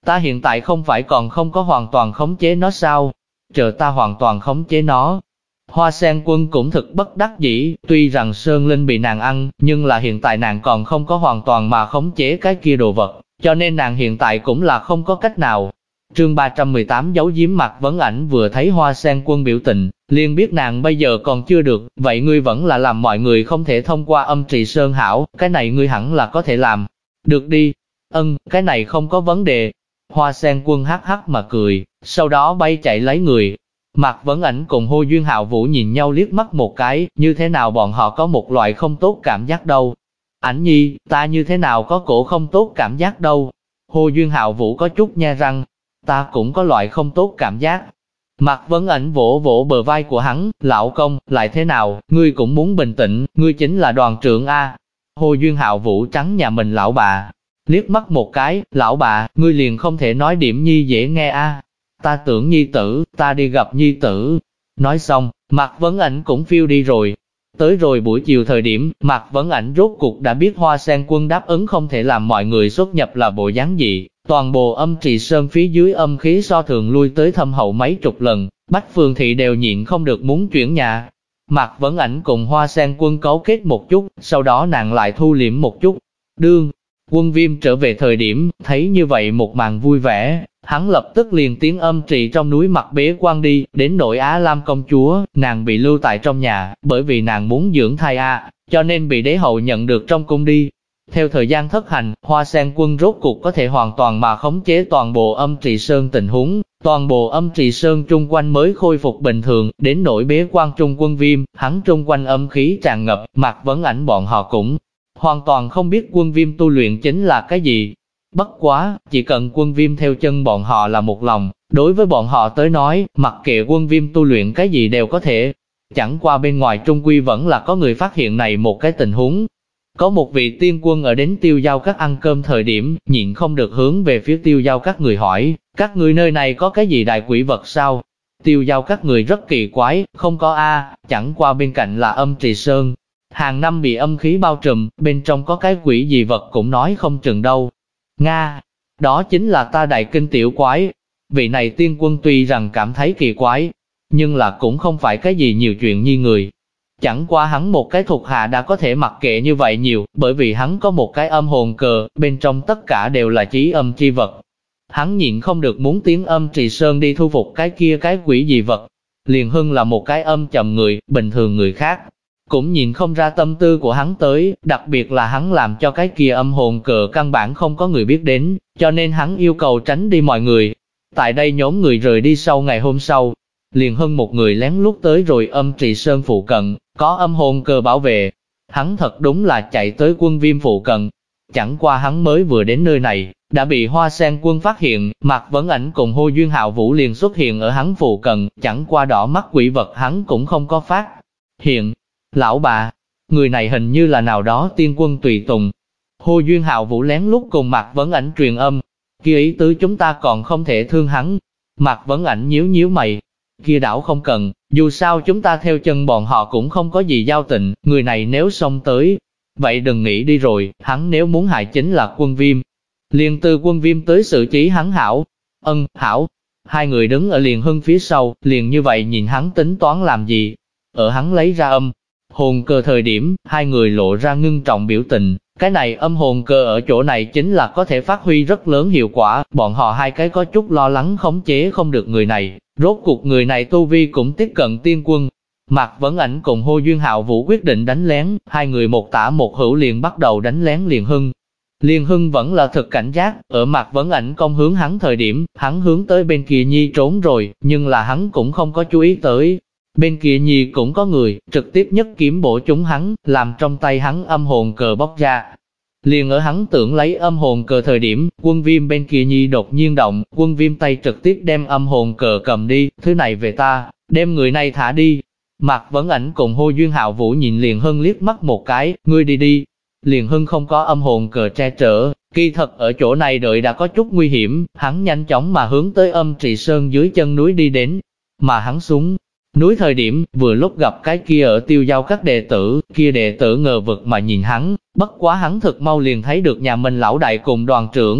Ta hiện tại không phải còn không có hoàn toàn khống chế nó sao? Chờ ta hoàn toàn khống chế nó. Hoa Sen Quân cũng thực bất đắc dĩ, tuy rằng Sơn Linh bị nàng ăn, nhưng là hiện tại nàng còn không có hoàn toàn mà khống chế cái kia đồ vật, cho nên nàng hiện tại cũng là không có cách nào. Chương 318 giấu giếm Mạc Vấn Ảnh vừa thấy Hoa Sen Quân biểu tình, liền biết nàng bây giờ còn chưa được, vậy ngươi vẫn là làm mọi người không thể thông qua âm trì sơn hảo, cái này ngươi hẳn là có thể làm. Được đi. Cái này không có vấn đề. Hoa Sen Quân hắc hắc mà cười, sau đó bay chạy lấy người. Mạc Vấn Ảnh cùng Hồ Duyên Hạo Vũ nhìn nhau liếc mắt một cái, như thế nào bọn họ có một loại không tốt cảm giác đâu. Ảnh nhi, ta như thế nào có cổ không tốt cảm giác đâu. Hồ Duyên Hạo Vũ có chút nhe răng, ta cũng có loại không tốt cảm giác. Mạc Vấn Ảnh vỗ vỗ bờ vai của hắn, lão công, lại thế nào, ngươi cũng muốn bình tĩnh, ngươi chính là đoàn trưởng A. Hồ Duyên Hạo Vũ trắng nhà mình lão bà, liếc mắt một cái, lão bà, ngươi liền không thể nói điểm nhi dễ nghe A. Ta tưởng nhi tử, ta đi gặp nhi tử. Nói xong, Mạc Vấn Ảnh cũng phiêu đi rồi. Tới rồi buổi chiều thời điểm, Mạc Vấn Ảnh rốt cuộc đã biết Hoa Sen Quân đáp ứng không thể làm mọi người xuất nhập là bộ dáng gì. Toàn bộ âm trì sơn phía dưới âm khí so thường lui tới thâm hậu mấy chục lần, Bách Phường Thị đều nhịn không được muốn chuyển nhà. Mạc Vấn Ảnh cùng Hoa Sen Quân cấu kết một chút, sau đó nàng lại thu liễm một chút. Đương Quân Viêm trở về thời điểm, thấy như vậy một màn vui vẻ, hắn lập tức liền tiến âm trì trong núi mặt bế quan đi, đến nỗi Á Lam công chúa, nàng bị lưu tại trong nhà, bởi vì nàng muốn dưỡng thai cho nên bị đế hậu nhận được trong cung đi. Theo thời gian thất hành, Hoa Sen Quân rốt cuộc có thể hoàn toàn mà khống chế toàn bộ âm trì sơn tình huống, toàn bộ âm trì sơn trung quanh mới khôi phục bình thường, đến nỗi bế quan trung Quân Viêm, hắn trung quanh âm khí tràn ngập, Mạc Vấn Ảnh bọn họ cũng hoàn toàn không biết Quân Viêm tu luyện chính là cái gì. Bất quá, chỉ cần Quân Viêm theo chân bọn họ là một lòng, đối với bọn họ tới nói, mặc kệ Quân Viêm tu luyện cái gì đều có thể. Chẳng qua bên ngoài trung quy vẫn là có người phát hiện này một cái tình huống. Có một vị tiên quân ở đến Tiêu Giao Các ăn cơm thời điểm, nhịn không được hướng về phía Tiêu Giao Các người hỏi, các người nơi này có cái gì đại quỷ vật sao? Tiêu Giao Các người rất kỳ quái, không có chẳng qua bên cạnh là âm trì sơn. Hàng năm bị âm khí bao trùm, bên trong có cái quỷ gì vật cũng nói không chừng đâu. Nga, đó chính là ta đại kinh tiểu quái. Vị này tiên quân tuy rằng cảm thấy kỳ quái, nhưng là cũng không phải cái gì nhiều chuyện như người. Chẳng qua hắn một cái thuộc hạ đã có thể mặc kệ như vậy nhiều, bởi vì hắn có một cái âm hồn cờ, bên trong tất cả đều là chí âm chi vật. Hắn nhịn không được muốn tiến âm trì sơn đi thu phục cái kia cái quỷ gì vật. Liền Hưng là một cái âm trầm người, bình thường người khác cũng nhìn không ra tâm tư của hắn tới, đặc biệt là hắn làm cho cái kia âm hồn cờ căn bản không có người biết đến, cho nên hắn yêu cầu tránh đi mọi người. Tại đây nhóm người rời đi sau ngày hôm sau, liền Hưng một người lén lút tới rồi âm trì sơn phụ cận, có âm hồn cờ bảo vệ. Hắn thật đúng là chạy tới Quân Viêm phụ cận. Chẳng qua hắn mới vừa đến nơi này, đã bị Hoa Sen Quân phát hiện, Mạc Vấn Ảnh cùng Hồ Duyên Hạo Vũ liền xuất hiện ở hắn phụ cận, chẳng qua đỏ mắt quỷ vật hắn cũng không có phát hiện. Lão bà, người này hình như là nào đó tiên quân tùy tùng. Hồ Duyên Hạo Vũ lén lút cùng Mạc Vấn Ảnh truyền âm, kia ý tứ chúng ta còn không thể thương hắn. Mạc Vấn Ảnh nhíu nhíu mày, kia đảo không cần, dù sao chúng ta theo chân bọn họ cũng không có gì giao tình, người này nếu xông tới, vậy đừng nghĩ đi rồi, hắn nếu muốn hại chính là Quân Viêm. Liền từ Quân Viêm tới xử trí hắn hảo. Hảo. Hai người đứng ở liền Hưng phía sau, liền như vậy nhìn hắn tính toán làm gì. Ở hắn lấy ra âm hồn cờ thời điểm, hai người lộ ra ngưng trọng biểu tình. Cái này âm hồn cờ ở chỗ này chính là có thể phát huy rất lớn hiệu quả, bọn họ hai cái có chút lo lắng khống chế không được người này. Rốt cuộc người này tu vi cũng tiếp cận tiên quân. Mạc Vấn Ảnh cùng Hồ Duyên Hạo Vũ quyết định đánh lén, hai người một tả một hữu liền bắt đầu đánh lén liền Hưng. Liền Hưng vẫn là thực cảnh giác, ở Mạc Vấn Ảnh công hướng hắn thời điểm, hắn hướng tới bên kia nhi trốn rồi, nhưng là hắn cũng không có chú ý tới. Bên kia nhi cũng có người, trực tiếp nhất kiếm bổ trúng hắn, làm trong tay hắn âm hồn cờ bóc ra. Liền ở hắn tưởng lấy âm hồn cờ thời điểm, Quân Viêm bên kia nhi đột nhiên động, Quân Viêm tay trực tiếp đem âm hồn cờ cầm đi, thứ này về ta, đem người này thả đi. Mạc Vấn Ảnh cùng Hồ Duyên Hạo Vũ nhìn Liền Hưng liếc mắt một cái, ngươi đi đi. Liền Hưng không có âm hồn cờ che chở, kỳ thật ở chỗ này đợi đã có chút nguy hiểm, hắn nhanh chóng mà hướng tới âm trì sơn dưới chân núi đi đến. Mà hắn xuống núi thời điểm, vừa lúc gặp cái kia ở Tiêu Giao Các đệ tử, kia đệ tử ngờ vực mà nhìn hắn, bất quá hắn thực mau liền thấy được nhà mình lão đại cùng đoàn trưởng.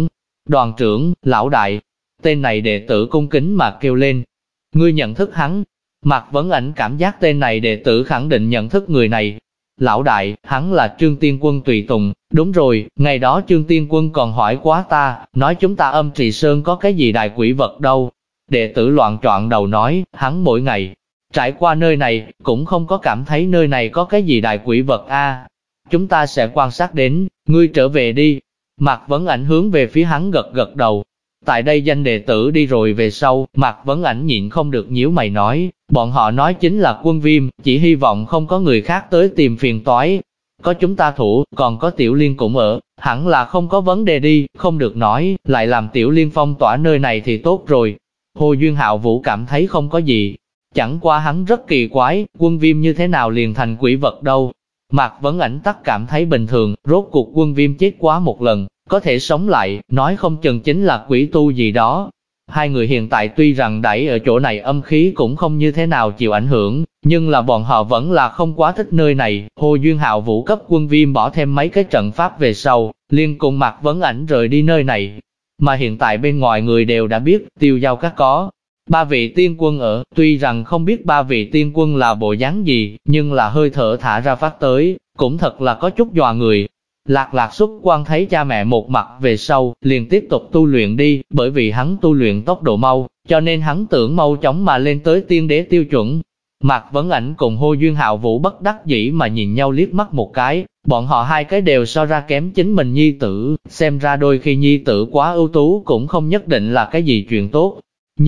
Đoàn trưởng, lão đại. Tên này đệ tử cung kính mà kêu lên. Ngươi nhận thức hắn? Mạc Vấn Ảnh cảm giác tên này đệ tử khẳng định nhận thức người này. Lão đại, hắn là Trương Tiên Quân tùy tùng. Đúng rồi, ngày đó Trương Tiên Quân còn hỏi quá ta, nói chúng ta Âm Trì Sơn có cái gì đại quỷ vật đâu. Đệ tử loạn choạng đầu nói, hắn mỗi ngày trải qua nơi này, cũng không có cảm thấy nơi này có cái gì đại quỷ vật a. Chúng ta sẽ quan sát đến, ngươi trở về đi. Mạc Vấn Ảnh hướng về phía hắn gật gật đầu. Tại đây danh đệ tử đi rồi về sau, Mạc Vấn Ảnh nhịn không được nhíu mày nói, bọn họ nói chính là Quân Viêm, chỉ hy vọng không có người khác tới tìm phiền toái. Có chúng ta thủ, còn có Tiểu Liên cũng ở, hẳn là không có vấn đề đi, không được nói, lại làm Tiểu Liên phong tỏa nơi này thì tốt rồi. Hồ Duyên Hạo Vũ cảm thấy không có gì, chẳng qua hắn rất kỳ quái, Quân Viêm như thế nào liền thành quỷ vật đâu. Mạc Vấn Ảnh tắc cảm thấy bình thường, rốt cuộc Quân Viêm chết quá một lần, có thể sống lại, nói không chừng chính là quỷ tu gì đó. Hai người hiện tại tuy rằng đẩy ở chỗ này âm khí cũng không như thế nào chịu ảnh hưởng, nhưng là bọn họ vẫn là không quá thích nơi này. Hồ Duyên Hạo Vũ cấp Quân Viêm bỏ thêm mấy cái trận pháp về sau, liền cùng Mạc Vấn Ảnh rời đi nơi này. Mà hiện tại bên ngoài người đều đã biết, Tiêu Giao Các có 3 vị tiên quân ở, tuy rằng không biết 3 vị tiên quân là bộ dáng gì, nhưng là hơi thở thả ra phát tới, cũng thật là có chút dọa người. Lạc Lạc xuất quan thấy cha mẹ một mặt về sau, liền tiếp tục tu luyện đi, bởi vì hắn tu luyện tốc độ mau, cho nên hắn tưởng mau chóng mà lên tới tiên đế tiêu chuẩn. Mạc Vấn Ảnh cùng Hồ Duyên Hạo Vũ bất đắc dĩ mà nhìn nhau liếc mắt một cái, bọn họ hai cái đều so ra kém chính mình nhi tử, xem ra đôi khi nhi tử quá ưu tú cũng không nhất định là cái gì chuyện tốt.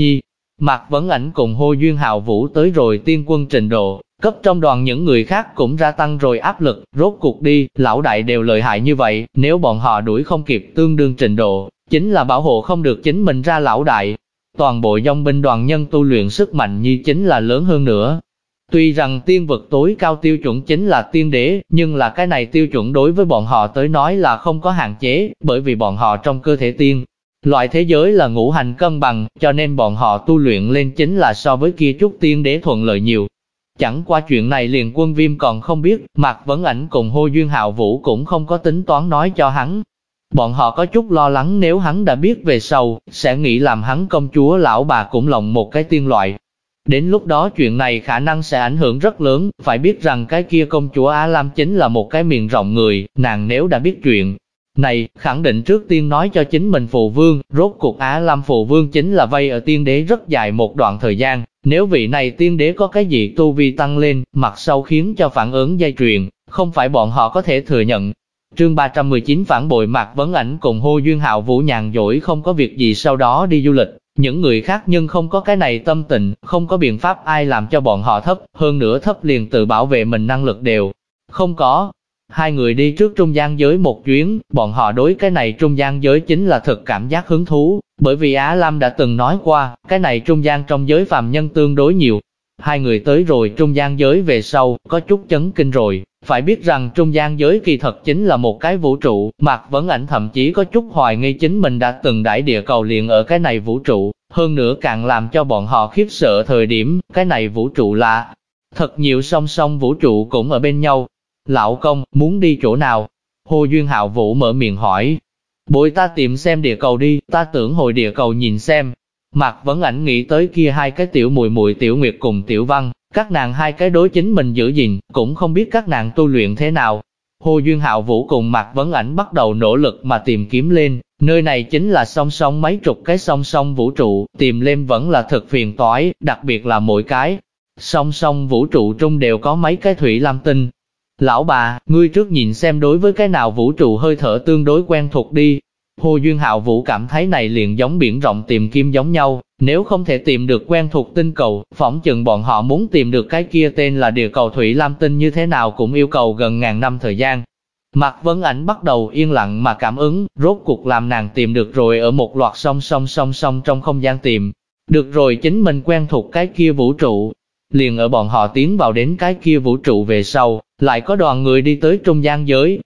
Mạc Vấn Ảnh cùng Hồ Duyên Hạo Vũ tới rồi tiên quân trình độ, cấp trong đoàn những người khác cũng gia tăng rồi áp lực, rốt cuộc đi, lão đại đều lợi hại như vậy, nếu bọn họ đuổi không kịp tương đương trình độ, chính là bảo hộ không được chính mình ra lão đại. Toàn bộ dòng binh đoàn nhân tu luyện sức mạnh như chính là lớn hơn nữa. Tuy rằng tiên vực tối cao tiêu chuẩn chính là tiên đế, nhưng là cái này tiêu chuẩn đối với bọn họ tới nói là không có hạn chế, bởi vì bọn họ trong cơ thể tiên. Loại thế giới là ngũ hành cân bằng, cho nên bọn họ tu luyện lên chính là so với kia chút tiên đế thuận lợi nhiều. Chẳng qua chuyện này liền Quân Viêm còn không biết, Mạc Vấn Ảnh cùng Hồ Duyên Hạo Vũ cũng không có tính toán nói cho hắn. Bọn họ có chút lo lắng nếu hắn đã biết về sau, sẽ nghĩ làm hắn công chúa lão bà cũng lộng một cái tiên loại. Đến lúc đó chuyện này khả năng sẽ ảnh hưởng rất lớn, phải biết rằng cái kia công chúa Á Lam chính là một cái miệng rộng người, nàng nếu đã biết chuyện này, khẳng định trước tiên nói cho chính mình phụ vương, rốt cuộc Á Lam phụ vương chính là vây ở tiên đế rất dài một đoạn thời gian, nếu vị này tiên đế có cái gì tu vi tăng lên, mặt sau khiến cho phản ứng dây chuyền, không phải bọn họ có thể thừa nhận. Chương 319 phản bội Mạc Vấn Ảnh cùng Hồ Duyên Hạo Vũ nhàn rỗi không có việc gì sau đó đi du lịch, những người khác nhưng không có cái này tâm tình, không có biện pháp ai làm cho bọn họ thấp, hơn nữa thấp liền tự bảo vệ mình năng lực đều không có. Hai người đi trước trung gian giới một chuyến, bọn họ đối cái này trung gian giới chính là thực cảm giác hứng thú, bởi vì Á Lam đã từng nói qua, cái này trung gian trong giới phàm nhân tương đối nhiều. Hai người tới rồi trung gian giới về sau, có chút chấn kinh rồi, phải biết rằng trung gian giới kỳ thật chính là một cái vũ trụ, Mạc Vấn Ảnh thậm chí có chút hoài nghi chính mình đã từng đãi địa cầu liền ở cái này vũ trụ, hơn nữa càng làm cho bọn họ khiếp sợ thời điểm, cái này vũ trụ là thật nhiều song song vũ trụ cũng ở bên nhau. Lão công, muốn đi chỗ nào? Hồ Duyên Hạo Vũ mở miệng hỏi. Bội ta tìm xem địa cầu đi, ta tưởng hồi địa cầu nhìn xem. Mạc Vấn Ảnh nghĩ tới kia hai cái tiểu mùi mùi Tiểu Nguyệt cùng Tiểu Văn, các nàng hai cái đối chính mình giữ gìn, cũng không biết các nàng tu luyện thế nào. Hồ Duyên Hạo Vũ cùng Mạc Vấn Ảnh bắt đầu nỗ lực mà tìm kiếm lên, nơi này chính là song song mấy chục cái song song vũ trụ, tìm lên vẫn là thực phiền toái, đặc biệt là mỗi cái song song vũ trụ trung đều có mấy cái thủy lam tinh. Lão bà, ngươi trước nhìn xem đối với cái nào vũ trụ hơi thở tương đối quen thuộc đi. Hồ Duyên Hạo Vũ cảm thấy này liền giống biển rộng tìm kim giống nhau, nếu không thể tìm được quen thuộc tinh cầu, phỏng chừng bọn họ muốn tìm được cái kia tên là địa cầu Thủy Lam Tinh như thế nào cũng yêu cầu gần ngàn năm thời gian. Mạc Vấn Ảnh bắt đầu yên lặng mà cảm ứng, rốt cuộc làm nàng tìm được rồi ở một loạt song song trong không gian tìm. Được rồi chính mình quen thuộc cái kia vũ trụ. Liền ở bọn họ tiến vào đến cái kia vũ trụ về sau, lại có đoàn người đi tới trung gian giới.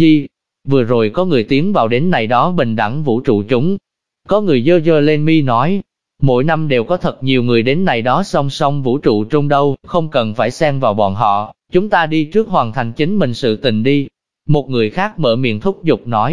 Vừa rồi có người tiến vào đến này đó bình đẳng vũ trụ chúng. Có người giơ lên mi nói, mỗi năm đều có thật nhiều người đến này đó song song vũ trụ trung đâu, không cần phải xen vào bọn họ, chúng ta đi trước hoàn thành chính mình sự tình đi. Một người khác mở miệng thúc giục nói,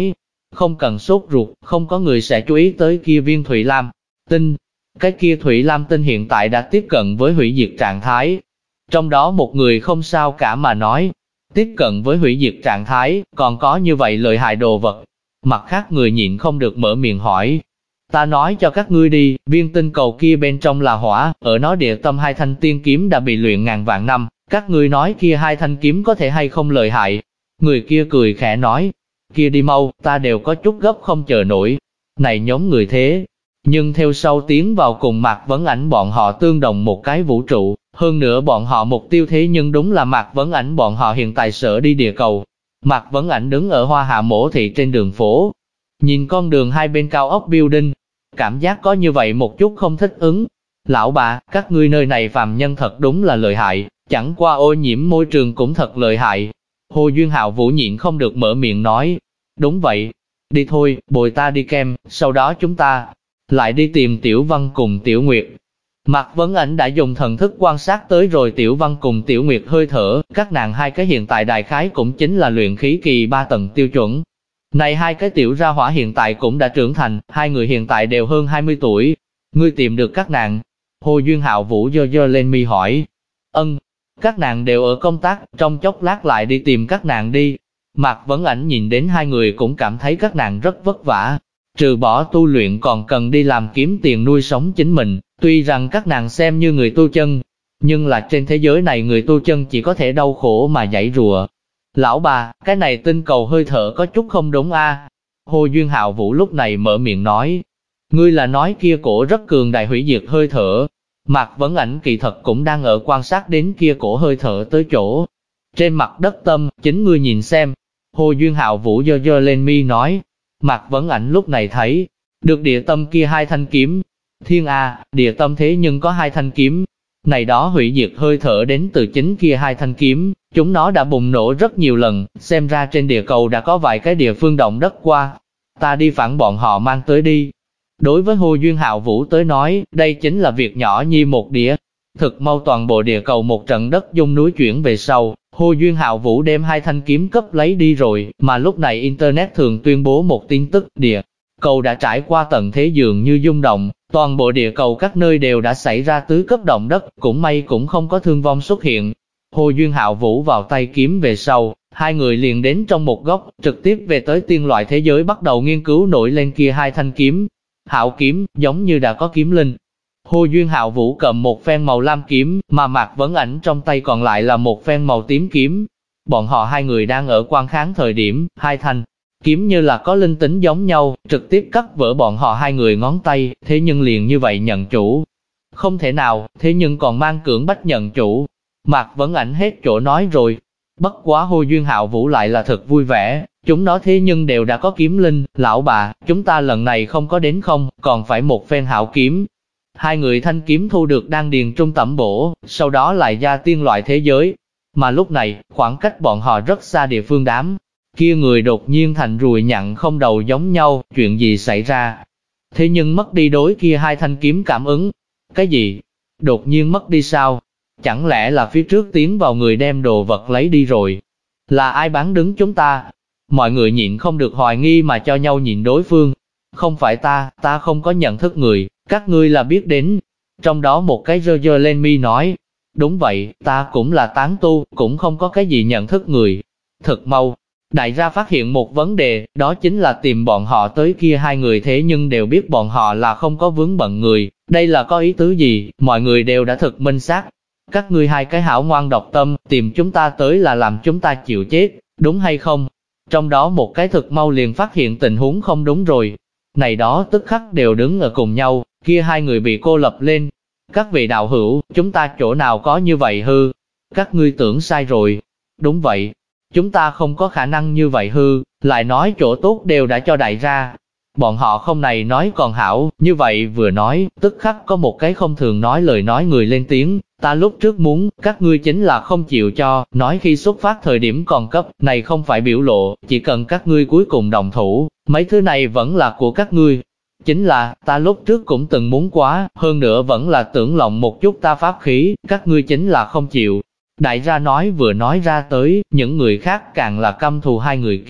Không cần sốt ruột, không có người sẽ chú ý tới kia viên thủy lam tinh. Cái kia thủy lam tinh hiện tại đã tiếp cận với hủy diệt trạng thái. Trong đó một người không sao cả mà nói, tiếp cận với hủy diệt trạng thái, còn có như vậy lợi hại đồ vật. Mặt khác người nhịn không được mở miệng hỏi. Ta nói cho các ngươi đi, viên tinh cầu kia bên trong là hỏa, ở nó địa tâm 2 thanh tiên kiếm đã bị luyện ngàn vạn năm, các ngươi nói kia 2 thanh kiếm có thể hay không lợi hại. Người kia cười khẽ nói, kia đi mau, ta đều có chút gấp không chờ nổi. Này nhóm người thế, nhưng theo sau tiến vào cùng Mạc Vấn Ảnh bọn họ tương đồng một cái vũ trụ, hơn nữa bọn họ mục tiêu thế nhưng đúng là Mạc Vấn Ảnh bọn họ hiện tại sở đi địa cầu. Mạc Vấn Ảnh đứng ở Hoa Hạ Mỗ thị trên đường phố, nhìn con đường hai bên cao ốc building, cảm giác có như vậy một chút không thích ứng. Lão bà, các ngươi nơi này phàm nhân thật đúng là lợi hại, chẳng qua ô nhiễm môi trường cũng thật lợi hại. Hồ Duyên Hạo Vũ nhịn không được mở miệng nói, đúng vậy, đi thôi, bồi ta đi kem, sau đó chúng ta lại đi tìm Tiểu Văn cùng Tiểu Nguyệt. Mạc Vấn Ảnh đã dùng thần thức quan sát tới rồi Tiểu Văn cùng Tiểu Nguyệt hơi thở, các nàng hai cái hiện tại đại khái cũng chính là luyện khí kỳ 3 tầng tiêu chuẩn. Này hai cái tiểu ra hỏa hiện tại cũng đã trưởng thành, hai người hiện tại đều hơn 20 tuổi. Ngươi tìm được các nàng? Hồ Duyên Hạo Vũ giơ lên mi hỏi. Ân, các nàng đều ở công tác, trong chốc lát lại đi tìm các nàng đi. Mạc Vấn Ảnh nhìn đến hai người cũng cảm thấy các nàng rất vất vả. Trừ bỏ tu luyện còn cần đi làm kiếm tiền nuôi sống chính mình, tuy rằng các nàng xem như người tu chân, nhưng là trên thế giới này người tu chân chỉ có thể đau khổ mà giãy rùa. Lão bà, cái này tinh cầu hơi thở có chút không đúng a. Hồ Duyên Hạo Vũ lúc này mở miệng nói. Ngươi là nói kia cổ rất cường đại hủy diệt hơi thở. Mạc Vấn Ảnh kỳ thật cũng đang ở quan sát đến kia cổ hơi thở tới chỗ. Trên mặt đất tâm, chính ngươi nhìn xem. Hồ Duyên Hạo Vũ giơ lên mi nói. Mạc Vấn Ảnh lúc này thấy, được địa tâm kia 2 thanh kiếm. Thiên A, địa tâm thế nhưng có 2 thanh kiếm. Này đó hủy diệt hơi thở đến từ chính kia 2 thanh kiếm, chúng nó đã bùng nổ rất nhiều lần, xem ra trên địa cầu đã có vài cái địa phương động đất qua. Ta đi phản bọn họ mang tới đi. Đối với Hồ Duyên Hạo Vũ tới nói, đây chính là việc nhỏ nhi một đĩa. Thực mau toàn bộ địa cầu một trận đất dung núi chuyển về sau, Hồ Duyên Hạo Vũ đem 2 thanh kiếm cấp lấy đi rồi, mà lúc này Internet thường tuyên bố một tin tức, địa cầu đã trải qua tận thế dường như rung động, toàn bộ địa cầu các nơi đều đã xảy ra tứ cấp động đất, cũng may cũng không có thương vong xuất hiện. Hồ Duyên Hạo Vũ vào tay kiếm về sau, hai người liền đến trong một góc, trực tiếp về tới tiên loại thế giới bắt đầu nghiên cứu nổi lên kia 2 thanh kiếm. Hạo kiếm, giống như đã có kiếm linh. Hồ Duyên Hạo Vũ cầm một phen màu lam kiếm, mà Mạc Vấn Ảnh trong tay còn lại là một phen màu tím kiếm. Bọn họ hai người đang ở quan kháng thời điểm, 2 thanh kiếm như là có linh tính giống nhau, trực tiếp cắt vỡ bọn họ hai người ngón tay, thế nhưng liền như vậy nhận chủ. Không thể nào, thế nhưng còn mang cưỡng bách nhận chủ. Mạc Vấn Ảnh hết chỗ nói rồi. Bất quá Hồ Duyên Hạo Vũ lại là thật vui vẻ, chúng nó thế nhưng đều đã có kiếm linh, lão bà, chúng ta lần này không có đến không, còn phải một phen hạo kiếm. Hai người thanh kiếm thu được đan điền trung tẩm bổ, sau đó lại ra tiên loại thế giới. Mà lúc này, khoảng cách bọn họ rất xa địa phương đám kia người đột nhiên thành ruồi nhặn không đầu giống nhau, chuyện gì xảy ra? Thế nhưng mất đi đối kia 2 thanh kiếm cảm ứng. Cái gì? Đột nhiên mất đi sao? Chẳng lẽ là phía trước tiến vào người đem đồ vật lấy đi rồi? Là ai bán đứng chúng ta? Mọi người nhịn không được hoài nghi mà cho nhau nhìn đối phương. Không phải ta không có nhận thức người, các ngươi là biết đến. Trong đó một cái giơ lên mi nói, đúng vậy, ta cũng là tán tu, cũng không có cái gì nhận thức người. Thật mau, đại gia phát hiện một vấn đề, đó chính là tìm bọn họ tới kia hai người thế nhưng đều biết bọn họ là không có vướng bận người. Đây là có ý tứ gì, mọi người đều đã thực minh xác. Các ngươi hai cái hảo ngoan độc tâm, tìm chúng ta tới là làm chúng ta chịu chết, đúng hay không? Trong đó một cái thực mau liền phát hiện tình huống không đúng rồi. Này đó tức khắc đều đứng ở cùng nhau, kia hai người bị cô lập lên. Các vị đạo hữu, chúng ta chỗ nào có như vậy hư? Các ngươi tưởng sai rồi. Đúng vậy, chúng ta không có khả năng như vậy hư, lại nói chỗ tốt đều đã cho đại ra. Bọn họ không này nói còn hảo, như vậy vừa nói, tức khắc có một cái không thường nói lời nói người lên tiếng, ta lúc trước muốn, các ngươi chính là không chịu cho, nói khi xuất phát thời điểm còn cấp, này không phải biểu lộ, chỉ cần các ngươi cuối cùng đồng thủ, mấy thứ này vẫn là của các ngươi. Chính là, ta lúc trước cũng từng muốn quá, hơn nữa vẫn là tưởng lộng một chút ta pháp khí, các ngươi chính là không chịu. Đại gia nói vừa nói ra tới, những người khác càng là căm thù hai người kia,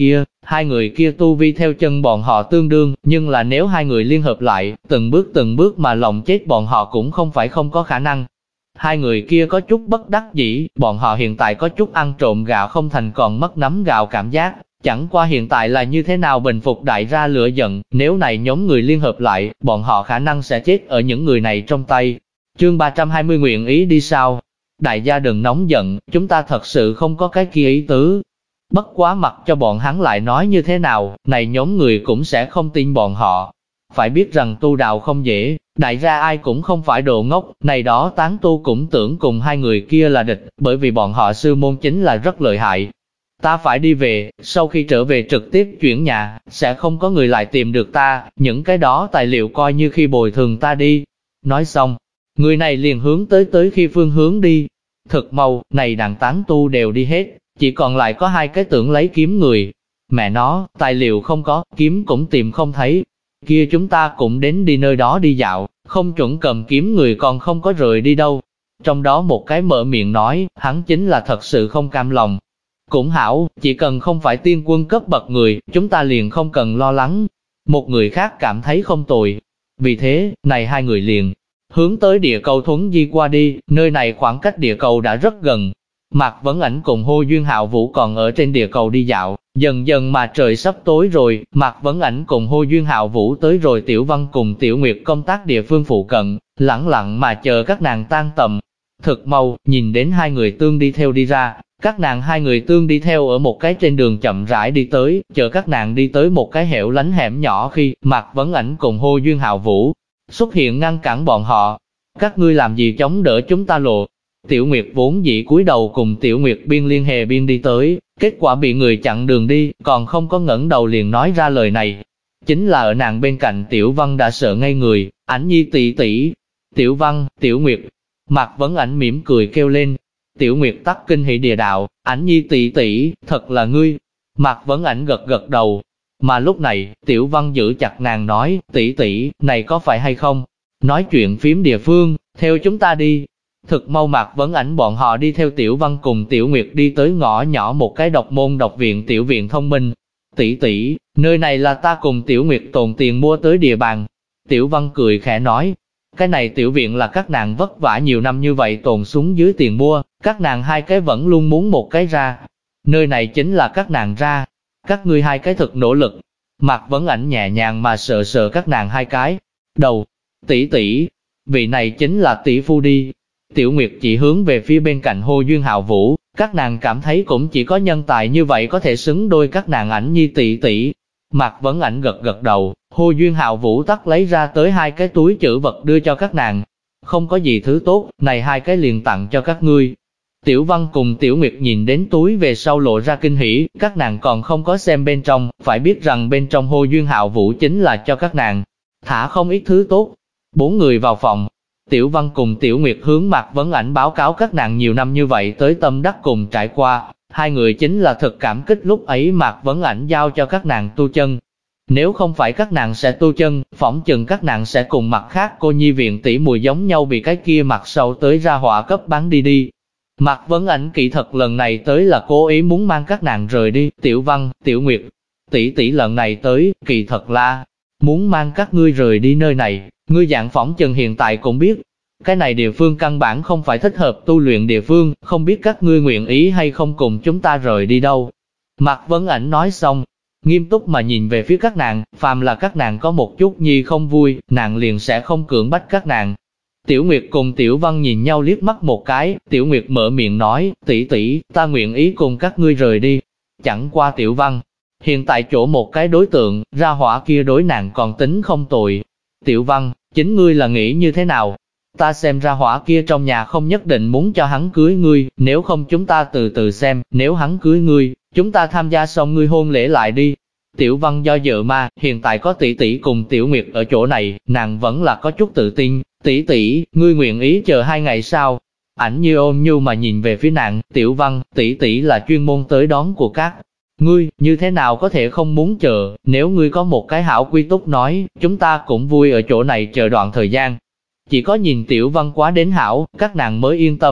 Hai người kia tu vi theo chân bọn họ tương đương, nhưng là nếu hai người liên hợp lại, từng bước mà lộng chết bọn họ cũng không phải không có khả năng. Hai người kia có chút bất đắc dĩ, bọn họ hiện tại có chút ăn trộm gạo không thành còn mất nắm gạo cảm giác. Chẳng qua hiện tại là như thế nào bình phục đại gia lửa giận, nếu này nhóm người liên hợp lại, bọn họ khả năng sẽ chết ở những người này trong tay. Chương 320 nguyện ý đi sao? Đại gia đừng nóng giận, chúng ta thật sự không có cái kia ý tứ. Bất quá mặc cho bọn hắn lại nói như thế nào, này nhóm người cũng sẽ không tin bọn họ. Phải biết rằng tu đạo không dễ, đại gia ai cũng không phải đồ ngốc, này đó tán tu cũng tưởng cùng hai người kia là địch, bởi vì bọn họ sư môn chính là rất lợi hại. Ta phải đi về, sau khi trở về trực tiếp chuyển nhà, sẽ không có người lại tìm được ta, những cái đó tài liệu coi như khi bồi thường ta đi. Nói xong, người này liền hướng tới khi phương hướng đi. Thực mau, này đàn tán tu đều đi hết, chỉ còn lại có hai cái tưởng lấy kiếm người. Mẹ nó, tài liệu không có, kiếm cũng tìm không thấy. Kia chúng ta cũng đến đi nơi đó đi dạo, không chuẩn cầm kiếm người còn không có rời đi đâu. Trong đó một cái mở miệng nói, hắn chính là thật sự không cam lòng. Cũng hảo, chỉ cần không phải tiên quân cấp bậc người, chúng ta liền không cần lo lắng. Một người khác cảm thấy không tồi. Vì thế, này hai người liền hướng tới địa cầu thuấn di qua đi, nơi này khoảng cách địa cầu đã rất gần. Mạc Vấn Ảnh cùng Hồ Duyên Hạo Vũ còn ở trên địa cầu đi dạo, dần dần mà trời sắp tối rồi, Mạc Vấn Ảnh cùng Hồ Duyên Hạo Vũ tới rồi Tiểu Văn cùng Tiểu Nguyệt công tác địa phương phụ cận, lẳng lặng mà chờ các nàng tan tầm. Thực mau, nhìn đến hai người tương đi theo đi ra, các nàng hai người tương đi theo ở một cái trên đường chậm rãi đi tới, chờ các nàng đi tới một cái hẻo lánh hẻm nhỏ khi Mạc Vấn Ảnh cùng Hồ Duyên Hạo Vũ xuất hiện ngăn cản bọn họ. Các ngươi làm gì chống đỡ chúng ta lộ? Tiểu Nguyệt vốn dĩ cúi đầu cùng Tiểu Nguyệt biên liên hề biên đi tới, kết quả bị người chặn đường đi, còn không có ngẩng đầu liền nói ra lời này. Chính là ở nàng bên cạnh Tiểu Văn đã sợ ngây người, Ảnh Nhi tỷ tỷ, Tiểu Văn, Tiểu Nguyệt. Mạc Vấn Ảnh mỉm cười kêu lên. Tiểu Nguyệt tắc kinh hỉ địa đạo, Ảnh Nhi tỷ tỷ, thật là ngươi. Mạc Vấn Ảnh gật gật đầu. Mà lúc này, Tiểu Văn giữ chặt nàng nói, tỷ tỷ, này có phải hay không? Nói chuyện phím địa phương, theo chúng ta đi. Thực mau Mạc Vấn Ảnh bọn họ đi theo Tiểu Văn cùng Tiểu Nguyệt đi tới ngõ nhỏ một cái độc môn độc viện tiểu viện thông minh. Tỷ tỷ, nơi này là ta cùng Tiểu Nguyệt tồn tiền mua tới địa bàn. Tiểu Văn cười khẽ nói, cái này tiểu viện là các nàng vất vả nhiều năm như vậy tồn xuống dưới tiền mua, các nàng hai cái vẫn luôn muốn một cái ra. Nơi này chính là các nàng ra, các ngươi hai cái thực nỗ lực. Mạc Vấn Ảnh nhẹ nhàng mà sờ sờ các nàng hai cái đầu. Tỷ tỷ, vị này chính là tỷ phu đi. Tiểu Nguyệt chỉ hướng về phía bên cạnh Hồ Duyên Hạo Vũ, các nàng cảm thấy cũng chỉ có nhân tài như vậy có thể xứng đôi các nàng Ảnh Nhi tỷ tỷ. Mạc Vấn Ảnh gật gật đầu, Hồ Duyên Hạo Vũ tắt lấy ra tới hai cái túi trữ vật đưa cho các nàng. Không có gì thứ tốt, này hai cái liền tặng cho các ngươi. Tiểu Văn cùng Tiểu Nguyệt nhìn đến túi về sau lộ ra kinh hỉ, các nàng còn không có xem bên trong, phải biết rằng bên trong Hồ Duyên Hạo Vũ chính là cho các nàng thả không ít thứ tốt. Bốn người vào phòng, Tiểu Văn cùng Tiểu Nguyệt hướng Mạc Vấn Ảnh báo cáo các nàng nhiều năm như vậy tới tâm đắc cùng trải qua, hai người chính là thật cảm kích lúc ấy Mạc Vấn Ảnh giao cho các nàng tu chân. Nếu không phải các nàng sẽ tu chân, phỏng chừng các nàng sẽ cùng mặt khác cô nhi viện tỷ mùi giống nhau bị cái kia mặt sau tới ra họa cấp bán đi. Mạc Vấn Ảnh kỳ thật lần này tới là cố ý muốn mang các nàng rời đi. Tiểu Văn, Tiểu Nguyệt, tỷ tỷ lần này tới, kỳ thật là muốn mang các ngươi rời đi nơi này. Ngươi dạng phỏng chừng hiện tại cũng biết, cái này địa phương căn bản không phải thích hợp tu luyện địa phương, không biết các ngươi nguyện ý hay không cùng chúng ta rời đi đâu. Mạc Vấn Ảnh nói xong, nghiêm túc mà nhìn về phía các nàng, phàm là các nàng có một chút nhi không vui, nàng liền sẽ không cưỡng bách các nàng. Tiểu Nguyệt cùng Tiểu Văn nhìn nhau liếc mắt một cái, Tiểu Nguyệt mở miệng nói, tỷ tỷ, ta nguyện ý cùng các ngươi rời đi. Chẳng qua Tiểu Văn, hiện tại chỗ một cái đối tượng, ra hỏa kia đối nàng còn tính không tồi. Tiểu Văn, chính ngươi là nghĩ như thế nào? Ta xem ra hỏa kia trong nhà không nhất định muốn cho hắn cưới ngươi, nếu không chúng ta từ từ xem, nếu hắn cưới ngươi, chúng ta tham gia xong ngươi hôn lễ lại đi. Tiểu Văn do dự mà, hiện tại có tỷ tỷ cùng Tiểu Nguyệt ở chỗ này, nàng vẫn là có chút tự tin. Tỷ tỷ, ngươi nguyện ý chờ 2 ngày sao? Ảnh Như ôm nhu mà nhìn về phía nàng, Tiểu Văn, tỷ tỷ là chuyên môn tới đón của các ngươi, như thế nào có thể không muốn chờ, nếu ngươi có một cái hảo quy túc nói, chúng ta cũng vui ở chỗ này chờ đoạn thời gian. Chỉ có nhìn Tiểu Văn quá đến hảo, các nàng mới yên tâm.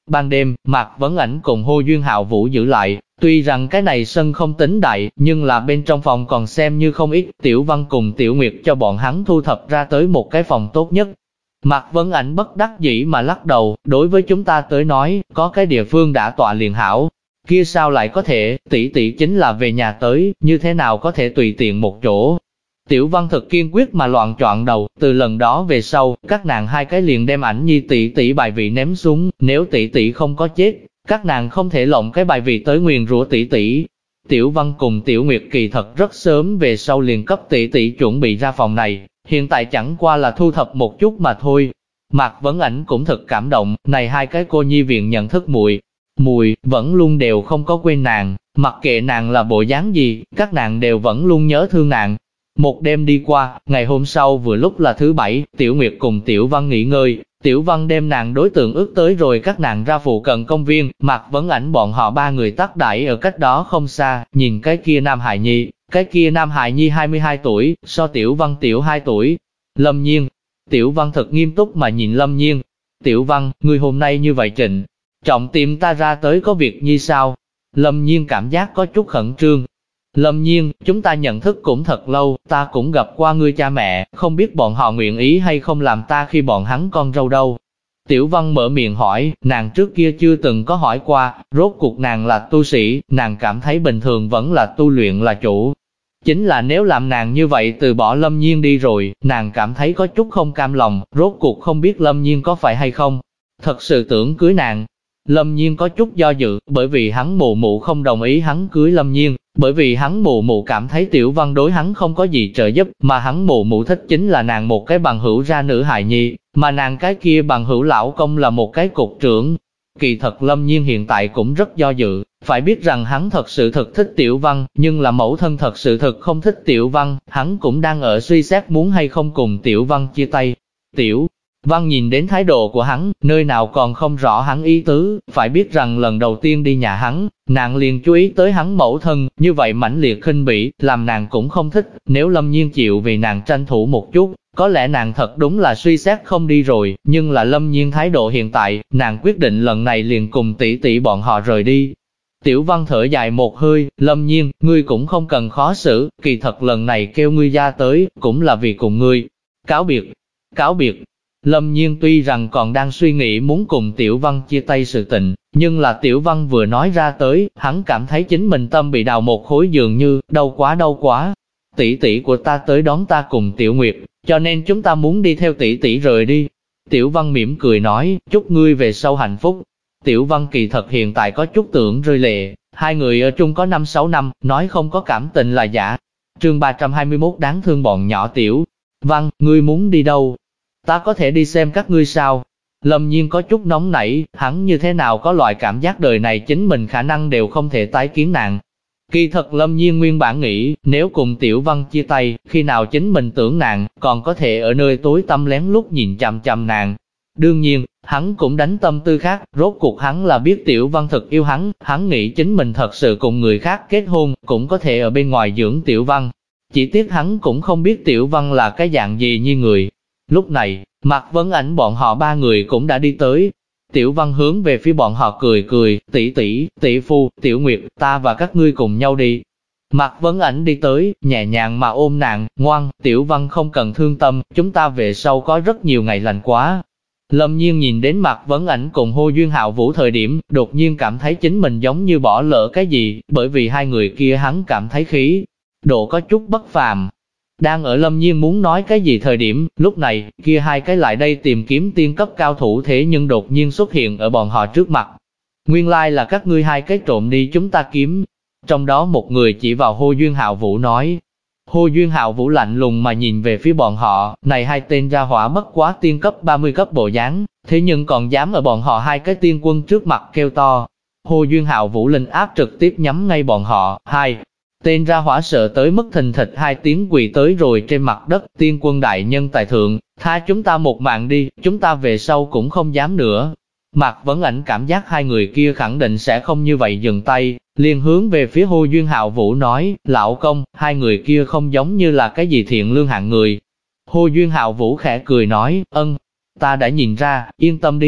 Ban đêm, Mạc Vấn Ảnh cùng Hồ Duyên Hạo Vũ giữ lại, tuy rằng cái này sân không tính đại, nhưng là bên trong phòng còn xem như không ít, Tiểu Văn cùng Tiểu Nguyệt cho bọn hắn thu thập ra tới một cái phòng tốt nhất. Mạc Vấn Ảnh bất đắc dĩ mà lắc đầu, đối với chúng ta tới nói, có cái địa phương đã tọa liền hảo. Kia sao lại có thể, tỷ tỷ chính là về nhà tới, như thế nào có thể tùy tiện một chỗ. Tiểu Văn thật kiên quyết mà loạn choạng đầu, từ lần đó về sau, các nàng hai cái liền đem Ảnh Nhi tỷ tỷ bài vị ném xuống, nếu tỷ tỷ không có chết, các nàng không thể lộng cái bài vị tới nguyền rủa tỷ tỷ. Tiểu Văn cùng Tiểu Nguyệt kỳ thật rất sớm về sau liền cấp tỷ tỷ chuẩn bị ra phòng này, hiện tại chẳng qua là thu thập một chút mà thôi. Mạc Vấn Ảnh cũng thật cảm động, này hai cái cô nhi viện nhận thức mùi, vẫn luôn đều không có quên nàng, mặc kệ nàng là bộ dáng gì, các nàng đều vẫn luôn nhớ thương nàng. Một đêm đi qua, ngày hôm sau vừa lúc là thứ bảy, Tiểu Nguyệt cùng Tiểu Văn nghỉ ngơi, Tiểu Văn đem nàng đối tượng ước tới rồi các nàng ra phụ cận công viên, Mạc Vấn Ảnh bọn họ ba người tác đãi ở cách đó không xa, nhìn cái kia Nam Hải Nhi 22 tuổi, so Tiểu Văn tiểu 2 tuổi. Lâm Nhiên, Tiểu Văn thật nghiêm túc mà nhìn Lâm Nhiên. Tiểu Văn, ngươi hôm nay như vậy trịnh trọng tìm ta ra tới có việc như sao? Lâm Nhiên cảm giác có chút khẩn trương. Lâm Nhiên, chúng ta nhận thức cũng thật lâu, ta cũng gặp qua ngươi cha mẹ, không biết bọn họ nguyện ý hay không làm ta khi bọn hắn con râu đâu. Tiểu Văn mở miệng hỏi, nàng trước kia chưa từng có hỏi qua, rốt cuộc nàng là tu sĩ, nàng cảm thấy bình thường vẫn là tu luyện là chủ. Chính là nếu làm nàng như vậy từ bỏ Lâm Nhiên đi rồi, nàng cảm thấy có chút không cam lòng, rốt cuộc không biết Lâm Nhiên có phải hay không. Thật sự tưởng cưới nàng. Lâm Nhiên có chút do dự, bởi vì hắn mụ mụ không đồng ý hắn cưới Lâm Nhiên, bởi vì hắn mụ mụ cảm thấy Tiểu Văn đối hắn không có gì trợ giúp, mà hắn mụ mụ thích chính là nàng một cái bằng hữu ra nữ hài nhi, mà nàng cái kia bằng hữu lão công là một cái cục trưởng. Kỳ thật Lâm Nhiên hiện tại cũng rất do dự, phải biết rằng hắn thật sự thực thích Tiểu Văn, nhưng là mẫu thân thật sự thực không thích Tiểu Văn, hắn cũng đang ở suy xét muốn hay không cùng Tiểu Văn chia tay. Tiểu Văn nhìn đến thái độ của hắn, nơi nào còn không rõ hắn ý tứ, phải biết rằng lần đầu tiên đi nhà hắn, nàng liền chú ý tới hắn mẫu thân, như vậy mãnh liệt khinh bỉ, làm nàng cũng không thích, nếu Lâm Nhiên chịu vì nàng tranh thủ một chút, có lẽ nàng thật đúng là suy xét không đi rồi, nhưng là Lâm Nhiên thái độ hiện tại, nàng quyết định lần này liền cùng tỷ tỷ bọn họ rời đi. Tiểu Văn thở dài một hơi, Lâm Nhiên, ngươi cũng không cần khó xử, kỳ thật lần này kêu ngươi ra tới, cũng là vì cùng ngươi cáo biệt. Lâm Nhiên tuy rằng còn đang suy nghĩ muốn cùng Tiểu Văn chia tay sự tình, nhưng là Tiểu Văn vừa nói ra tới, hắn cảm thấy chính mình tâm bị đào một khối dường như, đau quá. Tỷ tỷ của ta tới đón ta cùng Tiểu Nguyệt, cho nên chúng ta muốn đi theo tỷ tỷ rời đi. Tiểu Văn mỉm cười nói, chúc ngươi về sau hạnh phúc. Tiểu Văn kỳ thật hiện tại có chút tưởng rơi lệ, hai người ở chung có 5-6 năm, nói không có cảm tình là giả. Chương 321 đáng thương bọn nhỏ. Tiểu Văn, ngươi muốn đi đâu? Ta có thể đi xem các ngươi sao? Lâm Nhiên có chút nóng nảy, hắn như thế nào có loại cảm giác đời này chính mình khả năng đều không thể tái kiến nàng. Kỳ thật Lâm Nhiên nguyên bản nghĩ, nếu cùng Tiểu Văn chia tay, khi nào chính mình tưởng nàng, còn có thể ở nơi tối tăm lén lút nhìn chằm chằm nàng. Đương nhiên, hắn cũng đánh tâm tư khác, rốt cuộc hắn là biết Tiểu Văn thật yêu hắn nghĩ chính mình thật sự cùng người khác kết hôn, cũng có thể ở bên ngoài dưỡng Tiểu Văn. Chỉ tiếc hắn cũng không biết Tiểu Văn là cái dạng gì như người. Lúc này, Mạc Vấn Ảnh bọn họ ba người cũng đã đi tới. Tiểu Văn hướng về phía bọn họ cười, tỷ phu, Tiểu Nguyệt, ta và các ngươi cùng nhau đi. Mạc Vấn Ảnh đi tới, nhẹ nhàng mà ôm nàng, ngoan, Tiểu Văn không cần thương tâm, chúng ta về sau có rất nhiều ngày lành quá. Lâm Nhiên nhìn đến Mạc Vấn Ảnh cùng Hồ Duyên Hạo Vũ thời điểm, đột nhiên cảm thấy chính mình giống như bỏ lỡ cái gì, bởi vì hai người kia hắn cảm thấy khí độ có chút bất phàm. Đang ở Lâm Nhiên muốn nói cái gì thời điểm, lúc này, kia hai cái lại đây tìm kiếm tiên cấp cao thủ thế nhưng đột nhiên xuất hiện ở bọn họ trước mặt. Nguyên lai là các ngươi hai cái trộm đi chúng ta kiếm. Trong đó một người chỉ vào Hồ Duyên Hạo Vũ nói. Hồ Duyên Hạo Vũ lạnh lùng mà nhìn về phía bọn họ, này hai tên ra hỏa mất quá tiên cấp 30 cấp bộ dáng, thế nhưng còn dám ở bọn họ hai cái tiên quân trước mặt kêu to. Hồ Duyên Hạo Vũ linh áp trực tiếp nhắm ngay bọn họ, hai tên ra hỏa sợ tới mức thình thịch hai tiếng quỳ tới rồi trên mặt đất. Tiên quân đại nhân tài thượng, tha chúng ta một mạng đi, chúng ta về sau cũng không dám nữa. Mạc Vấn Ảnh cảm giác hai người kia khẳng định sẽ không như vậy dừng tay, liền hướng về phía Hồ Duyên Hạo Vũ nói, lão công, hai người kia không giống như là cái gì thiện lương hạng người. Hồ Duyên Hạo Vũ khẽ cười nói, ta đã nhìn ra, yên tâm đi.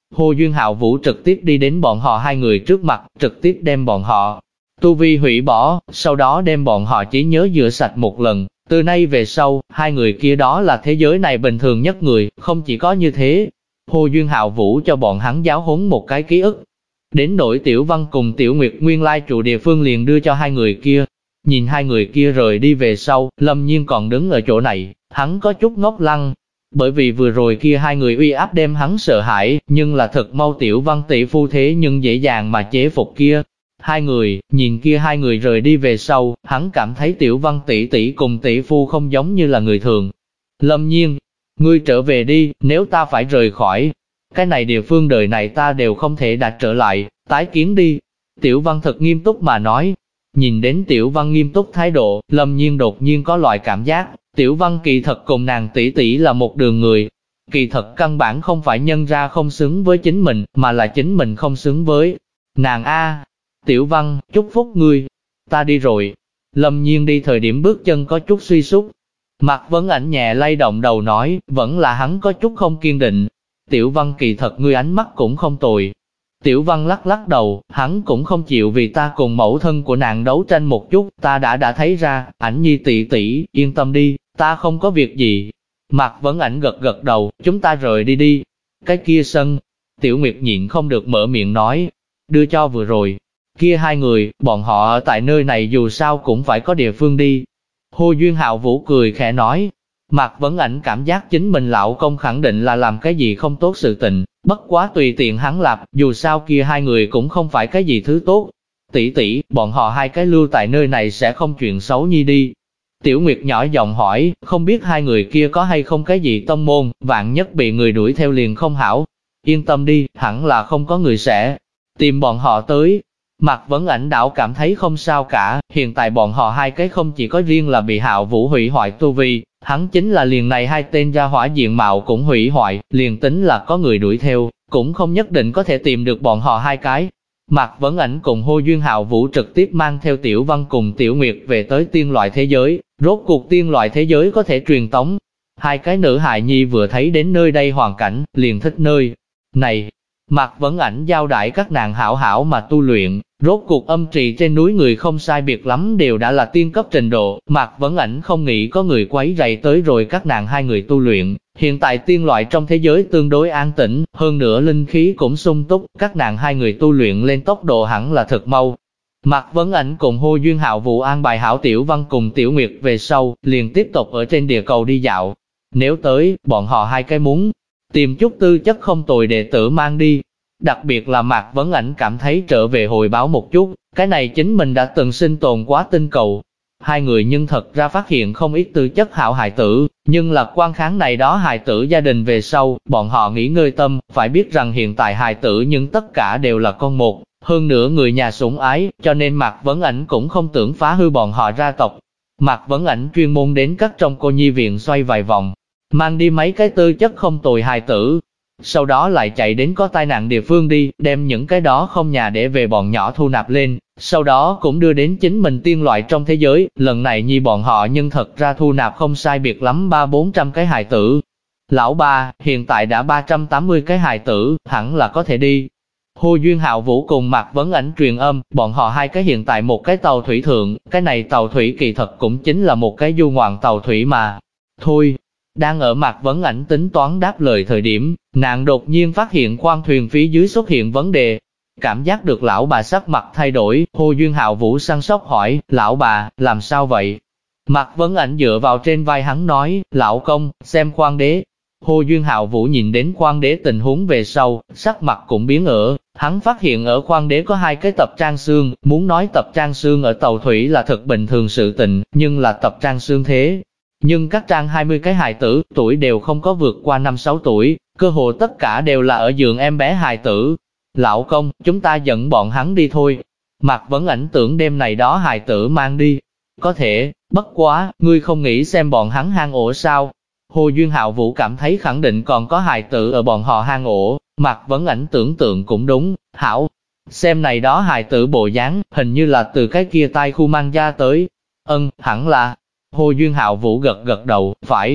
Hồ Duyên Hạo Vũ trực tiếp đi đến bọn họ hai người trước mặt, trực tiếp đem bọn họ tu vi hủy bỏ, sau đó đem bọn họ chỉ nhớ rửa sạch một lần. Từ nay về sau, hai người kia đó là thế giới này bình thường nhất người, không chỉ có như thế. Hồ Duyên Hạo Vũ cho bọn hắn giáo huấn một cái ký ức. Đến nỗi Tiểu Văn cùng Tiểu Nguyệt nguyên lai trụ địa phương liền đưa cho hai người kia. Nhìn hai người kia rời đi về sau, Lâm Nhiên còn đứng ở chỗ này, hắn có chút ngốc lăng. Bởi vì vừa rồi kia hai người uy áp đem hắn sợ hãi, nhưng là thật mau Tiểu Văn tỷ phu thế nhưng dễ dàng mà chế phục kia. Hai người, nhìn kia hai người rời đi về sau, hắn cảm thấy Tiểu Văn tỷ tỷ cùng tỷ phu không giống như là người thường. Lâm Nhiên, ngươi trở về đi, nếu ta phải rời khỏi, cái này địa phương đời này ta đều không thể đạt trở lại, tái kiến đi. Tiểu Văn thật nghiêm túc mà nói. Nhìn đến Tiểu Văn nghiêm túc thái độ, Lâm Nhiên đột nhiên có loại cảm giác, Tiểu Văn kỳ thật cùng nàng tỷ tỷ là một đường người. Kỳ thật căn bản không phải nhân ra không xứng với chính mình, mà là chính mình không xứng với nàng a. Tiểu Văn, chúc phúc ngươi. Ta đi rồi. Lâm Nhiên đi thời điểm bước chân có chút suy sút. Mạc Vấn Ảnh nhẹ lay động đầu nói, vẫn là hắn có chút không kiên định. Tiểu Văn kỳ thật ngươi ánh mắt cũng không tồi. Tiểu Văn lắc lắc đầu, hắn cũng không chịu vì ta cùng mẫu thân của nàng đấu tranh một chút, ta đã thấy ra, Ảnh Nhi tỷ tỷ, yên tâm đi, ta không có việc gì. Mạc Vấn Ảnh gật gật đầu, chúng ta rời đi đi. Cái kia sân, Tiểu Nguyệt nhịn không được mở miệng nói, đưa cho vừa rồi. Kia hai người, bọn họ ở tại nơi này dù sao cũng phải có địa phương đi. Hồ Duyên Hạo Vũ cười khẽ nói. Mạc Vấn Ảnh cảm giác chính mình lão công khẳng định là làm cái gì không tốt sự tình, bất quá tùy tiện hắn làm, dù sao kia hai người cũng không phải cái gì thứ tốt. Tỷ tỷ, bọn họ hai cái lưu tại nơi này sẽ không chuyện xấu nhi đi. Tiểu Nguyệt nhỏ giọng hỏi, không biết hai người kia có hay không cái gì tông môn, vạn nhất bị người đuổi theo liền không hảo. Yên tâm đi, hẳn là không có người sẽ tìm bọn họ tới. Mạc Vấn Ảnh đảo cảm thấy không sao cả, hiện tại bọn họ hai cái không chỉ có riêng là bị Hạo Vũ hủy hoại tu vi, hắn chính là liền này hai tên ra hỏa diện mạo cũng hủy hoại, liền tính là có người đuổi theo, cũng không nhất định có thể tìm được bọn họ hai cái. Mạc Vấn Ảnh cùng Hồ Duyên Hạo Vũ trực tiếp mang theo Tiểu Văn cùng Tiểu Nguyệt về tới tiên loại thế giới, rốt cuộc tiên loại thế giới có thể truyền tống. Hai cái nữ hài nhi vừa thấy đến nơi đây hoàn cảnh, liền thích nơi này. Mạc Vấn Ảnh giao đãi các nàng hảo hảo mà tu luyện, rốt cuộc âm trì trên núi người không sai biệt lắm đều đã là tiên cấp trình độ, Mạc Vấn Ảnh không nghĩ có người quấy rầy tới rồi các nàng hai người tu luyện. Hiện tại tiên loại trong thế giới tương đối an tĩnh, hơn nữa linh khí cũng sung túc, các nàng hai người tu luyện lên tốc độ hẳn là thật mau. Mạc Vấn Ảnh cùng Hồ Duyên Hạo Vũ an bài hảo Tiểu Văn cùng Tiểu Nguyệt về sau, liền tiếp tục ở trên địa cầu đi dạo. Nếu tới, bọn họ hai cái muốn tìm chút tư chất không tồi đệ tử mang đi. Đặc biệt là Mạc Vấn Ảnh cảm thấy trở về hồi báo một chút, cái này chính mình đã từng sinh tồn quá tinh cầu. Hai người nhưng thật ra phát hiện không ít tư chất hảo hài tử, nhưng là quan kháng này đó hài tử gia đình về sau, bọn họ nghỉ ngơi tâm, phải biết rằng hiện tại hài tử nhưng tất cả đều là con một, hơn nữa người nhà sủng ái, cho nên Mạc Vấn Ảnh cũng không tưởng phá hư bọn họ gia tộc. Mạc Vấn Ảnh chuyên môn đến các trong cô nhi viện xoay vài vòng, mang đi mấy cái tư chất không tồi hài tử. Sau đó lại chạy đến có tai nạn địa phương đi, đem những cái đó không nhà để về bọn nhỏ thu nạp lên, sau đó cũng đưa đến chính mình tiên loại trong thế giới, lần này nhi bọn họ nhưng thật ra thu nạp không sai biệt lắm 300-400 cái hài tử. Lão ba, hiện tại đã 380 cái hài tử, hẳn là có thể đi. Hồ Duyên Hạo Vũ cùng Mạc Vấn Ảnh truyền âm, bọn họ hai cái hiện tại một cái tàu thủy thượng, cái này tàu thủy kỳ thật cũng chính là một cái du ngoạn tàu thủy mà. Thôi. Đang ở Mạc Vấn Ảnh tính toán đáp lời thời điểm, nàng đột nhiên phát hiện khoang thuyền phía dưới xuất hiện vấn đề. Cảm giác được lão bà sắc mặt thay đổi, Hồ Duyên Hạo Vũ săn sóc hỏi, lão bà, làm sao vậy? Mạc Vấn Ảnh dựa vào trên vai hắn nói, lão công, xem khoang đế. Hồ Duyên Hạo Vũ nhìn đến khoang đế tình huống về sau, sắc mặt cũng biến ở, hắn phát hiện ở khoang đế có hai cái tập trang xương, muốn nói tập trang xương ở tàu thủy là thật bình thường sự tình, nhưng là tập trang xương thế. Nhưng các trang 20 cái hài tử, tuổi đều không có vượt qua 5-6 tuổi, cơ hồ tất cả đều là ở giường em bé hài tử. Lão công, chúng ta dẫn bọn hắn đi thôi. Mạc Vấn Ảnh tưởng đêm này đó hài tử mang đi. Có thể, bất quá, ngươi không nghĩ xem bọn hắn hang ổ sao? Hồ Duyên Hạo Vũ cảm thấy khẳng định còn có hài tử ở bọn họ hang ổ. Mạc Vấn Ảnh tưởng tượng cũng đúng, hảo. Xem này đó hài tử bộ dáng, hình như là từ cái kia tai khu mang ra tới. Hẳn là. Hồ Duyên Hạo Vũ gật gật đầu, phải.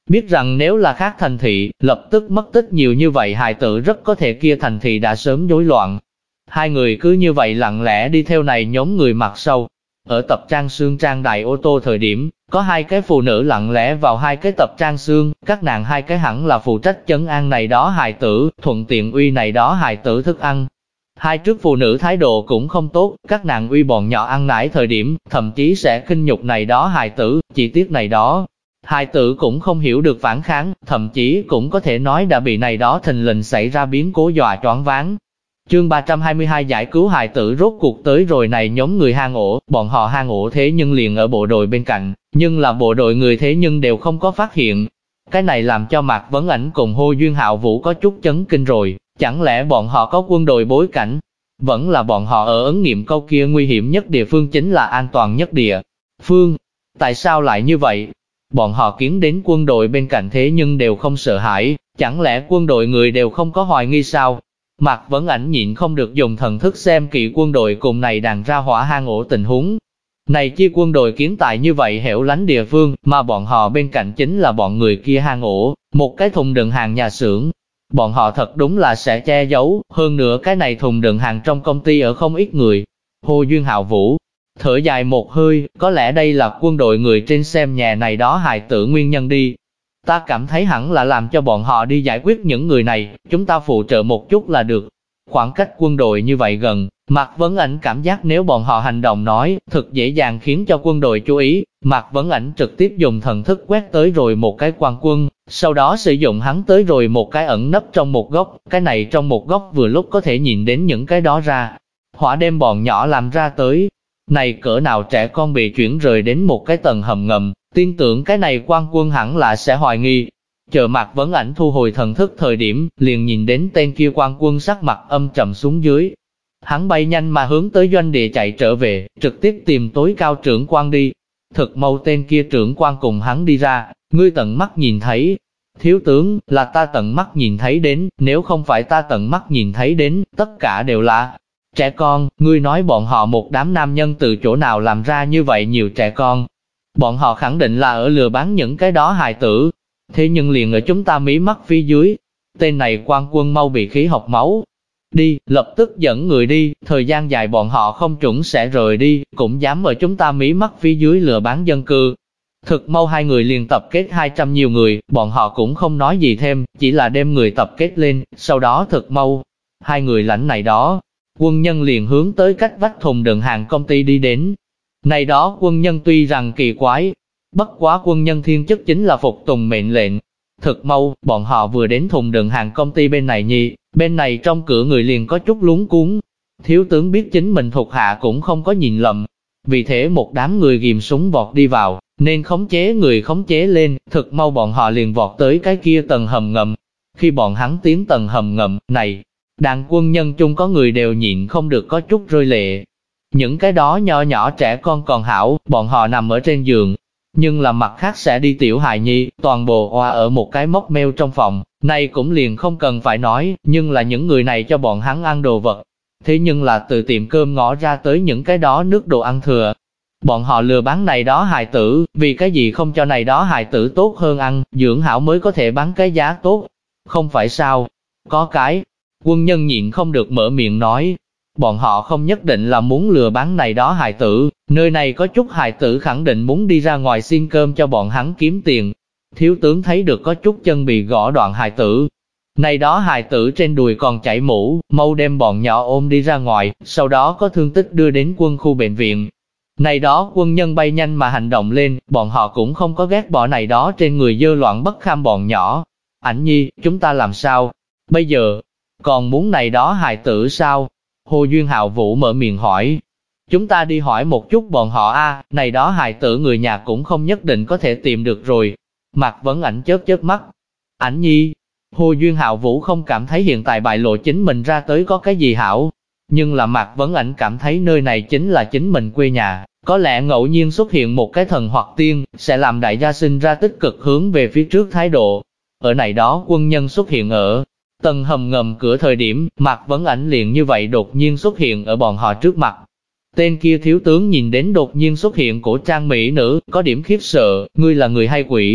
Biết rằng nếu là khác thành thị, lập tức mất tích nhiều như vậy hài tử rất có thể kia thành thị đã sớm rối loạn. Hai người cứ như vậy lặng lẽ đi theo này nhóm người mặt sau. Ở tập trang xương trang đại ô tô thời điểm, có hai cái phụ nữ lặng lẽ vào hai cái tập trang xương, các nàng hai cái hẳn là phụ trách trấn an này đó hài tử, thuận tiện uy này đó hài tử thức ăn. Hai trước phụ nữ thái độ cũng không tốt, các nàng uy bọn nhỏ ăn nải thời điểm, thậm chí sẽ khinh nhục này đó hài tử, chỉ tiếc này đó. Hài tử cũng không hiểu được phản kháng, thậm chí cũng có thể nói đã bị này đó thình lình xảy ra biến cố dọa choáng váng. Chương 322 giải cứu hài tử rốt cuộc tới rồi này nhóm người hang ổ, bọn họ hang ổ thế nhưng liền ở bộ đội bên cạnh, nhưng là bộ đội người thế nhưng đều không có phát hiện. Cái này làm cho Mạc Vấn Ảnh cùng Hồ Duyên Hạo Vũ có chút chấn kinh rồi, chẳng lẽ bọn họ có quân đội bối cảnh? Vẫn là bọn họ ở ứng nghiệm câu kia nguy hiểm nhất địa phương chính là an toàn nhất địa phương. Tại sao lại như vậy? Bọn họ kiến đến quân đội bên cạnh thế nhưng đều không sợ hãi, chẳng lẽ quân đội người đều không có hoài nghi sao? Mạc Vấn Ảnh nhịn không được dùng thần thức xem kỹ quân đội cùng này đàn ra hỏa hang ổ tình huống. Này chi quân đội kiến tại như vậy hẻo lánh địa phương, mà bọn họ bên cạnh chính là bọn người kia hang ổ, một cái thùng đựng hàng nhà xưởng. Bọn họ thật đúng là sẽ che giấu, hơn nữa cái này thùng đựng hàng trong công ty ở không ít người. Hồ Duyên Hạo Vũ thở dài một hơi, có lẽ đây là quân đội người trên xem nhà này đó hài tử nguyên nhân đi. Ta cảm thấy hẳn là làm cho bọn họ đi giải quyết những người này, chúng ta phụ trợ một chút là được. Khoảng cách quân đội như vậy gần, Mạc Vấn Ảnh cảm giác nếu bọn họ hành động nói, thực dễ dàng khiến cho quân đội chú ý. Mạc Vấn Ảnh trực tiếp dùng thần thức quét tới rồi một cái quan quân, sau đó sử dụng hắn tới rồi một cái ẩn nấp trong một góc, cái này trong một góc vừa lúc có thể nhìn đến những cái đó ra. Hỏa đem bọn nhỏ làm ra tới. Này cỡ nào trẻ con bị chuyển rời đến một cái tầng hầm ngầm, tin tưởng cái này quan quân hẳn là sẽ hoài nghi. Chờ Mạc Vấn Ảnh thu hồi thần thức thời điểm, liền nhìn đến tên kia quan quân sắc mặt âm trầm xuống dưới. Hắn bay nhanh mà hướng tới doanh địa chạy trở về, trực tiếp tìm tối cao trưởng quan đi. Thực mau tên kia trưởng quan cùng hắn đi ra, ngươi tận mắt nhìn thấy. Thiếu tướng, là ta tận mắt nhìn thấy đến, nếu không phải ta tận mắt nhìn thấy đến, tất cả đều là trẻ con. Ngươi nói bọn họ một đám nam nhân từ chỗ nào làm ra như vậy nhiều trẻ con. Bọn họ khẳng định là ở lừa bán những cái đó hài tử. Thế nhưng liền ở chúng ta mí mắt phía dưới, tên này quan quân mau bị khí học máu. Đi, lập tức dẫn người đi, thời gian dài bọn họ không chuẩn sẽ rời đi, cũng dám ở chúng ta mí mắt phía dưới lừa bán dân cư. Thực mau hai người liền tập kết 200 nhiều người, bọn họ cũng không nói gì thêm, chỉ là đem người tập kết lên, sau đó thực mau. Hai người lãnh này đó, quân nhân liền hướng tới cách vách thùng đựng hàng công ty đi đến. Này đó quân nhân tuy rằng kỳ quái, bất quá quân nhân thiên chất chính là phục tùng mệnh lệnh. Thực mau, bọn họ vừa đến thùng đựng hàng công ty bên này nhi, bên này trong cửa người liền có chút luống cuống. Thiếu tướng biết chính mình thuộc hạ cũng không có nhìn lầm. Vì thế một đám người ghim súng vọt đi vào, nên khống chế người khống chế lên, thực mau bọn họ liền vọt tới cái kia tầng hầm ngầm. Khi bọn hắn tiến tầng hầm ngầm, này, đàn quân nhân chung có người đều nhịn không được có chút rơi lệ. Những cái đó nho nhỏ trẻ con còn hảo, bọn họ nằm ở trên giường. Nhưng là mặt khác sẽ đi tiểu hài nhi, toàn bộ oa ở một cái móc meo trong phòng, này cũng liền không cần phải nói, nhưng là những người này cho bọn hắn ăn đồ vật. Thế nhưng là từ tiệm cơm ngõ ra tới những cái đó nước đồ ăn thừa. Bọn họ lừa bán này đó hài tử, vì cái gì không cho này đó hài tử tốt hơn ăn, dưỡng hảo mới có thể bán cái giá tốt. Không phải sao? Có cái, quân nhân nhịn không được mở miệng nói. Bọn họ không nhất định là muốn lừa bán này đó hài tử, nơi này có chút hài tử khẳng định muốn đi ra ngoài xin cơm cho bọn hắn kiếm tiền. Thiếu tướng thấy được có chút chân bị gõ đoạn hài tử. Này đó hài tử trên đùi còn chảy mũ, mau đem bọn nhỏ ôm đi ra ngoài, sau đó có thương tích đưa đến quân khu bệnh viện. Này đó quân nhân bay nhanh mà hành động lên, bọn họ cũng không có ghét bỏ này đó trên người dơ loạn bất kham bọn nhỏ. Ảnh nhi, chúng ta làm sao? Bây giờ, còn muốn này đó hài tử sao? Hồ Duyên Hạo Vũ mở miệng hỏi. Chúng ta đi hỏi một chút bọn họ a, này đó hài tử người nhà cũng không nhất định có thể tìm được rồi. Mạc Vấn Ảnh chớp chớp mắt. Ảnh nhi, Hồ Duyên Hạo Vũ không cảm thấy hiện tại bại lộ chính mình ra tới có cái gì hảo. Nhưng là Mạc Vấn Ảnh cảm thấy nơi này chính là chính mình quê nhà, có lẽ ngẫu nhiên xuất hiện một cái thần hoặc tiên, sẽ làm đại gia sinh ra tích cực hướng về phía trước thái độ. Ở này đó quân nhân xuất hiện ở tầng hầm ngầm cửa thời điểm, Mạc Vấn Ảnh liền như vậy đột nhiên xuất hiện ở bọn họ trước mặt. Tên kia thiếu tướng nhìn đến đột nhiên xuất hiện của trang mỹ nữ, có điểm khiếp sợ, ngươi là người hay quỷ?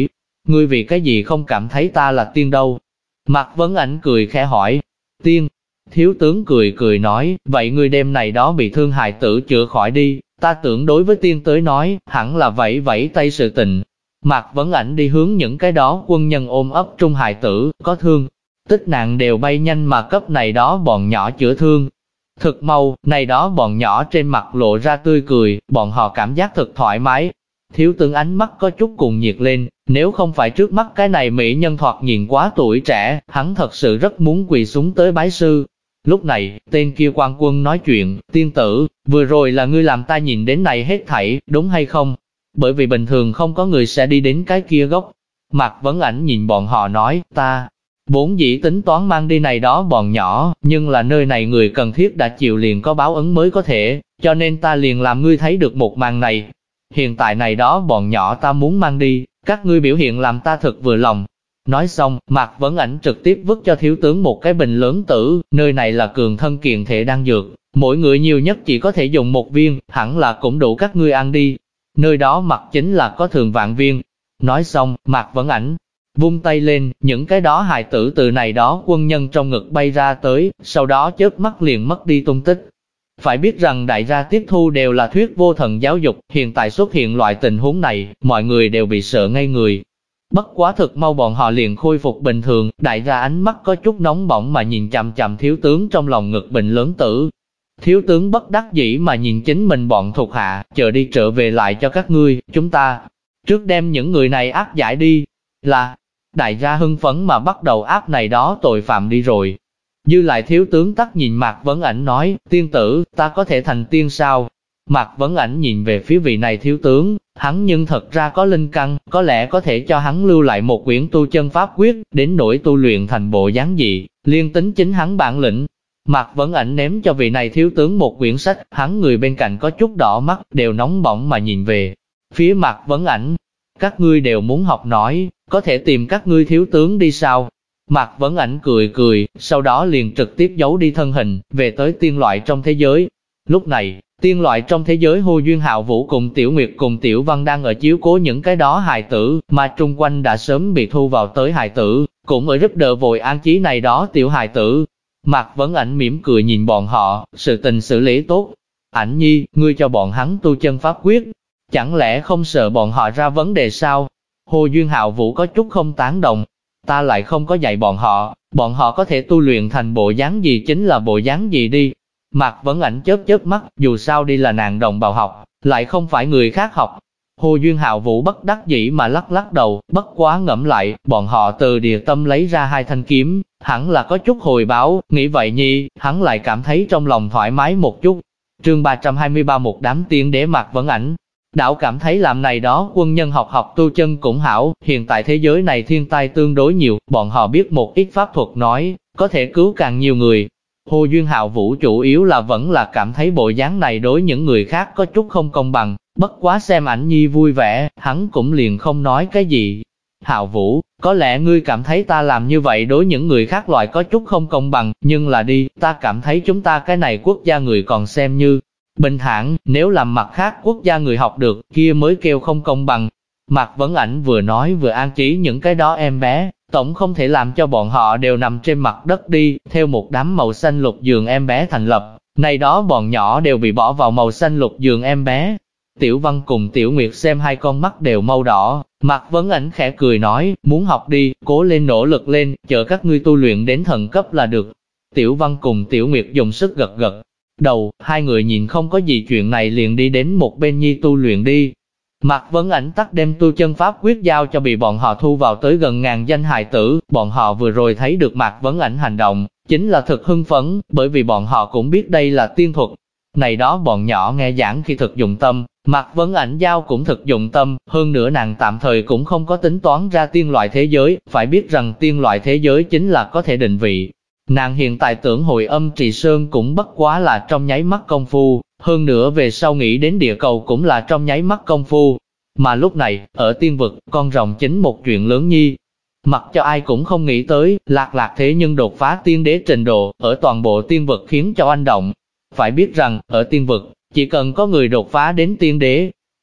ngươi vì cái gì không cảm thấy ta là tiên đâu? Mạc Vấn Ảnh cười khẽ hỏi, tiên. Thiếu tướng cười cười nói, vậy ngươi đêm này đó bị thương hài tử chữa khỏi đi, ta tưởng đối với tiên tới nói, hẳn là vẫy vẫy tay sự tình. Mạc Vấn Ảnh đi hướng những cái đó quân nhân ôm ấp trung hài tử, có thương tích nặng đều bay nhanh mà cấp này đó bọn nhỏ chữa thương. Thực mau, này đó bọn nhỏ trên mặt lộ ra tươi cười, bọn họ cảm giác thật thoải mái. Thiếu tướng ánh mắt có chút cùng nhiệt lên, nếu không phải trước mắt cái này mỹ nhân thoạt nhìn quá tuổi trẻ, hắn thật sự rất muốn quỳ xuống tới bái sư. Lúc này, tên kia quan quân nói chuyện, tiên tử, vừa rồi là ngươi làm ta nhìn đến này hết thảy, đúng hay không? Bởi vì bình thường không có người sẽ đi đến cái kia gốc. Mạc Vấn Ảnh nhìn bọn họ nói, ta vốn dĩ tính toán mang đi này đó bọn nhỏ, nhưng là nơi này người cần thiết đã chịu liền có báo ứng mới có thể, cho nên ta liền làm ngươi thấy được một màn này. Hiện tại này đó bọn nhỏ ta muốn mang đi, các ngươi biểu hiện làm ta thật vừa lòng. Nói xong, Mạc Vấn Ảnh trực tiếp vứt cho thiếu tướng một cái bình lớn tử, nơi này là cường thân kiện thể đan dược, mỗi người nhiều nhất chỉ có thể dùng một viên, hẳn là cũng đủ các ngươi ăn đi. Nơi đó mặt chính là có thường vạn viên. Nói xong, Mạc Vấn Ảnh vung tay lên, những cái đó hài tử từ này đó quân nhân trong ngực bay ra tới, sau đó chớp mắt liền mất đi tung tích. Phải biết rằng đại gia tiếp thu đều là thuyết vô thần giáo dục, hiện tại xuất hiện loại tình huống này, mọi người đều bị sợ ngây người. Bất quá thực mau bọn họ liền khôi phục bình thường, đại gia ánh mắt có chút nóng bỏng mà nhìn chằm chằm thiếu tướng trong lòng ngực bình lớn tử. Thiếu tướng bất đắc dĩ mà nhìn chính mình bọn thuộc hạ, chờ đi trở về lại cho các ngươi, chúng ta trước đem những người này áp giải đi. Là, đại gia hưng phấn mà bắt đầu áp này đó tội phạm đi rồi. Dư lại thiếu tướng tắc nhìn Mạc Vấn Ảnh nói, tiên tử, ta có thể thành tiên sao? Mạc Vấn Ảnh nhìn về phía vị này thiếu tướng, hắn nhưng thật ra có linh căn, có lẽ có thể cho hắn lưu lại một quyển tu chân pháp quyết, đến nỗi tu luyện thành bộ dáng gì, liên tính chính hắn bản lĩnh. Mạc Vấn Ảnh ném cho vị này thiếu tướng một quyển sách, hắn người bên cạnh có chút đỏ mắt, đều nóng bỏng mà nhìn về phía Mạc Vấn Ảnh. Các ngươi đều muốn học nói, có thể tìm các ngươi thiếu tướng đi sao? Mạc Vấn Ảnh cười cười, sau đó liền trực tiếp giấu đi thân hình, về tới tiên loại trong thế giới. Lúc này, tiên loại trong thế giới Hồ Duyên Hạo Vũ cùng Tiểu Nguyệt cùng Tiểu Văn đang ở chiếu cố những cái đó hài tử, mà trung quanh đã sớm bị thu vào tới hài tử, cũng ở giúp đỡ vội an trí này đó tiểu hài tử. Mạc Vấn Ảnh mỉm cười nhìn bọn họ, sự tình xử lý tốt. Ảnh nhi, ngươi cho bọn hắn tu chân pháp quyết, chẳng lẽ không sợ bọn họ ra vấn đề sao? Hồ Duyên Hạo Vũ có chút không tán đồng. Ta lại không có dạy bọn họ có thể tu luyện thành bộ dáng gì chính là bộ dáng gì đi. Mạc Vấn Ảnh chớp chớp mắt, dù sao đi là nàng đồng bào học, lại không phải người khác học. Hồ Duyên Hạo Vũ bất đắc dĩ mà lắc lắc đầu, bất quá ngẫm lại, bọn họ từ địa tâm lấy ra 2 thanh kiếm, hẳn là có chút hồi báo, nghĩ vậy nhi, hắn lại cảm thấy trong lòng thoải mái một chút. Chương 323 một đám tiên đế. Mạc Vấn Ảnh đảo cảm thấy làm này đó quân nhân học tu chân cũng hảo, hiện tại thế giới này thiên tai tương đối nhiều, bọn họ biết một ít pháp thuật nói, có thể cứu càng nhiều người. Hồ Duyên Hạo Vũ chủ yếu là vẫn là cảm thấy bộ dáng này đối những người khác có chút không công bằng, bất quá xem Ảnh nhi vui vẻ, hắn cũng liền không nói cái gì. Hạo Vũ, có lẽ ngươi cảm thấy ta làm như vậy đối những người khác loại có chút không công bằng, nhưng là đi, ta cảm thấy chúng ta cái này quốc gia người còn xem như bình thản, nếu làm mặt khác quốc gia người học được, kia mới kêu không công bằng. Mạc Vấn Ảnh vừa nói vừa an trí những cái đó em bé, tổng không thể làm cho bọn họ đều nằm trên mặt đất đi, theo một đám màu xanh lục giường em bé thành lập, này đó bọn nhỏ đều bị bỏ vào màu xanh lục giường em bé. Tiểu Văn cùng Tiểu Nguyệt xem 2 con mắt đều màu đỏ, Mạc Vấn Ảnh khẽ cười nói, muốn học đi, cố lên nỗ lực lên, chờ các ngươi tu luyện đến thần cấp là được. Tiểu Văn cùng Tiểu Nguyệt dùng sức gật gật đầu, 2 người nhìn không có gì chuyện này liền đi đến một bên nhi tu luyện đi. Mạc Vấn Ảnh tắt đem tu chân pháp quyết giao cho bị bọn họ thu vào tới gần ngàn danh hài tử, bọn họ vừa rồi thấy được Mạc Vấn Ảnh hành động, chính là thực hưng phấn, bởi vì bọn họ cũng biết đây là tiên thuật. Này đó bọn nhỏ nghe giảng khi thực dụng tâm, Mạc Vấn Ảnh giao cũng thực dụng tâm, hơn nữa nàng tạm thời cũng không có tính toán ra tiên loại thế giới, phải biết rằng tiên loại thế giới chính là có thể định vị. Nàng hiện tại tưởng Hồi Âm Trì Sơn cũng bất quá là trong nháy mắt công phu, hơn nữa về sau nghĩ đến địa cầu cũng là trong nháy mắt công phu. Mà lúc này, ở tiên vực, con rồng chính một chuyện lớn nhi. Mặc cho ai cũng không nghĩ tới, Lạc thế nhưng đột phá tiên đế trình độ, ở toàn bộ tiên vực khiến cho oanh động. Phải biết rằng, ở tiên vực, chỉ cần có người đột phá đến tiên đế,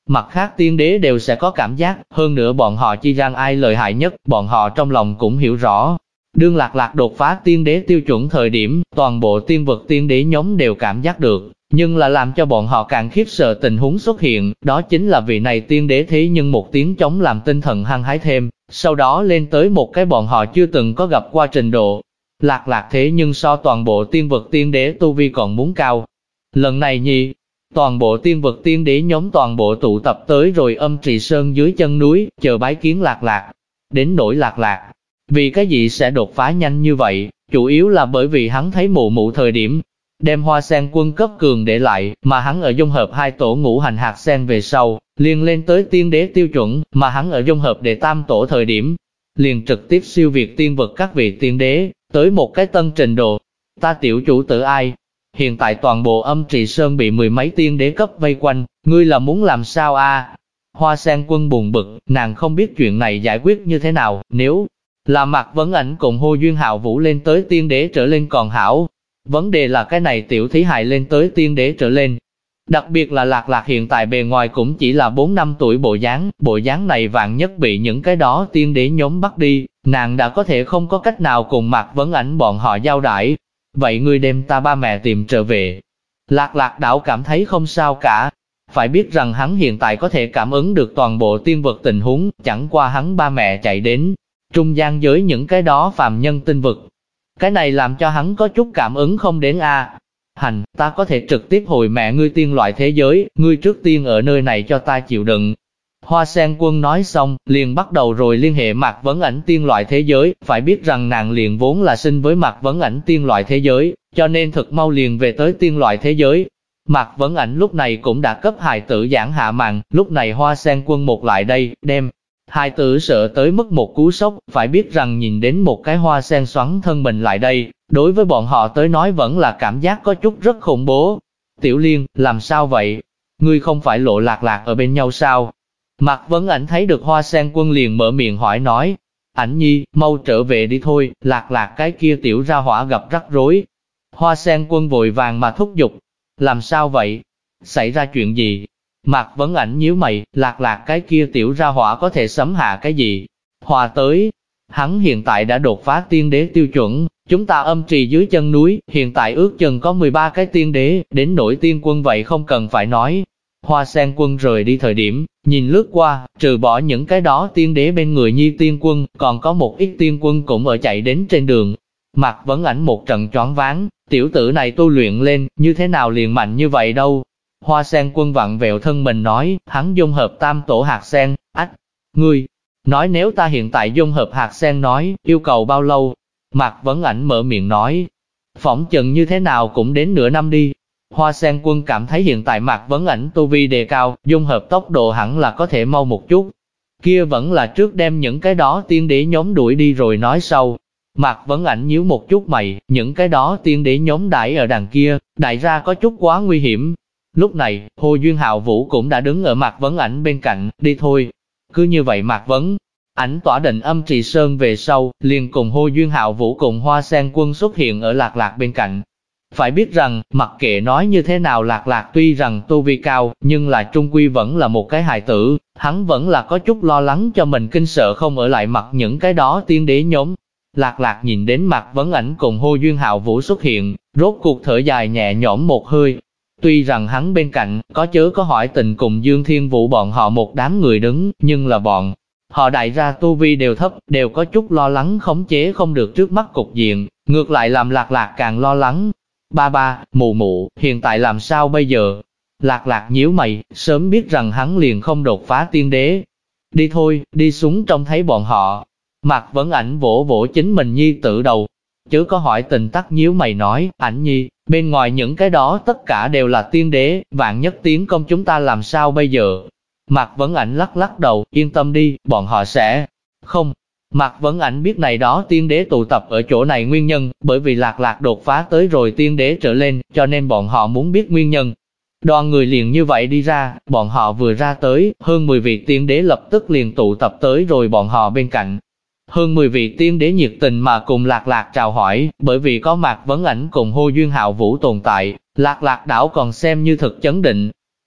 Mặt khác tiên đế đều sẽ có cảm giác, hơn nữa bọn họ chi rằng ai lợi hại nhất, bọn họ trong lòng cũng hiểu rõ. Đương Lạc Lạc đột phá tiên đế tiêu chuẩn thời điểm, toàn bộ tiên vực tiên đế nhóm đều cảm giác được, nhưng là làm cho bọn họ càng khiếp sợ tình huống xuất hiện, đó chính là vị này tiên đế thế nhưng một tiếng chống làm tinh thần hăng hái thêm, sau đó lên tới một cái bọn họ chưa từng có gặp qua trình độ. Lạc Lạc thế nhưng so toàn bộ tiên vực tiên đế tu vi còn muốn cao. Lần này nhỉ, toàn bộ tiên vực tiên đế nhóm toàn bộ tụ tập tới rồi Âm Trì Sơn dưới chân núi, chờ bái kiến Lạc Lạc. Đến nỗi Lạc Lạc, vì cái gì sẽ đột phá nhanh như vậy, chủ yếu là bởi vì hắn thấy mụ mụ thời điểm, đem Hoa Sen Quân cấp cường để lại, mà hắn ở dung hợp hai tổ ngũ hành hạt sen về sau, liền lên tới tiên đế tiêu chuẩn, mà hắn ở dung hợp đệ tam tổ thời điểm, liền trực tiếp siêu việt tiên vực các vị tiên đế, tới một cái tân trình độ. Ta tiểu chủ tử ai? Hiện tại toàn bộ Âm Trì Sơn bị mười mấy tiên đế cấp vây quanh, ngươi là muốn làm sao a? Hoa Sen Quân buồn bực, nàng không biết chuyện này giải quyết như thế nào, nếu là Mạc Vấn Ảnh cùng Hồ Duyên Hạo Vũ lên tới tiên đế trở lên còn hảo. Vấn đề là cái này tiểu thí hài lên tới tiên đế trở lên. Đặc biệt là Lạc Lạc hiện tại bề ngoài cũng chỉ là 4 năm tuổi bộ dáng này vạn nhất bị những cái đó tiên đế nhóm bắt đi, nàng đã có thể không có cách nào cùng Mạc Vấn Ảnh bọn họ giao đãi. Vậy ngươi đem ta ba mẹ tìm trở về. Lạc Lạc đảo cảm thấy không sao cả. Phải biết rằng hắn hiện tại có thể cảm ứng được toàn bộ tiên vực tình huống, chẳng qua hắn ba mẹ chạy đến trung gian giới những cái đó phàm nhân tinh vực. Cái này làm cho hắn có chút cảm ứng không đến a. Hành, ta có thể trực tiếp hồi mẹ ngươi tiên loại thế giới, ngươi trước tiên ở nơi này cho ta chịu đựng. Hoa Sen Quân nói xong, liền bắt đầu rồi liên hệ Mạc Vấn Ảnh tiên loại thế giới, phải biết rằng nàng liền vốn là sinh với Mạc Vấn Ảnh tiên loại thế giới, cho nên thực mau liền về tới tiên loại thế giới. Mạc Vấn Ảnh lúc này cũng đã cấp hài tử giảng hạ màn, lúc này Hoa Sen Quân một lại đây, đem hài tử sợ tới mức một cú sốc, phải biết rằng nhìn đến một cái hoa sen xoắn thân mình lại đây, đối với bọn họ tới nói vẫn là cảm giác có chút rất khủng bố. Tiểu Liên, làm sao vậy? Ngươi không phải Lộ Lạc Lạc ở bên nhau sao? Mạc Vấn Ảnh thấy được Hoa Sen Quân liền mở miệng hỏi nói, Ảnh nhi, mau trở về đi thôi, Lạc Lạc cái kia tiểu ra hỏa gặp rắc rối. Hoa Sen Quân vội vàng mà thúc giục, làm sao vậy? Xảy ra chuyện gì? Mạc Vấn Ảnh nhíu mày, Lạc Lạc cái kia tiểu ra hỏa có thể sấm hạ cái gì? Hòa tới, hắn hiện tại đã đột phá tiên đế tiêu chuẩn, chúng ta Âm Trì dưới chân núi, hiện tại ước chừng có 13 cái tiên đế, đến nỗi tiên quân vậy không cần phải nói. Hoa Sen Quân rời đi thời điểm, nhìn lướt qua, trừ bỏ những cái đó tiên đế bên người Nhi tiên quân, còn có một ít tiên quân cũng ở chạy đến trên đường. Mạc Vấn Ảnh một trận choáng váng, tiểu tử này tu luyện lên, như thế nào liền mạnh như vậy đâu. Hoa Sen Quân vặn vẹo thân mình nói, hắn dung hợp tam tổ hạt sen, ngươi, nói nếu ta hiện tại dung hợp hạt sen nói, yêu cầu bao lâu? Mạc Vấn Ảnh mở miệng nói, phỏng chừng như thế nào cũng đến nửa năm đi. Hoa Sen Quân cảm thấy hiện tại Mạc Vấn Ảnh tu vi đề cao, dung hợp tốc độ hẳn là có thể mau một chút. Kia vẫn là trước đem những cái đó tiên đế nhóm đuổi đi rồi nói sau. Mạc Vấn Ảnh nhíu một chút mày, những cái đó tiên đế nhóm đãi ở đằng kia, đại ra có chút quá nguy hiểm. Lúc này, Hồ Duyên Hạo Vũ cũng đã đứng ở Mạc Vấn Ảnh bên cạnh, đi thôi. Cứ như vậy Mạc Vấn Ảnh tỏa định Âm Trì Sơn về sau, liền cùng Hồ Duyên Hạo Vũ cùng Hoa Sen Quân xuất hiện ở Lạc Lạc bên cạnh. Phải biết rằng, mặc kệ nói như thế nào Lạc Lạc tuy rằng tu vi cao, nhưng là trung quy vẫn là một cái hài tử, hắn vẫn là có chút lo lắng cho mình kinh sợ không ở lại mặt những cái đó tiên đế nhóm. Lạc Lạc nhìn đến Mạc Vấn Ảnh cùng Hồ Duyên Hạo Vũ xuất hiện, rốt cuộc thở dài nhẹ nhõm một hơi. Tuy rằng hắn bên cạnh, có chớ có hỏi tình cùng Dương Thiên Vũ bọn họ một đám người đứng, nhưng là bọn họ đại ra tu vi đều thấp, đều có chút lo lắng khống chế không được trước mắt cục diện, ngược lại làm Lạc Lạc càng lo lắng. Ba ba, mụ mụ, hiện tại làm sao bây giờ? Lạc Lạc nhíu mày, sớm biết rằng hắn liền không đột phá tiên đế. Đi thôi, đi xuống trông thấy bọn họ. Mạc Vấn Ảnh vỗ vỗ chính mình nhi tử đầu. Chứ có hỏi tình tắc nhíu mày nói, Ảnh nhi, bên ngoài những cái đó tất cả đều là tiên đế, vạn nhất tiến công chúng ta làm sao bây giờ? Mạc Vấn Ảnh lắc lắc đầu, yên tâm đi, bọn họ sẽ không. Mạc Vấn Ảnh biết này đó tiên đế tụ tập ở chỗ này nguyên nhân, bởi vì Lạc Lạc đột phá tới rồi tiên đế trở lên, cho nên bọn họ muốn biết nguyên nhân. Đoàn người liền như vậy đi ra, bọn họ vừa ra tới, hơn 10 vị tiên đế lập tức liền tụ tập tới rồi bọn họ bên cạnh. Hơn 10 vị tiên đế nhiệt tình mà cùng Lạc Lạc chào hỏi, bởi vì có Mạc Vấn Ảnh cùng Hồ Duyên Hạo Vũ tồn tại, Lạc Lạc đảo còn xem như thực chấn định.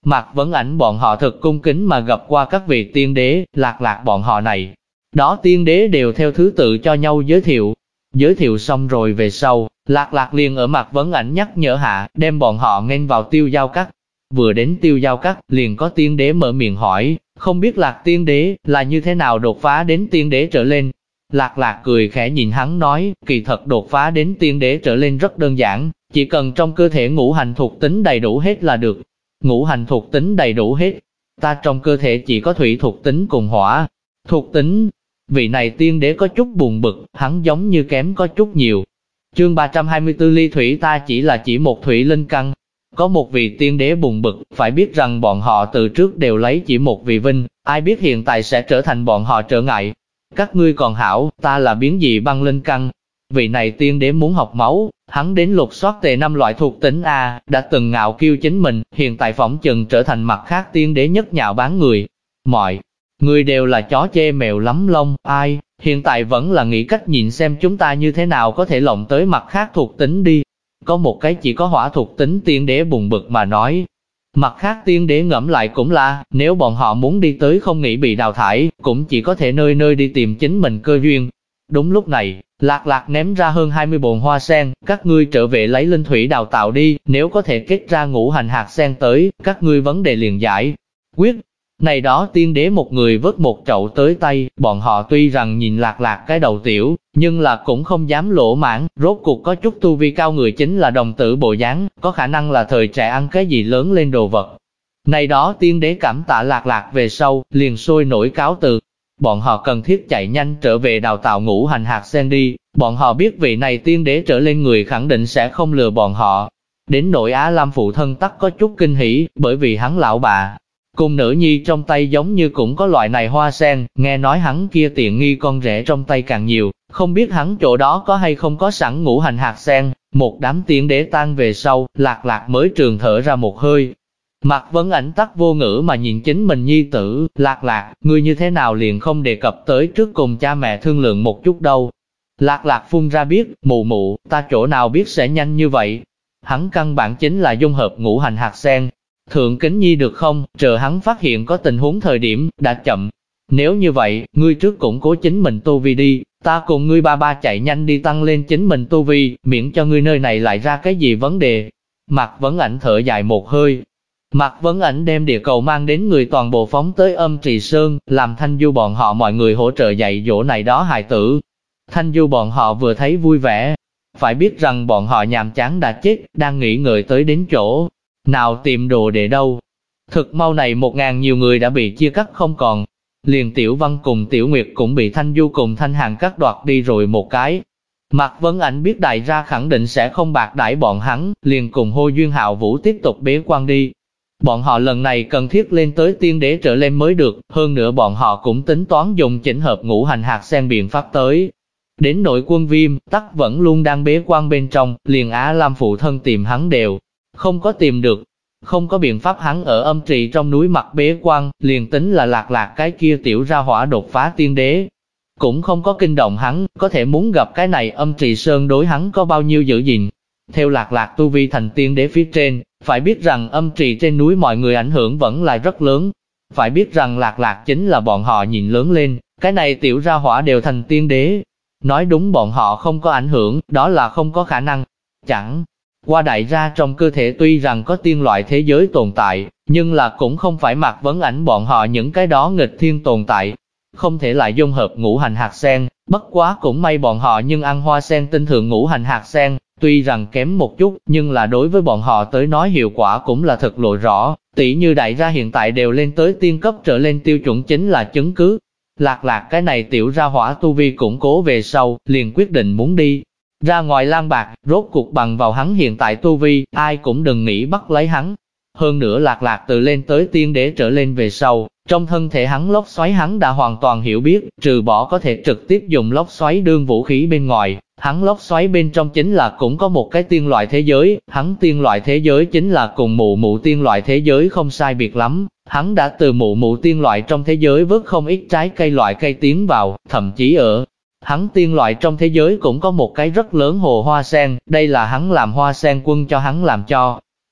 Mạc Vấn Ảnh bọn họ thật cung kính mà gặp qua các vị tiên đế, Lạc Lạc bọn họ này. Đó tiên đế đều theo thứ tự cho nhau giới thiệu. Giới thiệu xong rồi về sau, Lạc Lạc liền ở Mạc Vấn Ảnh nhắc nhở hạ, đem bọn họ nghênh vào Tiêu Giao Các. Vừa đến Tiêu Giao Các, liền có tiên đế mở miệng hỏi, không biết Lạc tiên đế là như thế nào đột phá đến tiên đế trở lên. Lạc Lạc cười khẽ nhìn hắn nói, kỳ thật đột phá đến tiên đế trở lên rất đơn giản, chỉ cần trong cơ thể ngũ hành thuộc tính đầy đủ hết là được. Ngũ hành thuộc tính đầy đủ hết, ta trong cơ thể chỉ có thủy thuộc tính cùng hỏa thuộc tính. Vị này tiên đế có chút buồn bực, hắn giống như kém có chút nhiều. Chương 324 ly thủy ta chỉ một thủy linh căn. Có một vị tiên đế buồn bực, phải biết rằng bọn họ từ trước đều lấy chỉ một vị vinh, ai biết hiện tại sẽ trở thành bọn họ trở ngại. Các ngươi còn hảo, ta là biến dị băng linh căn. Vị này tiên đế muốn học máu, hắn đến lục soát tề 5 loại thuộc tính A, đã từng ngạo kiêu chính mình, hiện tại phỏng chừng trở thành mặt khác tiên đế nhất nhạo báng người. Mọi người đều là chó chê mèo lắm lông, ai, hiện tại vẫn là nghĩ cách nhìn xem chúng ta như thế nào có thể lộng tới mặt khác thuộc tính đi. Có một cái chỉ có hỏa thuộc tính tiên đế buồn bực mà nói. Mặt khác tiên đế ngẫm lại cũng là, nếu bọn họ muốn đi tới không nghĩ bị đào thải, cũng chỉ có thể nơi nơi đi tìm chính mình cơ duyên. Đúng lúc này, Lạc Lạc ném ra hơn 20 bồn hoa sen, các ngươi trở về lấy linh thủy đào tạo đi, nếu có thể kết ra ngũ hành hạt sen tới, các ngươi vấn đề liền giải quyết. Này đó tiên đế một người vớt một chậu tới tay, bọn họ tuy rằng nhìn Lạc Lạc cái đầu tiểu, nhưng là cũng không dám lỗ mãn, rốt cuộc có chút tu vi cao người chính là đồng tử bộ dáng, có khả năng là thời trẻ ăn cái gì lớn lên đồ vật. Này đó tiên đế cảm tạ Lạc Lạc về sau, liền sôi nổi cáo từ. Bọn họ cần thiết chạy nhanh trở về đào tạo ngũ hành hạt sen đi, bọn họ biết vị này tiên đế trở lên người khẳng định sẽ không lừa bọn họ. Đến nỗi Á Lam phụ thân tắc có chút kinh hỉ, bởi vì hắn lão bà cùng nữ nhi trong tay giống như cũng có loại này hoa sen, nghe nói hắn kia tiện nghi con rể trong tay càng nhiều, không biết hắn chỗ đó có hay không có sẵn ngũ hành hạt sen. Một đám tiên đế tan về sau, Lạc Lạc mới trường thở ra một hơi. Mạc Vấn Ảnh tắc vô ngữ mà nhìn chính mình nhi tử, Lạc Lạc, ngươi như thế nào liền không đề cập tới trước cùng cha mẹ thương lượng một chút đâu. Lạc Lạc phun ra biết, mụ mụ, ta chỗ nào biết sẽ nhanh như vậy. Hắn căn bản chính là dung hợp ngũ hành hạt sen. Thượng Kính Nhi được không, chờ hắn phát hiện có tình huống thời điểm, đã chậm. Nếu như vậy, ngươi trước củng cố chính mình tu vi đi, ta cùng ngươi ba ba chạy nhanh đi tăng lên chính mình tu vi, miễn cho ngươi nơi này lại ra cái gì vấn đề. Mạc Vấn Ảnh thở dài một hơi. Mạc Vấn Ảnh đem địa cầu mang đến người toàn bộ phóng tới Âm Trì Sơn, làm Thanh Du bọn họ mọi người hỗ trợ dạy dỗ này đó hài tử. Thanh Du bọn họ vừa thấy vui vẻ, phải biết rằng bọn họ nhàm chán đã chết, đang nghĩ ngợi tới đến chỗ nào tìm đồ để đâu. Thực mau này 1000 nhiều người đã bị chia cắt không còn. Liền Tiểu Văn cùng Tiểu Nguyệt cũng bị Thanh Du cùng Thanh Hàn cắt đoạt đi rồi một cái. Mạc Vấn Ảnh biết đại gia khẳng định sẽ không bạc đãi bọn hắn, liền cùng Hô Duyên Hạo Vũ tiếp tục bế quan đi. Bọn họ lần này cần thiết lên tới tiên đế trở lên mới được, hơn nữa bọn họ cũng tính toán dùng chỉnh hợp ngũ hành hạt sen biện pháp tới. Đến nội Quân Viêm, tắc vẫn luôn đang bế quan bên trong, liền Á Lam phụ thân tìm hắn đều không có tìm được. Không có biện pháp hắn ở Âm Trì trong núi mặt bế quan, liền tính là Lạc Lạc cái kia tiểu ra hỏa đột phá tiên đế. Cũng không có kinh động hắn, có thể muốn gặp cái này Âm Trì Sơn đối hắn có bao nhiêu giữ gìn. Theo Lạc Lạc tu vi thành tiên đế phía trên, phải biết rằng Âm Trì trên núi mọi người ảnh hưởng vẫn là rất lớn. Phải biết rằng Lạc Lạc chính là bọn họ nhìn lớn lên, cái này tiểu ra hỏa đều thành tiên đế. Nói đúng bọn họ không có ảnh hưởng, đó là không có khả năng. Chẳng qua đại gia trong cơ thể tuy rằng có tiên loại thế giới tồn tại, nhưng là cũng không phải Mạc Vấn Ảnh bọn họ những cái đó nghịch thiên tồn tại. Không thể lại dung hợp ngũ hành hạt sen, bất quá cũng may bọn họ nhưng ăn hoa sen tinh thượng ngũ hành hạt sen, tuy rằng kém một chút, nhưng là đối với bọn họ tới nói hiệu quả cũng là thật lộ rõ, tỷ như đại gia hiện tại đều lên tới tiên cấp trở lên tiêu chuẩn chính là chứng cứ. Lạc Lạc cái này tiểu ra hỏa tu vi củng cố về sau, liền quyết định muốn đi ra ngoài lang bạc, rốt cuộc bằng vào hắn hiện tại tu vi, ai cũng đừng nghĩ bắt lấy hắn. Hơn nữa Lạc Lạc từ lên tới tiên đế trở lên về sau, trong thân thể hắn lốc xoáy hắn đã hoàn toàn hiểu biết, trừ bỏ có thể trực tiếp dùng lốc xoáy đương vũ khí bên ngoài, hắn lốc xoáy bên trong chính là cũng có một cái tiên loại thế giới, hắn tiên loại thế giới chính là cùng mụ mụ tiên loại thế giới không sai biệt lắm, hắn đã từ mụ mụ tiên loại trong thế giới vớt không ít trái cây loại cây tiến vào, thậm chí ở hắn tiên loại trong thế giới cũng có một cái rất lớn hồ hoa sen, đây là hắn làm hoa sen quân cho hắn làm cho.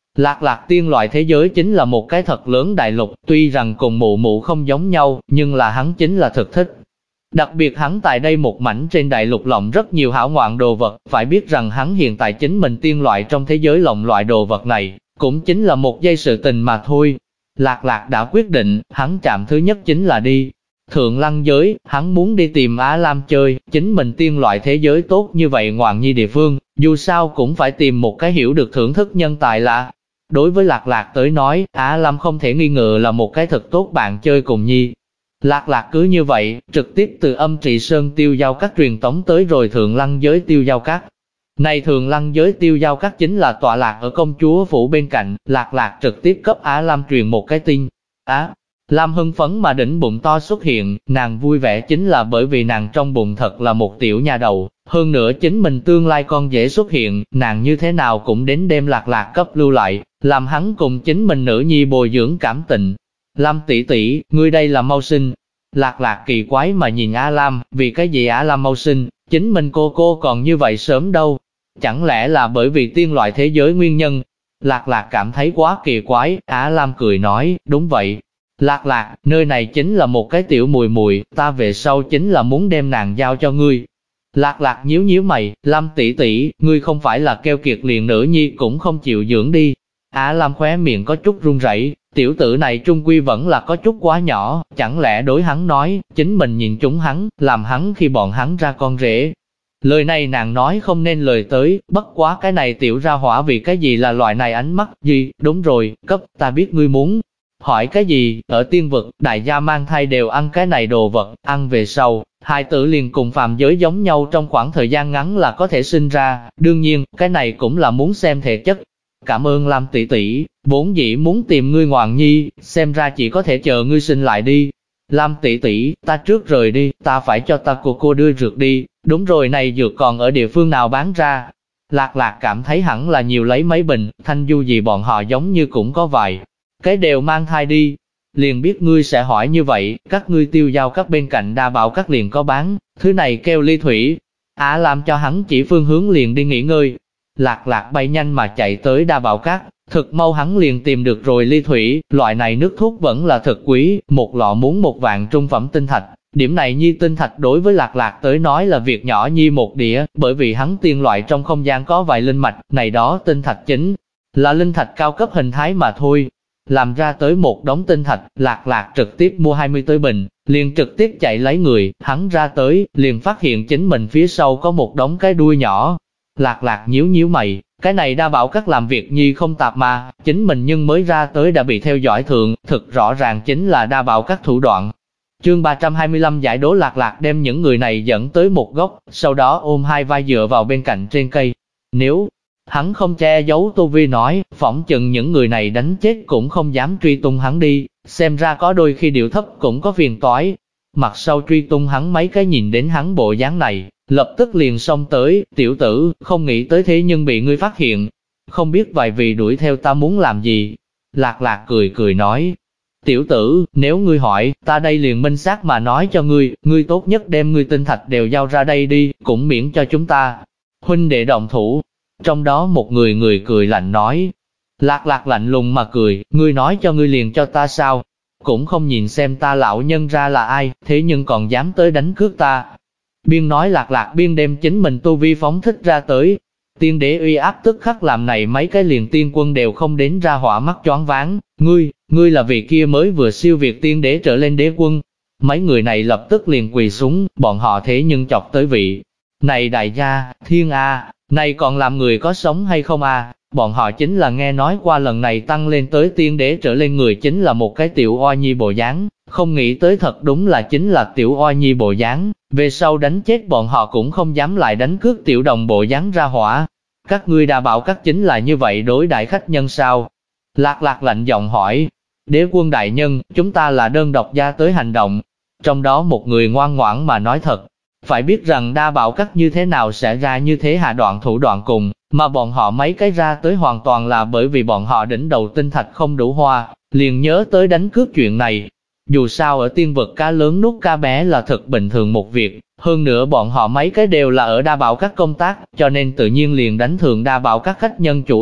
Lạc Lạc tiên loại thế giới chính là một cái thật lớn đại lục, tuy rằng cùng mụ mụ không giống nhau, nhưng là hắn chính là thực thích. Đặc biệt hắn tại đây một mảnh trên đại lục lộng rất nhiều hảo ngoạn đồ vật, phải biết rằng hắn hiện tại chính mình tiên loại trong thế giới lộng loại đồ vật này, cũng chính là một giây sự tình mà thôi. Lạc Lạc đã quyết định, hắn chạm thứ nhất chính là đi Thượng Lăng giới, hắn muốn đi tìm Á Lam chơi, chính mình tiên loại thế giới tốt như vậy ngoạn nhi địa phương, dù sao cũng phải tìm một cái hiểu được thưởng thức nhân tài là. Đối với Lạc Lạc tới nói, Á Lam không thể nghi ngờ là một cái thật tốt bạn chơi cùng nhi. Lạc Lạc cứ như vậy, trực tiếp từ Âm Trì Sơn tiêu giao các truyền tống tới rồi Thượng Lăng giới tiêu giao các. Này Thượng Lăng giới tiêu giao các chính là tọa lạc ở công chúa phủ bên cạnh, Lạc Lạc trực tiếp cấp Á Lam truyền một cái tin. Á Lam hưng phấn mà đỉnh bụng to xuất hiện, nàng vui vẻ chính là bởi vì nàng trong bụng thật là một tiểu nha đầu, hơn nữa chính mình tương lai con dễ xuất hiện, nàng như thế nào cũng đến đem Lạc Lạc cấp lưu lại, làm hắn cùng chính mình nữ nhi bồi dưỡng cảm tình. Lam tỷ tỷ, ngươi đây là mau sinh. Lạc Lạc kỳ quái mà nhìn Á Lam, vì cái gì Á Lam mau sinh, chính mình cô còn như vậy sớm đâu. Chẳng lẽ là bởi vì tiên loại thế giới nguyên nhân? Lạc Lạc cảm thấy quá kỳ quái, Á Lam cười nói, đúng vậy. Lạc Lạc, nơi này chính là một cái tiểu mùi mùi, ta về sau chính là muốn đem nàng giao cho ngươi. Lạc Lạc nhíu nhíu mày, Lam tỷ tỷ, ngươi không phải là keo kiệt liền nữ nhi cũng không chịu dưỡng đi. Á Lam khóe miệng có chút run rẩy, tiểu tử này trung quy vẫn là có chút quá nhỏ, chẳng lẽ đối hắn nói, chính mình nhìn chúng hắn, làm hắn khi bọn hắn ra con rể. Lời này nàng nói không nên lời tới, bất quá cái này tiểu ra hỏa vì cái gì là loại này ánh mắt, gì, đúng rồi, cấp, ta biết ngươi muốn. Hỏi cái gì, ở tiên vực, đại gia mang thai đều ăn cái này đồ vật, ăn về sau, hai tử liền cùng phàm giới giống nhau trong khoảng thời gian ngắn là có thể sinh ra, đương nhiên, cái này cũng là muốn xem thể chất. Cảm ơn Lam tỷ tỷ, vốn dĩ muốn tìm ngươi ngoạn nhi, xem ra chỉ có thể chờ ngươi sinh lại đi. Lam tỷ tỷ, ta trước rời đi, ta phải cho ta cô đưa dược đi, đúng rồi này dược còn ở địa phương nào bán ra. Lạc Lạc cảm thấy hẳn là nhiều lấy mấy bình, Thanh Du gì bọn họ giống như cũng có vài cái đều mang thai đi. Liền biết ngươi sẽ hỏi như vậy, các ngươi tiêu giao các bên cạnh đa bảo các liền có bán, thứ này kêu ly thủy. Á Lam cho hắn chỉ phương hướng liền đi nghỉ ngơi. Lạc Lạc bay nhanh mà chạy tới đa bảo các, thực mau hắn liền tìm được rồi ly thủy, loại này nước thuốc vẫn là thật quý, một lọ muốn 1 vạn trung phẩm tinh thạch. Điểm này nhi tinh thạch đối với Lạc Lạc tới nói là việc nhỏ nhi một đĩa, bởi vì hắn tiên loại trong không gian có vài linh mạch, này đó tinh thạch chính là linh thạch cao cấp hình thái mà thôi. Làm ra tới một đống tinh thạch, Lạc Lạc trực tiếp mua 20 tới bình, liền trực tiếp chạy lấy người, hắn ra tới, liền phát hiện chính mình phía sau có một đống cái đuôi nhỏ. Lạc Lạc nhíu nhíu mày, cái này đa bảo các làm việc nhi không tạp mà, chính mình nhưng mới ra tới đã bị theo dõi thượng, thực rõ ràng chính là đa bảo các thủ đoạn. Chương 325 giải đố. Lạc Lạc đem những người này dẫn tới một góc, sau đó ôm hai vai dựa vào bên cạnh trên cây. Nếu hắn không che giấu tu vi nói, phỏng chừng những người này đánh chết cũng không dám truy tung hắn đi, xem ra có đôi khi điệu thấp cũng có phiền toái. Mặt sau truy tung hắn mấy cái nhìn đến hắn bộ dáng này, lập tức liền xông tới, tiểu tử, không nghĩ tới thế nhưng bị ngươi phát hiện, không biết vài vị đuổi theo ta muốn làm gì. Lạc Lạc cười nói, tiểu tử, nếu ngươi hỏi, ta đây liền minh xác mà nói cho ngươi, ngươi tốt nhất đem ngươi tinh thạch đều giao ra đây đi, cũng miễn cho chúng ta huynh đệ động thủ. Trong đó một người cười lạnh nói, Lạc Lạc lạnh lùng mà cười, ngươi nói cho ngươi liền cho ta sao, cũng không nhìn xem ta lão nhân ra là ai, thế nhưng còn dám tới đánh cướp ta. Biên nói Lạc Lạc biên đem chính mình tu vi phóng thích ra tới, tiên đế uy áp tức khắc làm này mấy cái liền tiên quân đều không đến ra hỏa mắt choáng váng, ngươi là vị kia mới vừa siêu việt tiên đế trở lên đế quân. Mấy người này lập tức liền quỳ xuống, bọn họ thế nhưng chọc tới vị này đại gia, thiên a, này còn làm người có sống hay không a? Bọn họ chính là nghe nói qua lần này tăng lên tới tiên đế trở lên người chính là một cái tiểu oa nhi bộ dáng, không nghĩ tới thật đúng là chính là tiểu oa nhi bộ dáng, về sau đánh chết bọn họ cũng không dám lại đánh cướp tiểu đồng bộ dáng ra hỏa. Các ngươi đã bảo các chính là như vậy đối đại khách nhân sao? Lạc Lạc lạnh giọng hỏi, đế quân đại nhân, chúng ta là đơn độc ra tới hành động. Trong đó một người ngoan ngoãn mà nói thật, phải biết rằng đa bảo các như thế nào sẽ ra như thế hạ đoạn thủ đoạn cùng, mà bọn họ mấy cái ra tới hoàn toàn là bởi vì bọn họ đỉnh đầu tinh thạch không đủ hoa, liền nhớ tới đánh cướp chuyện này. Dù sao ở tiên vực cá lớn nuốt cá bé là thật bình thường một việc, hơn nữa bọn họ mấy cái đều là ở đa bảo các công tác, cho nên tự nhiên liền đánh thường đa bảo các khách nhân chủ ý.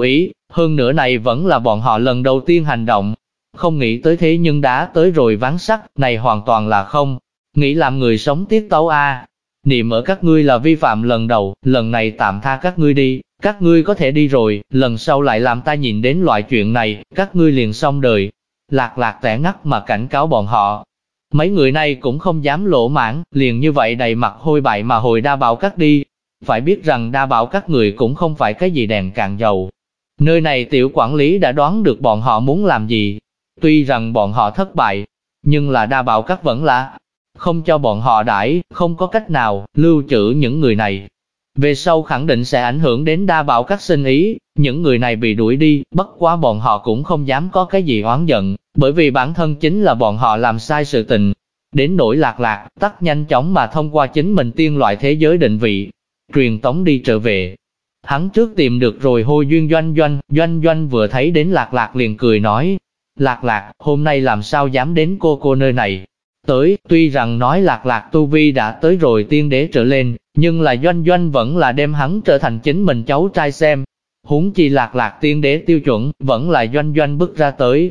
Hơn nữa này vẫn là bọn họ lần đầu tiên hành động. Không nghĩ tới thế nhưng đã tới rồi ván sắt, này hoàn toàn là không. Nghĩ làm người sống tiết tấu a. Niệm ở các ngươi là vi phạm lần đầu, lần này tạm tha các ngươi đi, các ngươi có thể đi rồi, lần sau lại làm ta nhìn đến loại chuyện này, các ngươi liền xong đời. Lạc Lạc tẻ ngắt mà cảnh cáo bọn họ. Mấy người này cũng không dám lỗ mãn, liền như vậy đầy mặt hôi bại mà hồi Đa Bảo Các đi. Phải biết rằng Đa Bảo Các người cũng không phải cái gì đèn cạn dầu. Nơi này tiểu quản lý đã đoán được bọn họ muốn làm gì. Tuy rằng bọn họ thất bại, nhưng là Đa Bảo Các vẫn là không cho bọn họ đãi, không có cách nào lưu trữ những người này. Về sau khẳng định sẽ ảnh hưởng đến Đa Bảo Các sinh ý, những người này bị đuổi đi, bất quá bọn họ cũng không dám có cái gì oán giận, bởi vì bản thân chính là bọn họ làm sai sự tình. Đến nỗi Lạc Lạc, tắt nhanh chóng mà thông qua chính mình tiên loại thế giới định vị, truyền tống đi trở về. Hắn trước tìm được rồi Hôi Duyên Doanh Doanh, Doanh Doanh vừa thấy đến Lạc Lạc liền cười nói, Lạc Lạc, hôm nay làm sao dám đến cô nơi này? Tới, tuy rằng nói Lạc Lạc tu vi đã tới rồi tiên đế trở lên, nhưng là Doanh Doanh vẫn là đem hắn trở thành chính mình cháu trai xem. Huống chi Lạc Lạc tiên đế tiêu chuẩn, vẫn là Doanh Doanh bước ra tới.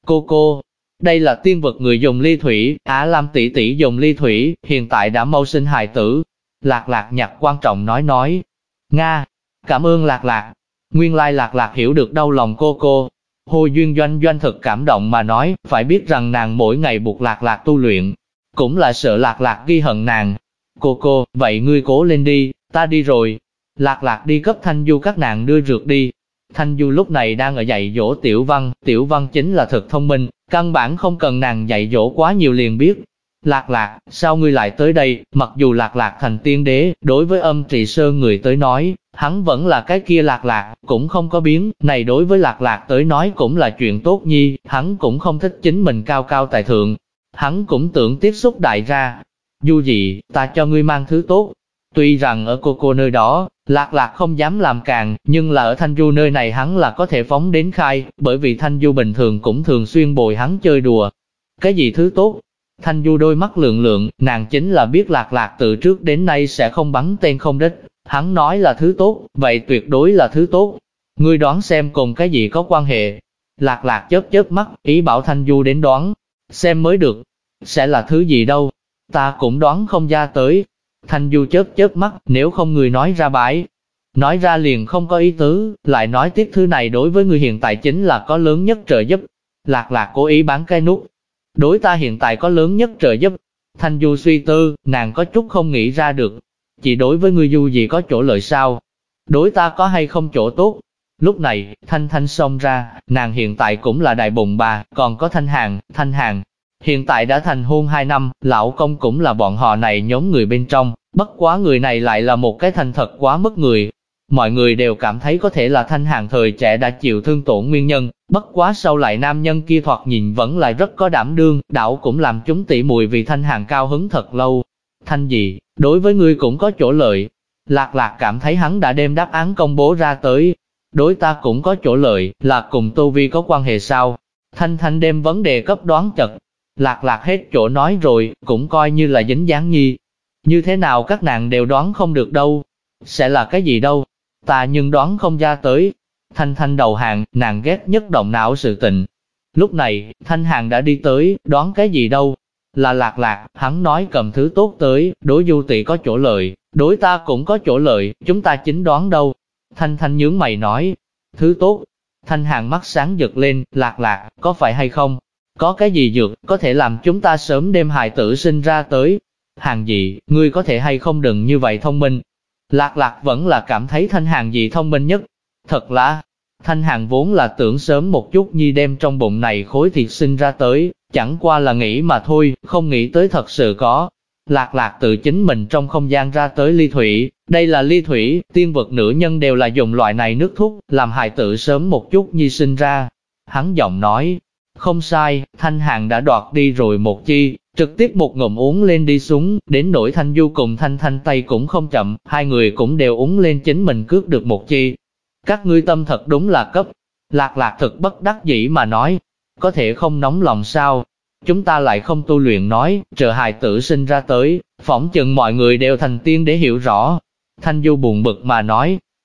Cô, đây là tiên vực người dùng ly thủy, Á Lam tỷ tỷ dùng ly thủy, hiện tại đã mau sinh hài tử. Lạc Lạc nhặt quan trọng nói. Nga, cảm ơn Lạc Lạc. Nguyên lai Lạc Lạc hiểu được đau lòng cô. Hôi Duyên Doanh Doanh thật cảm động mà nói, phải biết rằng nàng mỗi ngày buộc Lạc Lạc tu luyện, cũng là sợ Lạc Lạc ghi hận nàng. Cô, vậy ngươi cố lên đi, ta đi rồi. Lạc Lạc đi cấp Thanh Du các nàng đưa rượt đi. Thanh Du lúc này đang ở dạy dỗ Tiểu Văn chính là thật thông minh, căn bản không cần nàng dạy dỗ quá nhiều liền biết. Lạc Lạc, sao ngươi lại tới đây? Mặc dù Lạc Lạc thành tiên đế, đối với Âm Trì Sơn người tới nói, hắn vẫn là cái kia Lạc Lạc, cũng không có biến. Này đối với Lạc Lạc tới nói cũng là chuyện tốt nhi, hắn cũng không thích chính mình cao cao tại thượng. Hắn cũng tưởng tiếp xúc đại ra. Du dị, ta cho ngươi mang thứ tốt. Tuy rằng ở cô nơi đó, Lạc Lạc không dám làm càng, nhưng là ở Thanh Du nơi này hắn là có thể phóng đến khai, bởi vì Thanh Du bình thường cũng thường xuyên bồi hắn chơi đùa. Cái gì thứ tốt? Thanh Du đôi mắt lượng, nàng chính là biết Lạc Lạc từ trước đến nay sẽ không bắn tên không đích. Hắn nói là thứ tốt, vậy tuyệt đối là thứ tốt. Ngươi đoán xem cùng cái gì có quan hệ. Lạc Lạc chớp mắt, ý bảo Thanh Du đến đoán, xem mới được. Sẽ là thứ gì đâu? Ta cũng đoán không ra tới. Thanh Du chớp mắt, nếu không người nói ra bãi. Nói ra liền không có ý tứ, lại nói tiếp thứ này đối với người hiện tại chính là có lớn nhất trợ giúp. Lạc Lạc cố ý bán cái nút. Đối ta hiện tại có lớn nhất trợ giúp. Thanh Du suy tư, nàng có chút không nghĩ ra được. Chỉ đối với ngươi Du gì có chỗ lợi sao? Đối ta có hay không chỗ tốt? Lúc này, Thanh xông ra, nàng hiện tại cũng là đại bụng bà, còn có Thanh Hàn. Hiện tại đã thành hôn 2 năm, lão công cũng là bọn họ này nhóm người bên trong, bất quá người này lại là một cái thành thật quá mức người. Mọi người đều cảm thấy có thể là Thanh Hàn thời trẻ đã chịu thương tổn nguyên nhân, bất quá sau lại nam nhân kia thoạt nhìn vẫn lại rất có đảm đương, đảo cũng làm chúng tỉ muội vì Thanh Hàn cao hứng thật lâu. Thanh gì, đối với ngươi cũng có chỗ lợi. Lạc Lạc cảm thấy hắn đã đem đáp án công bố ra tới. Đối ta cũng có chỗ lợi, là cùng tu vi có quan hệ sao? Thanh đem vấn đề cấp đoán chật. Lạc Lạc hết chỗ nói rồi, cũng coi như là dính dáng nhi. Như thế nào các nàng đều đoán không được đâu. Sẽ là cái gì đâu? Ta nhưng đoán không ra tới. Thanh đầu hàng, nàng ghét nhất động não sự tình. Lúc này, Thanh Hàn đã đi tới, đoán cái gì đâu? Là Lạc Lạc, hắn nói cầm thứ tốt tới, đối Du tỷ có chỗ lợi, đối ta cũng có chỗ lợi, chúng ta chính đoán đâu. Thanh nhướng mày nói, thứ tốt. Thanh Hàn mắt sáng giật lên, Lạc Lạc, có phải hay không? Có cái gì dược, có thể làm chúng ta sớm đêm hài tử sinh ra tới. Hàn dị, ngươi có thể hay không đừng như vậy thông minh. Lạc Lạc vẫn là cảm thấy Thanh Hàn dị thông minh nhất. Thật là, Thanh Hàn vốn là tưởng sớm một chút nhi đem trong bụng này khối thịt sinh ra tới, chẳng qua là nghĩ mà thôi, không nghĩ tới thật sự có. Lạc Lạc tự chính mình trong không gian ra tới ly thủy, đây là ly thủy, tiên vực nữ nhân đều là dùng loại này nước thuốc, làm hài tử sớm một chút nhi sinh ra. Hắn giọng nói, không sai, Thanh Hàn đã đoạt đi rồi một chi, trực tiếp một ngụm uống lên đi xuống, đến nỗi Thanh Du cùng Thanh tay cũng không chậm, hai người cũng đều uống lên chính mình cướp được một chi. Các ngươi tâm thật đúng là cấp. Lạc Lạc thực bất đắc dĩ mà nói, có thể không nóng lòng sao? Chúng ta lại không tu luyện nói, chờ hài tử sinh ra tới, phỏng chừng mọi người đều thành tiên để hiểu rõ. Thanh Du buồn bực mà nói,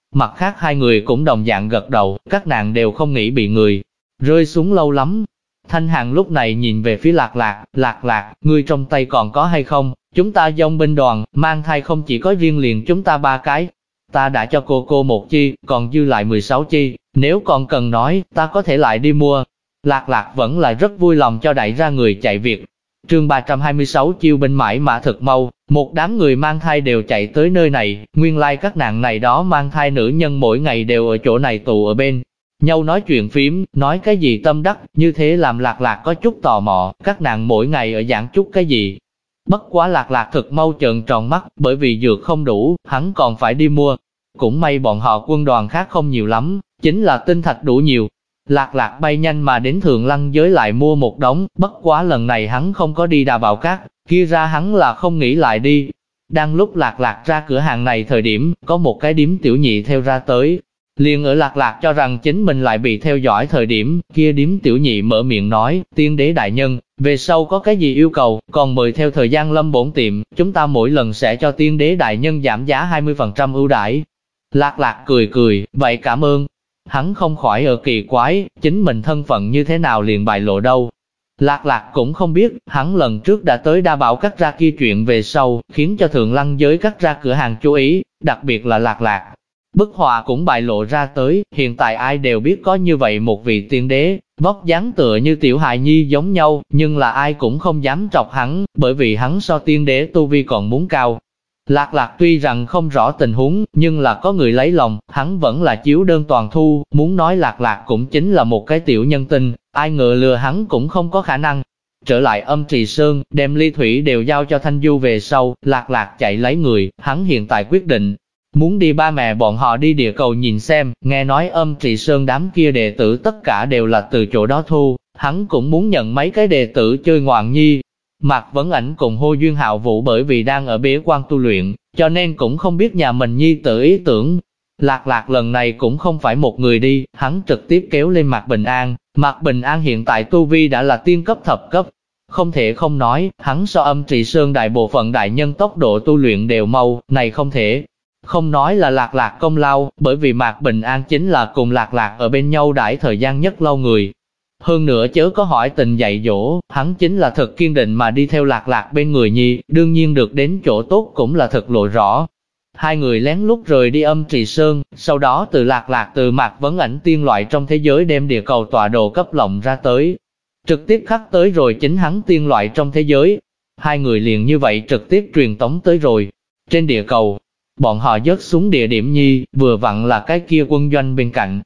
Mặt khác hai người cũng đồng dạng gật đầu, các nàng đều không nghĩ bị người rơi xuống lâu lắm. Thanh Hàn lúc này nhìn về phía Lạc Lạc, Lạc Lạc, ngươi trong tay còn có hay không? Chúng ta dòng binh đoàn, mang thai không chỉ có riêng liền chúng ta 3 cái. Ta đã cho cô 1 chi, còn dư lại 16 chi, nếu còn cần nói, ta có thể lại đi mua. Lạc Lạc vẫn là rất vui lòng cho đẩy ra người chạy việc. Chương 326 chiêu binh mãi mã thực mau, một đám người mang thai đều chạy tới nơi này, nguyên lai các nàng này đó mang thai nữ nhân mỗi ngày đều ở chỗ này tụ ở bên nhau nói chuyện phím, nói cái gì tâm đắc, như thế làm Lạc Lạc có chút tò mò, các nàng mỗi ngày ở giảng chút cái gì. Bất quá Lạc Lạc thực mau trợn tròn mắt, bởi vì dược không đủ, hắn còn phải đi mua. Cũng may bọn họ quân đoàn khác không nhiều lắm, chính là tinh thạch đủ nhiều. Lạc Lạc bay nhanh mà đến Thượng Lăng giới lại mua một đống, bất quá lần này hắn không có đi Đà Bảo Cát, kia ra hắn là không nghĩ lại đi. Đang lúc Lạc Lạc ra cửa hàng này thời điểm, có một cái điếm tiểu nhị theo ra tới. Liền ở Lạc Lạc cho rằng chính mình lại bị theo dõi thời điểm, kia điếm tiểu nhị mở miệng nói, tiên đế đại nhân, về sau có cái gì yêu cầu, còn mời theo thời gian lâm bổn tiệm, chúng ta mỗi lần sẽ cho tiên đế đại nhân giảm giá 20% ưu đãi. Lạc Lạc cười cười, vậy cảm ơn. Hắn không khỏi ở kỳ quái, chính mình thân phận như thế nào liền bại lộ đâu. Lạc Lạc cũng không biết, hắn lần trước đã tới Đa Bảo cắt ra kia chuyện về sau, khiến cho Thượng Lăng giới cắt ra cửa hàng chú ý, đặc biệt là Lạc Lạc. Bức họa cũng bại lộ ra tới, hiện tại ai đều biết có như vậy một vị tiên đế, vóc dáng tựa như tiểu hài nhi giống nhau, nhưng là ai cũng không dám trọc hắn, bởi vì hắn so tiên đế tu vi còn muốn cao. Lạc Lạc tuy rằng không rõ tình huống, nhưng là có người lấy lòng, hắn vẫn là chiếu đơn toàn thu, muốn nói Lạc Lạc cũng chính là một cái tiểu nhân tình, ai ngờ lừa hắn cũng không có khả năng. Trở lại Âm Trì Sơn, đem ly thủy đều giao cho Thanh Du về sau, Lạc Lạc chạy lấy người, hắn hiện tại quyết định, muốn đi ba mẹ bọn họ đi địa cầu nhìn xem, nghe nói Âm Trì Sơn đám kia đệ tử tất cả đều là từ chỗ đó thu, hắn cũng muốn nhận mấy cái đệ tử chơi ngoạn nhi. Mạc Vấn Ảnh cùng Hồ Duyên Hạo Vũ bởi vì đang ở bế quan tu luyện, cho nên cũng không biết nhà mình nhi tử ý tưởng. Lạc Lạc lần này cũng không phải một người đi, hắn trực tiếp kéo lên Mạc Bình An. Mạc Bình An hiện tại tu vi đã là tiên cấp thập cấp. Không thể không nói, hắn so Âm Trì Sơn đại bộ phận đại nhân tốc độ tu luyện đều mau, này không thể. Không nói là Lạc Lạc công lao, bởi vì Mạc Bình An chính là cùng Lạc Lạc ở bên nhau đãi thời gian nhất lâu người. Hơn nữa chớ có hỏi tình dạy dỗ, hắn chính là thật kiên định mà đi theo Lạc Lạc bên người nhi, đương nhiên được đến chỗ tốt cũng là thật lộ rõ. Hai người lén lút rời đi Âm Trì Sơn, sau đó từ Lạc Lạc từ Mạc Vấn Ảnh tiên loại trong thế giới đem địa cầu tọa độ cấp lộng ra tới. Trực tiếp khắc tới rồi chính hắn tiên loại trong thế giới. Hai người liền như vậy trực tiếp truyền tống tới rồi. Trên địa cầu, bọn họ rớt xuống địa điểm nhi, vừa vặn là cái kia quân doanh bên cạnh.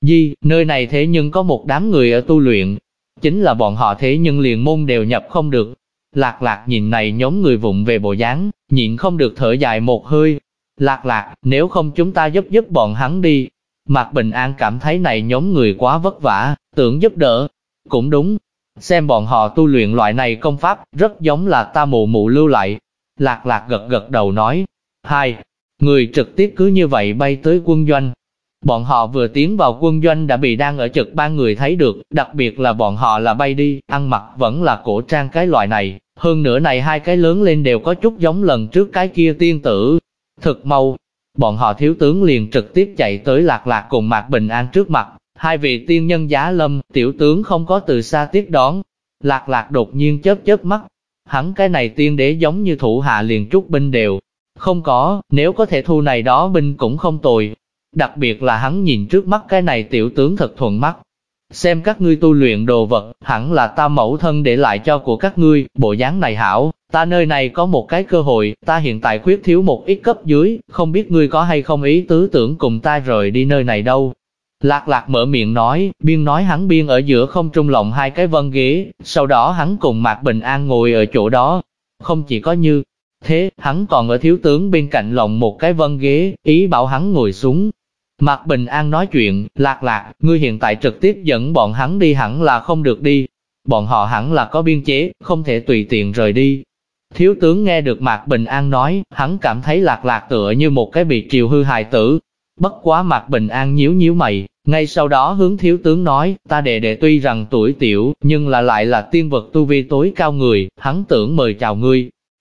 Nơi này thế nhưng có một đám người ở tu luyện, chính là bọn họ thế nhưng liền môn đều nhập không được. Lạc Lạc nhìn này nhóm người vụng về bộ dáng, nhịn không được thở dài một hơi. Lạc Lạc, nếu không chúng ta giúp bọn hắn đi. Mạc Bình An cảm thấy này nhóm người quá vất vả, tưởng giúp đỡ. Cũng đúng, xem bọn họ tu luyện loại này công pháp, rất giống là ta mụ mụ lưu lại. Lạc Lạc gật đầu nói. Hai người trực tiếp cứ như vậy bay tới quân doanh. Bọn họ vừa tiến vào quân doanh đã bị đang ở trực ban người thấy được, đặc biệt là bọn họ là bay đi, ăn mặc vẫn là cổ trang cái loại này, hơn nữa này hai cái lớn lên đều có chút giống lần trước cái kia tiên tử. Thực mau, bọn họ thiếu tướng liền trực tiếp chạy tới Lạc Lạc cùng Mạc Bình An trước mặt, hai vị tiên nhân giá lâm, tiểu tướng không có từ xa tiếp đón. Lạc Lạc đột nhiên chớp mắt, hắn cái này tiên đế giống như thủ hạ liền chút binh đều không có, nếu có thể thu này đó binh cũng không tồi. Đặc biệt là hắn nhìn trước mắt cái này tiểu tướng thật thuận mắt. Xem các ngươi tu luyện đồ vật, hẳn là ta mẫu thân để lại cho của các ngươi, bộ dáng này hảo, ta nơi này có một cái cơ hội, ta hiện tại khuyết thiếu một ít cấp dưới, không biết ngươi có hay không ý tứ tưởng cùng ta rời đi nơi này đâu. Lạc Lạc mở miệng nói hắn biên ở giữa không trung lộng hai cái vân ghế, sau đó hắn cùng Mạc Bình An ngồi ở chỗ đó. Không chỉ có như thế, hắn còn ở thiếu tướng bên cạnh lộng một cái vân ghế, ý bảo hắn ngồi xuống. Mạc Bình An nói chuyện, Lạc Lạc, ngươi hiện tại trực tiếp dẫn bọn hắn đi hẳn là không được đi. Bọn họ hẳn là có biên chế, không thể tùy tiện rời đi. Thiếu tướng nghe được Mạc Bình An nói, hắn cảm thấy Lạc Lạc tựa như một cái bị triều hư hài tử. Bất quá Mạc Bình An nhíu mày, ngay sau đó hướng thiếu tướng nói, ta đệ đệ tuy rằng tuổi tiểu, nhưng lại là tiên vật tu vi tối cao người, hắn tưởng mời chào ngươi.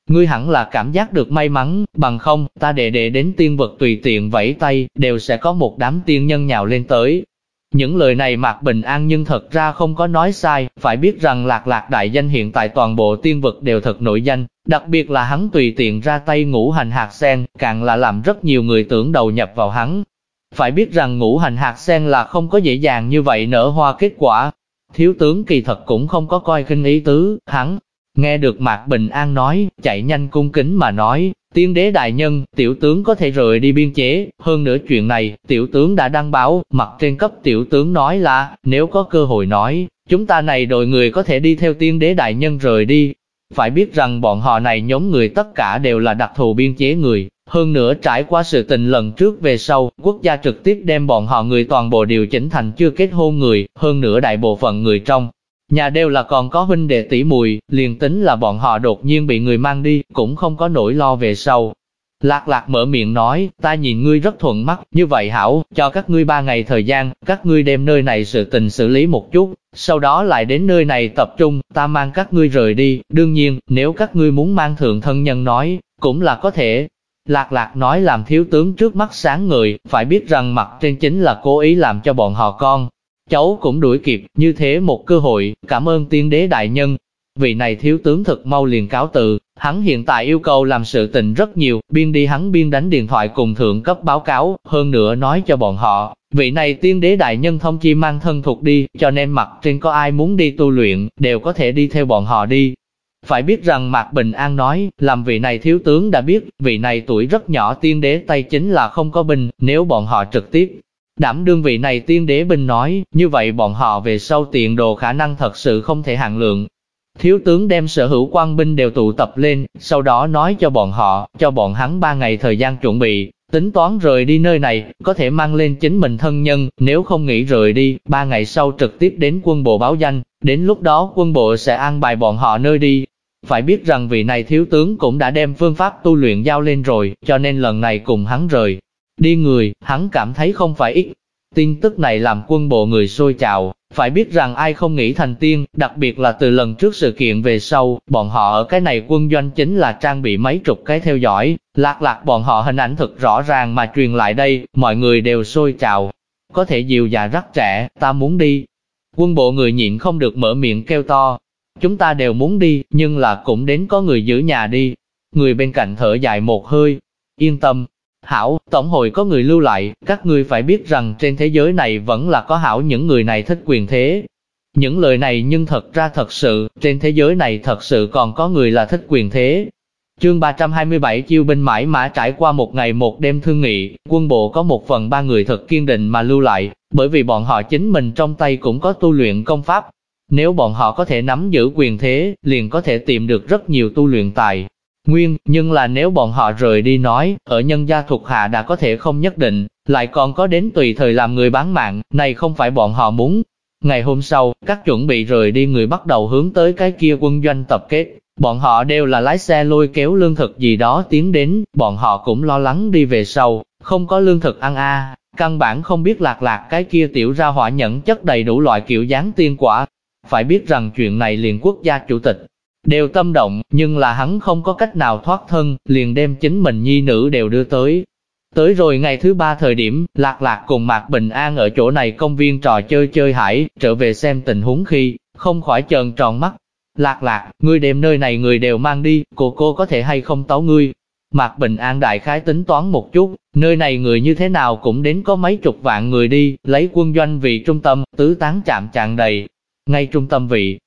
Ngươi hẳn là cảm giác được may mắn, bằng không, ta đệ đến tiên vực tùy tiện vẫy tay, đều sẽ có một đám tiên nhân nhào lên tới. Những lời này Mạc Bình An nhưng thật ra không có nói sai, phải biết rằng Lạc đại danh hiện tại toàn bộ tiên vực đều thật nổi danh, đặc biệt là hắn tùy tiện ra tay ngũ hành hạt sen, càng là làm rất nhiều người tưởng đầu nhập vào hắn. Phải biết rằng ngũ hành hạt sen là không có dễ dàng như vậy nở hoa kết quả. Thiếu tướng kỳ thật cũng không có coi khinh ý tứ, hắn nghe được Mạc Bình An nói, chạy nhanh cung kính mà nói, tiên đế đại nhân, tiểu tướng có thể rời đi biên chế, hơn nữa chuyện này, tiểu tướng đã đăng báo, mặt trên cấp tiểu tướng nói là, nếu có cơ hội nói, chúng ta này đội người có thể đi theo tiên đế đại nhân rời đi. Phải biết rằng bọn họ này nhóm người tất cả đều là đặc thù biên chế người, hơn nữa trải qua sự tình lần trước về sau, quốc gia trực tiếp đem bọn họ người toàn bộ điều chỉnh thành chưa kết hôn người, hơn nữa đại bộ phận người trong nhà đều là còn có huynh đệ tỷ muội, liền tính là bọn họ đột nhiên bị người mang đi, cũng không có nỗi lo về sau. Lạc mở miệng nói, ta nhìn ngươi rất thuận mắt, như vậy hảo, cho các ngươi 3 ngày thời gian, các ngươi đem nơi này sự tình xử lý một chút, sau đó lại đến nơi này tập trung, ta mang các ngươi rời đi, đương nhiên, nếu các ngươi muốn mang thượng thân nhân nói, cũng là có thể. Lạc nói làm thiếu tướng trước mắt sáng ngời, phải biết rằng mặt trên chính là cố ý làm cho bọn họ con cháu cũng đuổi kịp, như thế một cơ hội, cảm ơn tiên đế đại nhân. Vị này thiếu tướng thật mau liền cáo từ, hắn hiện tại yêu cầu làm sự tình rất nhiều, biên đi hắn biên đánh điện thoại cùng thượng cấp báo cáo, hơn nữa nói cho bọn họ, vị này tiên đế đại nhân thông chi mang thân thuộc đi, cho nên mặt trên có ai muốn đi tu luyện, đều có thể đi theo bọn họ đi. Phải biết rằng Mạc Bình An nói, làm vị này thiếu tướng đã biết, vị này tuổi rất nhỏ tiên đế tay chính là không có binh, nếu bọn họ trực tiếp đảm đương vị này tiên đế binh nói, như vậy bọn họ về sau tiền đồ khả năng thật sự không thể hạn lượng. Thiếu tướng đem sở hữu quan binh đều tụ tập lên, sau đó nói cho bọn họ, cho bọn hắn 3 ngày thời gian chuẩn bị, tính toán rời đi nơi này, có thể mang lên chính mình thân nhân, nếu không nghĩ rời đi, 3 ngày sau trực tiếp đến quân bộ báo danh, đến lúc đó quân bộ sẽ an bài bọn họ nơi đi. Phải biết rằng vị này thiếu tướng cũng đã đem phương pháp tu luyện giao lên rồi, cho nên lần này cùng hắn rời đi người, hắn cảm thấy không phải ít. Tin tức này làm quân bộ người sôi trào, phải biết rằng ai không nghĩ thành tiên, đặc biệt là từ lần trước sự kiện về sau, bọn họ ở cái này quân doanh chính là trang bị mấy chục cái theo dõi, Lạc bọn họ hình ảnh thực rõ ràng mà truyền lại đây, mọi người đều sôi trào. Có thể dìu già rất trẻ, ta muốn đi. Quân bộ người nhịn không được mở miệng kêu to. Chúng ta đều muốn đi, nhưng là cũng đến có người giữ nhà đi. Người bên cạnh thở dài một hơi. Yên tâm. Hảo, tổng hội có người lưu lại, các ngươi phải biết rằng trên thế giới này vẫn là có hảo những người này thích quyền thế. Những lời này nhưng thật ra thật sự, trên thế giới này thật sự còn có người là thích quyền thế. Chương 327 chiêu binh mãi mã trải qua một ngày một đêm thương nghị, quân bộ có 1/3 người thật kiên định mà lưu lại, bởi vì bọn họ chính mình trong tay cũng có tu luyện công pháp. Nếu bọn họ có thể nắm giữ quyền thế, liền có thể tìm được rất nhiều tu luyện tài nguyên, nhưng là nếu bọn họ rời đi nói, ở nhân gia thuộc hạ đã có thể không nhất định, lại còn có đến tùy thời làm người bán mạng, này không phải bọn họ muốn. Ngày hôm sau, các chuẩn bị rời đi người bắt đầu hướng tới cái kia quân doanh tập kết, bọn họ đều là lái xe lôi kéo lương thực gì đó tiến đến, bọn họ cũng lo lắng đi về sau, không có lương thực ăn căn bản không biết Lạc cái kia tiểu ra hỏa nhẫn chất đầy đủ loại kiểu dáng tiên quả. Phải biết rằng chuyện này liền quốc gia chủ tịch đều tâm động, nhưng là hắn không có cách nào thoát thân, liền đem chính mình nhi nữ đều đưa tới. Tới rồi ngày thứ 3 thời điểm, Lạc cùng Mạc Bình An ở chỗ này công viên trò chơi hải, trở về xem tình huống khi, không khỏi trợn tròn mắt. Lạc, ngươi đem nơi này người đều mang đi, cô có thể hay không tấu ngươi. Mạc Bình An đại khái tính toán một chút, nơi này người như thế nào cũng đến có mấy chục vạn người đi, lấy quân doanh vì trung tâm, tứ tán chạm tràn đầy. Ngay trung tâm vị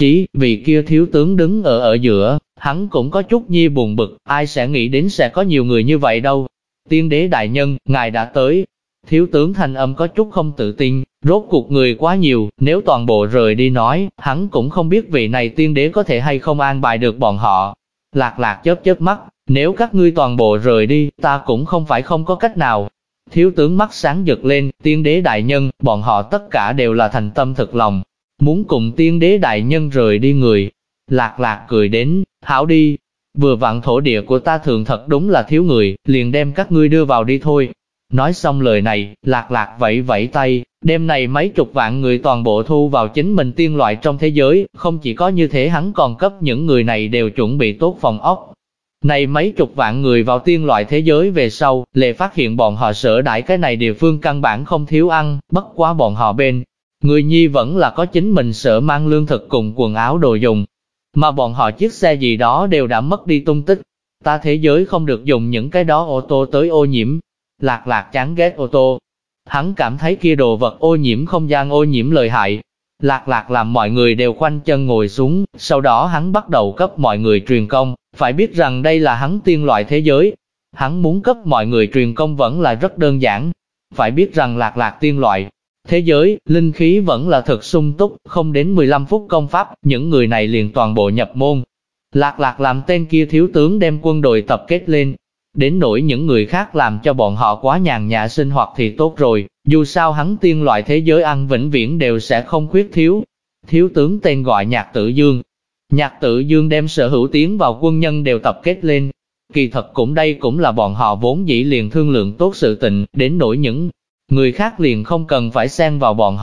kia thiếu tướng đứng ở giữa, hắn cũng có chút nhi buồn bực, ai sẽ nghĩ đến sẽ có nhiều người như vậy đâu. Tiên đế đại nhân, ngài đã tới. Thiếu tướng thanh âm có chút không tự tin, rốt cuộc người quá nhiều, nếu toàn bộ rời đi nói, hắn cũng không biết vị này tiên đế có thể hay không an bài được bọn họ. Lạc chớp mắt, nếu các ngươi toàn bộ rời đi, ta cũng không phải không có cách nào. Thiếu tướng mắt sáng giật lên, tiên đế đại nhân, bọn họ tất cả đều là thành tâm thực lòng, muốn cùng tiên đế đại nhân rời đi người. Lạc cười đến, hảo đi, vừa vặn thổ địa của ta thường thật đúng là thiếu người, liền đem các ngươi đưa vào đi thôi. Nói xong lời này, Lạc vẫy tay, đem này mấy chục vạn người toàn bộ thu vào chính mình tiên loại trong thế giới, không chỉ có như thế hắn còn cấp những người này đều chuẩn bị tốt phòng ốc. Này mấy chục vạn người vào tiên loại thế giới về sau, Lệ phát hiện bọn họ sở đãi cái này địa phương căn bản không thiếu ăn, bất quá bọn họ bên. Người nhi vẫn là có chính mình sở mang lương thực cùng quần áo đồ dùng. Mà bọn họ chiếc xe gì đó đều đã mất đi tung tích. Ta thế giới không được dùng những cái đó ô tô tới ô nhiễm. Lạc Lạc chán ghét ô tô. Hắn cảm thấy kia đồ vật ô nhiễm không gian ô nhiễm lợi hại. Lạc Lạc làm mọi người đều khoanh chân ngồi xuống, sau đó hắn bắt đầu cấp mọi người truyền công, phải biết rằng đây là hắn tiên loại thế giới. Hắn muốn cấp mọi người truyền công vẫn là rất đơn giản. Phải biết rằng Lạc Lạc tiên loại thế giới, linh khí vẫn là thực sung túc, không đến 15 phút công pháp, những người này liền toàn bộ nhập môn. Lạc Lạc làm tên kia thiếu tướng đem quân đội tập kết lên. Đến nỗi những người khác làm cho bọn họ quá nhàn nhã sinh hoạt thì tốt rồi, dù sao hắn tiên loại thế giới ăn vĩnh viễn đều sẽ không khuyết thiếu. Thiếu tướng tên gọi Nhạc Tử Dương. Nhạc Tử Dương đem sở hữu tiến vào quân nhân đều tập kết lên. Kỳ thật đây cũng là bọn họ vốn dĩ liền thương lượng tốt sự tình, đến nỗi những người khác liền không cần phải xen vào bọn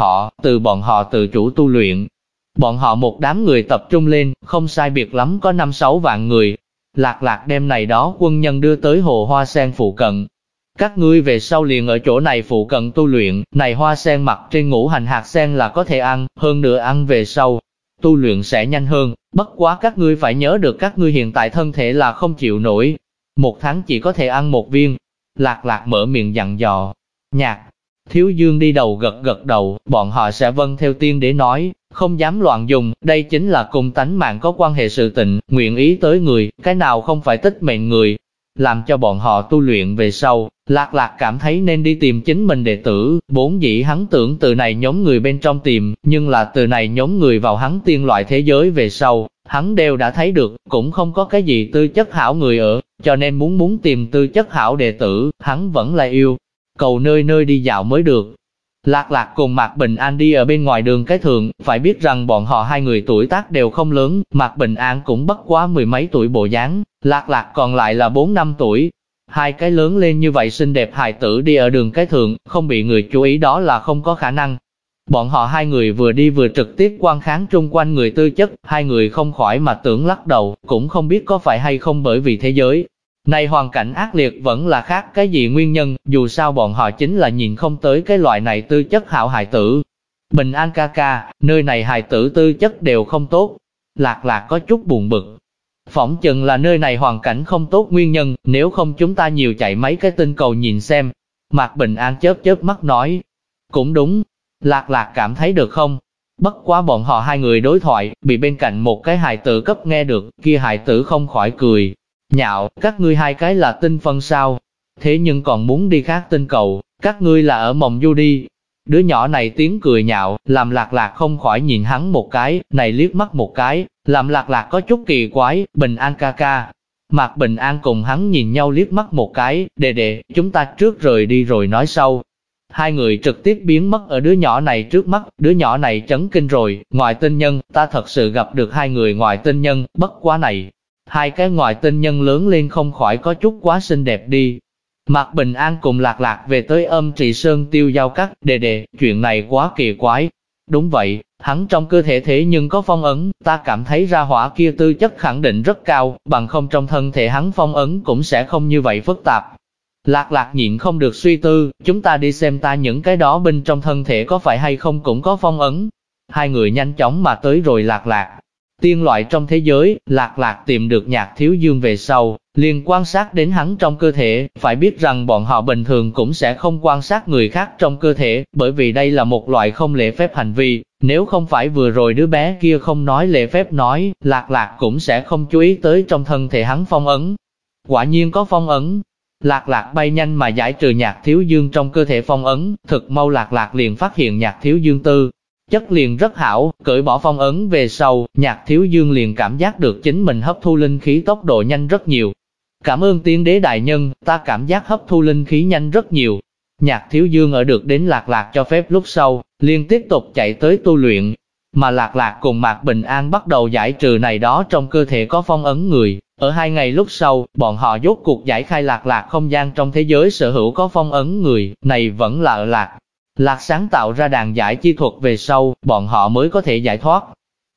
họ tự chủ tu luyện. Bọn họ một đám người tập trung lên, không sai biệt lắm có 5-6 vạn người. Lạc Lạc đem này đó quân nhân đưa tới hồ hoa sen phụ cận. Các ngươi về sau liền ở chỗ này phụ cận tu luyện, này hoa sen mặt trên ngũ hành hạt sen là có thể ăn, hơn nữa ăn về sau, tu luyện sẽ nhanh hơn, bất quá các ngươi phải nhớ được các ngươi hiện tại thân thể là không chịu nổi. 1 tháng chỉ có thể ăn 1 viên. Lạc Lạc mở miệng dặn dò. Nhạc Thiếu Dương đi đầu gật đầu, bọn họ sẽ vâng theo tiên đế nói, không dám loạn dùng, đây chính là cùng tánh mạng có quan hệ sự tình, nguyện ý tới người, cái nào không phải tích mệnh người. Làm cho bọn họ tu luyện về sau, Lạc Lạc cảm thấy nên đi tìm chính mình đệ tử, vốn dĩ hắn tưởng từ này nhóm người bên trong tìm, nhưng là từ này nhóm người vào hắn tiên loại thế giới về sau, hắn đều đã thấy được, cũng không có cái gì tư chất hảo người ở, cho nên muốn tìm tư chất hảo đệ tử, hắn vẫn là yêu cầu nơi nơi đi dạo mới được. Lạc Lạc cùng Mạc Bình An đi ở bên ngoài đường cái thượng, phải biết rằng bọn họ hai người tuổi tác đều không lớn, Mạc Bình An cũng bất quá 10 mấy tuổi bộ dáng, Lạc Lạc còn lại là 4-5 tuổi. Hai cái lớn lên như vậy xinh đẹp hài tử đi ở đường cái thượng, không bị người chú ý đó là không có khả năng. Bọn họ hai người vừa đi vừa trực tiếp quan kháng chung quanh người tư chất, hai người không khỏi mà tưởng lắc đầu, cũng không biết có phải hay không bởi vì thế giới này hoàn cảnh ác liệt vẫn là khác cái gì nguyên nhân, dù sao bọn họ chính là nhìn không tới cái loại này tư chất hảo hài tử. Bình An ca ca, nơi này hài tử tư chất đều không tốt. Lạc Lạc có chút buồn bực. Phỏng chừng là nơi này hoàn cảnh không tốt nguyên nhân, nếu không chúng ta nhiều chạy mấy cái tinh cầu nhìn xem. Mạc Bình An chớp mắt nói. Cũng đúng. Lạc Lạc cảm thấy được không? Bất quá bọn họ hai người đối thoại, bị bên cạnh một cái hài tử cấp nghe được, kia hài tử không khỏi cười. Nhạo, các ngươi hai cái là tinh phân sao? Thế nhưng còn muốn đi khác tinh cầu, các ngươi là ở mộng du đi. Đứa nhỏ này tiếng cười nhạo, làm Lạc Lạc không khỏi nhìn hắn một cái, này liếc mắt một cái, làm Lạc Lạc có chút kỳ quái. Bình An ca ca. Mạc Bình An cùng hắn nhìn nhau liếc mắt một cái, đệ, chúng ta trước rời đi rồi nói sau. Hai người trực tiếp biến mất ở đứa nhỏ này trước mắt, đứa nhỏ này chấn kinh rồi, ngoại tinh nhân, ta thật sự gặp được hai người ngoại tinh nhân, bất quá này. Hai cái ngoại tinh nhân lớn lên không khỏi có chút quá xinh đẹp đi. Mạc Bình An cùng Lạc Lạc về tới Âm Trì Sơn tiêu giao các, đệ, chuyện này quá kỳ quái. Đúng vậy, hắn trong cơ thể thế nhưng có phong ấn, ta cảm thấy ra hỏa kia tư chất khẳng định rất cao, bằng không trong thân thể hắn phong ấn cũng sẽ không như vậy phức tạp. Lạc Lạc nhịn không được suy tư, chúng ta đi xem ta những cái đó bên trong thân thể có phải hay không cũng có phong ấn. Hai người nhanh chóng mà tới rồi Lạc Lạc. Tiên loại trong thế giới, Lạc Lạc tìm được Nhạc Thiếu Dương về sau, liền quan sát đến hắn trong cơ thể, phải biết rằng bọn họ bình thường cũng sẽ không quan sát người khác trong cơ thể, bởi vì đây là một loại không lễ phép hành vi, nếu không phải vừa rồi đứa bé kia không nói lễ phép nói, Lạc Lạc cũng sẽ không chú ý tới trong thân thể hắn phong ấn. Quả nhiên có phong ấn. Lạc Lạc bay nhanh mà giải trừ Nhạc Thiếu Dương trong cơ thể phong ấn, thực mau Lạc Lạc liền phát hiện Nhạc Thiếu Dương tư chất liền rất hảo, cởi bỏ phong ấn về sau, Nhạc Thiếu Dương liền cảm giác được chính mình hấp thu linh khí tốc độ nhanh rất nhiều. Cảm ơn tiên đế đại nhân, ta cảm giác hấp thu linh khí nhanh rất nhiều. Nhạc Thiếu Dương ở được đến Lạc Lạc cho phép lúc sau, liền tiếp tục chạy tới tu luyện, mà Lạc Lạc cùng Mạc Bình An bắt đầu giải trừ này đó trong cơ thể có phong ấn người. Ở 2 ngày lúc sau, bọn họ rốt cuộc giải khai Lạc Lạc không gian trong thế giới sở hữu có phong ấn người, này vẫn là ở Lạc Lạc sáng tạo ra đàn giải chi thuật về sau, bọn họ mới có thể giải thoát.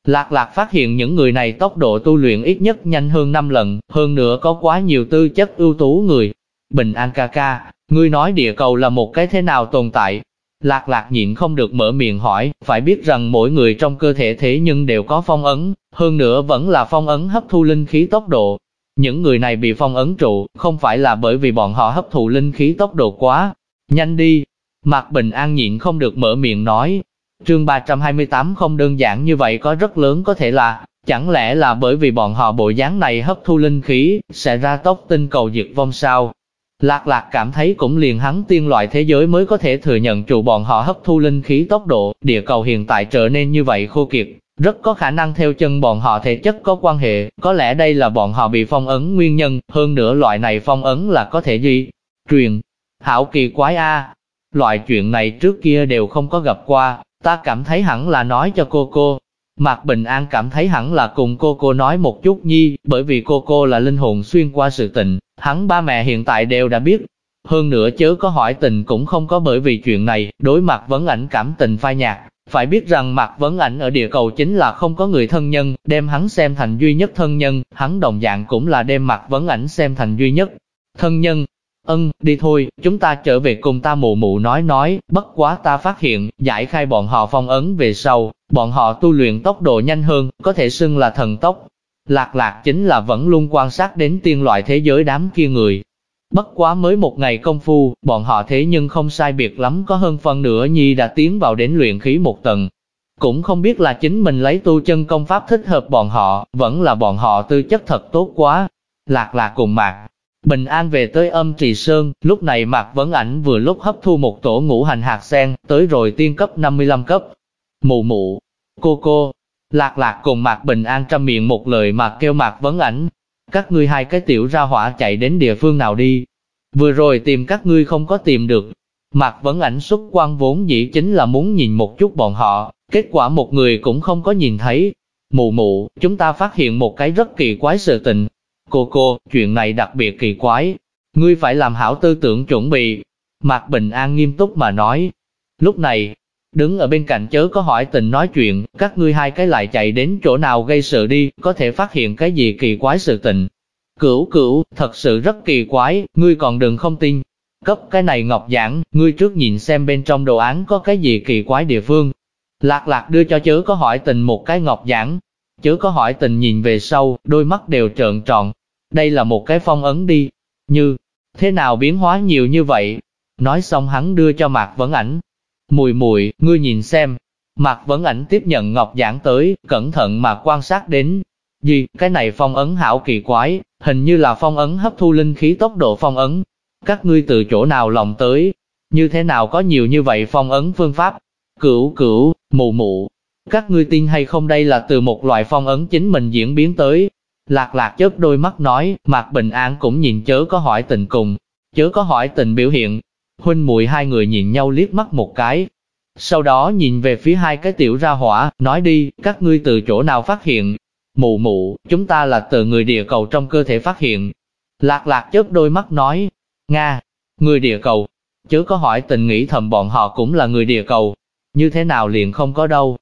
Lạc Lạc phát hiện những người này tốc độ tu luyện ít nhất nhanh hơn 5 lần, hơn nữa có quá nhiều tư chất ưu tú người. Bình An ca ca, ngươi nói địa cầu là một cái thế nào tồn tại? Lạc Lạc nhịn không được mở miệng hỏi, phải biết rằng mỗi người trong cơ thể thế nhưng đều có phong ấn, hơn nữa vẫn là phong ấn hấp thu linh khí tốc độ. Những người này bị phong ấn trụ, không phải là bởi vì bọn họ hấp thụ linh khí tốc độ quá nhanh đi. Mạc Bình An nhịn không được mở miệng nói. Chương 328 không đơn giản như vậy, có rất lớn có thể là, chẳng lẽ là bởi vì bọn họ bộ dáng này hấp thu linh khí, sẽ ra tốc tinh cầu diệt vong sao? Lạc Lạc cảm thấy cũng liền hắn tiên loại thế giới mới có thể thừa nhận trụ bọn họ hấp thu linh khí tốc độ, địa cầu hiện tại trở nên như vậy khô kiệt, rất có khả năng theo chân bọn họ thể chất có quan hệ, có lẽ đây là bọn họ bị phong ấn nguyên nhân, hơn nữa loại này phong ấn là có thể di truyền. Hảo kỳ quái a, loại chuyện này trước kia đều không có gặp qua, ta cảm thấy hẳn là nói cho cô. Mạc Bình An cảm thấy hẳn là cùng cô nói một chút nhi, bởi vì cô là linh hồn xuyên qua sự tình, hắn ba mẹ hiện tại đều đã biết. Hơn nữa chớ có hỏi tình cũng không có bởi vì chuyện này, đối mặt Vấn Ảnh cảm tình phai nhạt. Phải biết rằng Mạc Vấn Ảnh ở địa cầu chính là không có người thân nhân, đem hắn xem thành duy nhất thân nhân, hắn đồng dạng cũng là đem Mạc Vấn Ảnh xem thành duy nhất thân nhân. Đi thôi, chúng ta trở về cùng ta mụ mụ nói, bất quá ta phát hiện, giải khai bọn họ phong ấn về sau, bọn họ tu luyện tốc độ nhanh hơn, có thể xưng là thần tốc. Lạc Lạc chính là vẫn luôn quan sát đến tiên loại thế giới đám kia người. Bất quá mới một ngày công phu, bọn họ thế nhưng không sai biệt lắm có hơn phân nửa nhi đã tiến vào đến luyện khí một tầng. Cũng không biết là chính mình lấy tu chân công pháp thích hợp bọn họ, vẫn là bọn họ tư chất thật tốt quá. Lạc Lạc cùng Mạc Bình An về tới Âm Trì Sơn, lúc này Mạc Vấn Ảnh vừa lúc hấp thu một tổ ngũ hành hạt sen, tới rồi tiên cấp 55 cấp. Mụ mụ, cô, Lạc Lạc cùng Mạc Bình An trăm miệng một lời mà kêu Mạc Vấn Ảnh. Các ngươi hai cái tiểu ra hỏa chạy đến địa phương nào đi? Vừa rồi tìm các ngươi không có tìm được. Mạc Vấn Ảnh xuất quan vốn dĩ chính là muốn nhìn một chút bọn họ, kết quả một người cũng không có nhìn thấy. Mụ mụ, chúng ta phát hiện một cái rất kỳ quái sự tình. Cô, chuyện này đặc biệt kỳ quái. Ngươi phải làm hảo tư tưởng chuẩn bị. Mạc Bình An nghiêm túc mà nói. Lúc này, đứng ở bên cạnh chớ có hỏi tình nói chuyện, các ngươi hai cái lại chạy đến chỗ nào gây sự đi, có thể phát hiện cái gì kỳ quái sự tình. Cửu, thật sự rất kỳ quái, ngươi còn đừng không tin. Cấp cái này ngọc giản, ngươi trước nhìn xem bên trong đồ án có cái gì kỳ quái địa phương. Lạc Lạc đưa cho chớ có hỏi tình một cái ngọc giản. Chớ có hỏi tình nhìn về sau, đôi mắt đều trợn tròn. Đây là một cái phong ấn đi. Như thế nào biến hóa nhiều như vậy? Nói xong hắn đưa cho Mạc Vấn Ảnh. Mùi, ngươi nhìn xem. Mạc Vấn Ảnh tiếp nhận ngọc giản tới, cẩn thận mà quan sát đến. Gì, cái này phong ấn hảo kỳ quái, hình như là phong ấn hấp thu linh khí tốc độ phong ấn. Các ngươi từ chỗ nào lòng tới? Như thế nào có nhiều như vậy phong ấn phương pháp? Cửu, mụ. Các ngươi tin hay không đây là từ một loại phong ấn chính mình diễn biến tới? Lạc Lạc chớp đôi mắt nói, Mạc Bình An cũng nhìn chớ có hỏi tình cùng. Chớ có hỏi tình biểu hiện. Huynh muội hai người nhìn nhau liếc mắt một cái. Sau đó nhìn về phía hai cái tiểu ra hỏa, nói đi, các ngươi từ chỗ nào phát hiện? Mụ, chúng ta là từ người địa cầu trong cơ thể phát hiện. Lạc Lạc chớp đôi mắt nói, Nga, người địa cầu. Chớ có hỏi tình nghĩ thầm bọn họ cũng là người địa cầu. Như thế nào liền không có đâu.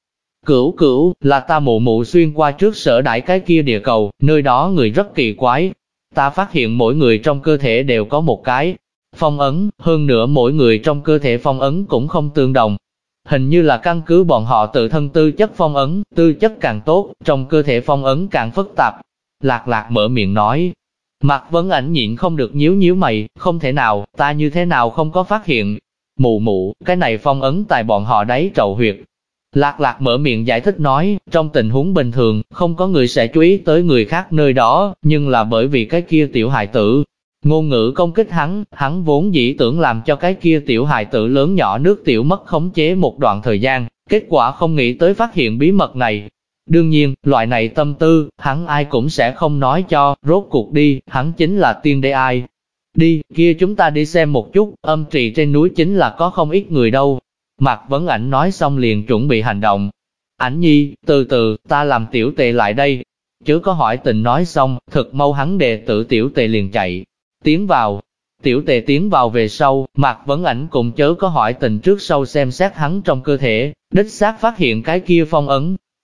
Cửu, là ta mụ xuyên qua trước sở đãi cái kia địa cầu, nơi đó người rất kỳ quái. Ta phát hiện mỗi người trong cơ thể đều có một cái phong ấn, hơn nữa mỗi người trong cơ thể phong ấn cũng không tương đồng. Hình như là căn cứ bọn họ tự thân tư chất phong ấn, tư chất càng tốt, trong cơ thể phong ấn càng phức tạp. Lạc Lạc mở miệng nói. Mạc Vấn Ảnh nhịn không được nhíu mày, không thể nào, ta như thế nào không có phát hiện. Mụ, cái này phong ấn tại bọn họ đáy trầu huyệt. Lạc Lạc mở miệng giải thích nói, trong tình huống bình thường, không có người sẽ chú ý tới người khác nơi đó, nhưng là bởi vì cái kia tiểu hài tử. Ngôn ngữ công kích hắn vốn dĩ tưởng làm cho cái kia tiểu hài tử lớn nhỏ nước tiểu mất khống chế một đoạn thời gian, kết quả không nghĩ tới phát hiện bí mật này. Đương nhiên, loại này tâm tư, hắn ai cũng sẽ không nói cho, rốt cuộc đi, hắn chính là tiên đế ai. Đi, kia chúng ta đi xem một chút, Âm Trì trên núi chính là có không ít người đâu. Mạc Vấn Ảnh nói xong liền chuẩn bị hành động. Ảnh nhi, từ, ta làm tiểu tề lại đây. Chớ có hỏi tình nói xong, thật mau hắn đệ tử tiểu tề liền chạy. Tiến vào. Tiểu tề tiến vào về sau, Mạc Vấn Ảnh cùng chớ có hỏi tình trước sau xem xét hắn trong cơ thể, đích xác phát hiện cái kia phong ấn.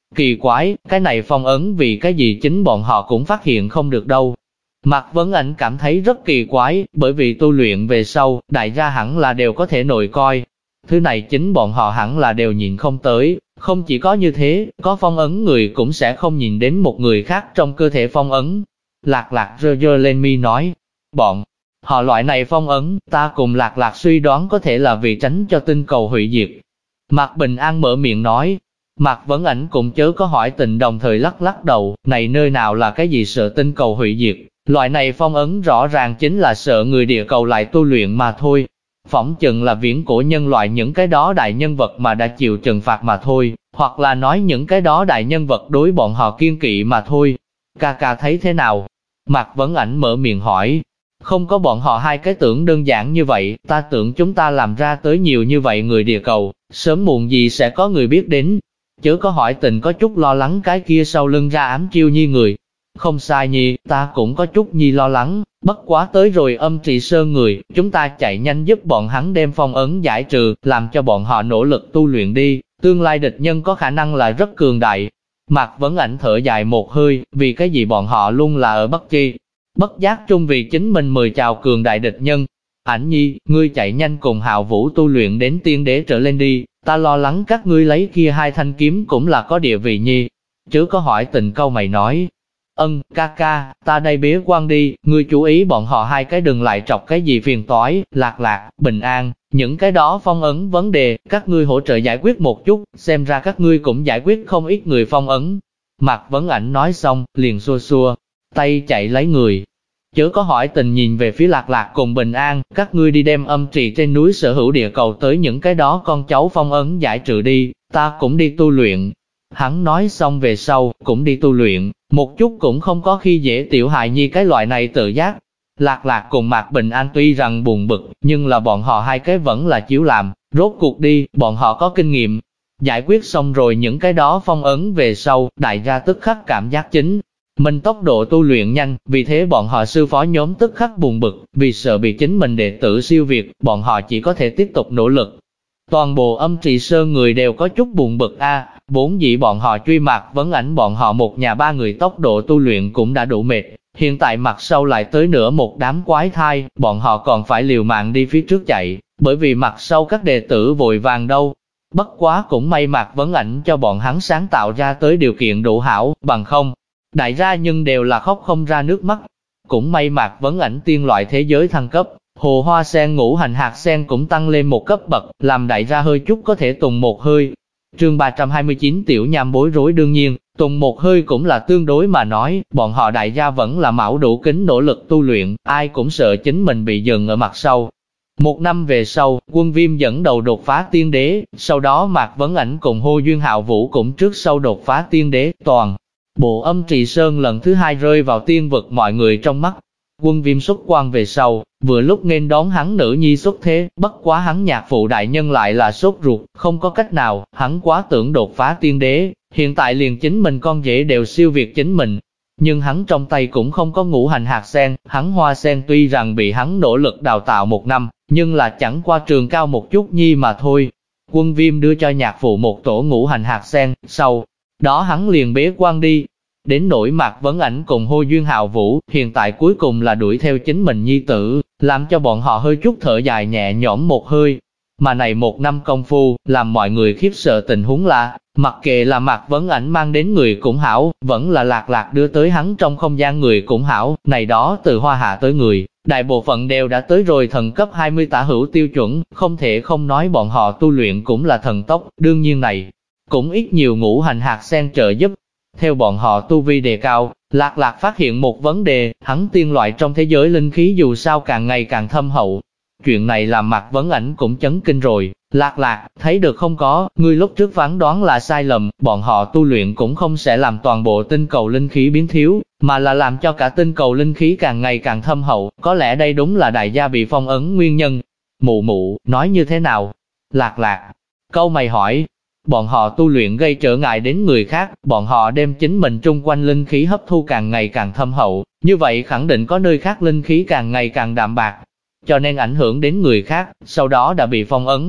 Kỳ quái, cái này phong ấn vì cái gì chính bọn họ cũng phát hiện không được đâu. Mạc Vấn Ảnh cảm thấy rất kỳ quái, bởi vì tu luyện về sau, đại gia hẳn là đều có thể nội coi. Thứ này chính bọn họ hẳn là đều nhìn không tới, không chỉ có như thế, có phong ấn người cũng sẽ không nhìn đến một người khác trong cơ thể phong ấn. Lạc Lạc giơ lên mi nói, bọn họ loại này phong ấn, ta cùng Lạc Lạc suy đoán có thể là vì tránh cho tinh cầu hủy diệt. Mạc Bình An mở miệng nói, Mạc Vấn Ảnh cũng chớ có hỏi tình đồng thời lắc lắc đầu, này nơi nào là cái gì sợ tinh cầu hủy diệt, loại này phong ấn rõ ràng chính là sợ người địa cầu lại tu luyện mà thôi. Phỏng chừng là viễn cổ nhân loại những cái đó đại nhân vật mà đã chịu trừng phạt mà thôi, hoặc là nói những cái đó đại nhân vật đối bọn họ kiên kỵ mà thôi. Ca ca thấy thế nào? Mạc Vấn Ảnh mở miệng hỏi. Không có bọn họ hai cái tưởng đơn giản như vậy, ta tưởng chúng ta làm ra tới nhiều như vậy người địa cầu, sớm muộn gì sẽ có người biết đến. Chớ có hỏi tình có chút lo lắng cái kia sau lưng ra ám chiêu nhi người. Không sai nhi, ta cũng có chút nhi lo lắng, bất quá tới rồi Âm Trì Sơn người, chúng ta chạy nhanh giúp bọn hắn đem phong ấn giải trừ, làm cho bọn họ nỗ lực tu luyện đi, tương lai địch nhân có khả năng là rất cường đại. Mạc Vấn Ảnh thở dài một hơi, vì cái gì bọn họ luôn là ở bất chi bất giác chung vì chính mình mời chào cường đại địch nhân. Ảnh nhi, ngươi chạy nhanh cùng Hạo Vũ tu luyện đến tiên đế trở lên đi, ta lo lắng các ngươi lấy kia hai thanh kiếm cũng là có địa vị nhi. Chớ có hỏi tình câu mày nói. Ca ca, ta đây bế quan đi, ngươi chú ý bọn họ hai cái đừng lại trọc cái gì phiền toái, Lạc Lạc, Bình An, những cái đó phong ấn vấn đề, các ngươi hỗ trợ giải quyết một chút, xem ra các ngươi cũng giải quyết không ít người phong ấn. Mạc Vấn Ảnh nói xong, liền xua xua tay chạy lấy người. Chớ có hỏi tình nhìn về phía Lạc Lạc cùng Bình An, các ngươi đi đem âm trì trên núi sở hữu địa cầu tới những cái đó con cháu phong ấn giải trừ đi, ta cũng đi tu luyện. Hắn nói xong về sau, cũng đi tu luyện, một chút cũng không có khi dễ tiểu hài nhi cái loại này tự giác. Lạc Lạc cùng Mạc Bình An tuy rằng buồn bực, nhưng là bọn họ hai cái vẫn là chiếu làm, rốt cuộc đi, bọn họ có kinh nghiệm. Giải quyết xong rồi những cái đó phong ấn về sau, đại gia tức khắc cảm giác chính mình tốc độ tu luyện nhanh, vì thế bọn họ sư phó nhóm tức khắc buồn bực, vì sợ bị chính mình đệ tử siêu việt, bọn họ chỉ có thể tiếp tục nỗ lực. Toàn bộ Âm Trì Sơn người đều có chút buồn bực vốn dĩ bọn họ truy Mạc Vấn Ảnh bọn họ một nhà ba người tốc độ tu luyện cũng đã đủ mệt, hiện tại mặt sau lại tới nữa một đám quái thai, bọn họ còn phải liều mạng đi phía trước chạy, bởi vì mặt sau các đệ tử vội vàng đâu. Bất quá cũng may Mạc Vấn Ảnh cho bọn hắn sáng tạo ra tới điều kiện đủ hảo, bằng không, đại gia nhưng đều là khóc không ra nước mắt. Cũng may Mạc Vấn Ảnh tiên loại thế giới thăng cấp, hồ hoa sen ngũ hành hạt sen cũng tăng lên một cấp bậc, làm đại gia hơi chút có thể tùng một hơi. Chương 329 tiểu nham bối rối đương nhiên, tùng một hơi cũng là tương đối mà nói, bọn họ đại gia vẫn là mão đủ kính nỗ lực tu luyện, ai cũng sợ chính mình bị dừng ở mặt sau. Một năm về sau, Quân Viêm dẫn đầu đột phá tiên đế, sau đó Mạc Vấn Ảnh cùng Hô Duyên Hạo Vũ cũng trước sau đột phá tiên đế, toàn bộ Âm Trì Sơn lần thứ hai rơi vào tiên vực mọi người trong mắt. Quân Viêm xuất quan về sau, vừa lúc nên đón hắn nữ nhi xuất thế, bất quá hắn nhạc phụ đại nhân lại là sốt ruột, không có cách nào, hắn quá tưởng đột phá tiên đế, hiện tại liền chính mình con rể đều siêu việt chính mình. Nhưng hắn trong tay cũng không có ngũ hành hạt sen, hắn hoa sen tuy rằng bị hắn nỗ lực đào tạo một năm, nhưng là chẳng qua trường cao một chút nhi mà thôi. Quân Viêm đưa cho nhạc phụ một tổ ngũ hành hạt sen, sau đó hắn liền bế quan đi. Đến nỗi Mạc Vấn Ảnh cùng Hô Duyên Hạo Vũ, hiện tại cuối cùng là đuổi theo chính mình nhi tử, làm cho bọn họ hơi chút thở dài nhẹ nhõm một hơi. Mà này một năm công phu, làm mọi người khiếp sợ tình huống là, mặc kệ là Mạc Vấn Ảnh mang đến người cũng hảo, vẫn là Lạc Lạc đưa tới hắn trong không gian người cũng hảo, này đó từ Hoa Hạ tới người, đại bộ phận đều đã tới rồi thần cấp 20 tả hữu tiêu chuẩn, không thể không nói bọn họ tu luyện cũng là thần tốc, đương nhiên này, cũng ít nhiều ngũ hành hạt sen trợ giúp. Theo bọn họ tu vi đề cao, Lạc Lạc phát hiện một vấn đề, hắn tiên loại trong thế giới linh khí dù sao càng ngày càng thâm hậu. Chuyện này làm Mạc Vấn Ảnh cũng chấn kinh rồi. Lạc Lạc, thấy được không có, ngươi lúc trước phán đoán là sai lầm, bọn họ tu luyện cũng không sẽ làm toàn bộ tinh cầu linh khí biến thiếu, mà là làm cho cả tinh cầu linh khí càng ngày càng thâm hậu, có lẽ đây đúng là đại gia bị phong ấn nguyên nhân. Mụ mụ, nói như thế nào? Lạc Lạc, câu mày hỏi. Bọn họ tu luyện gây trở ngại đến người khác, bọn họ đem chính mình trung quanh linh khí hấp thu càng ngày càng thâm hậu, như vậy khẳng định có nơi khác linh khí càng ngày càng đạm bạc, cho nên ảnh hưởng đến người khác, sau đó đã bị phong ấn.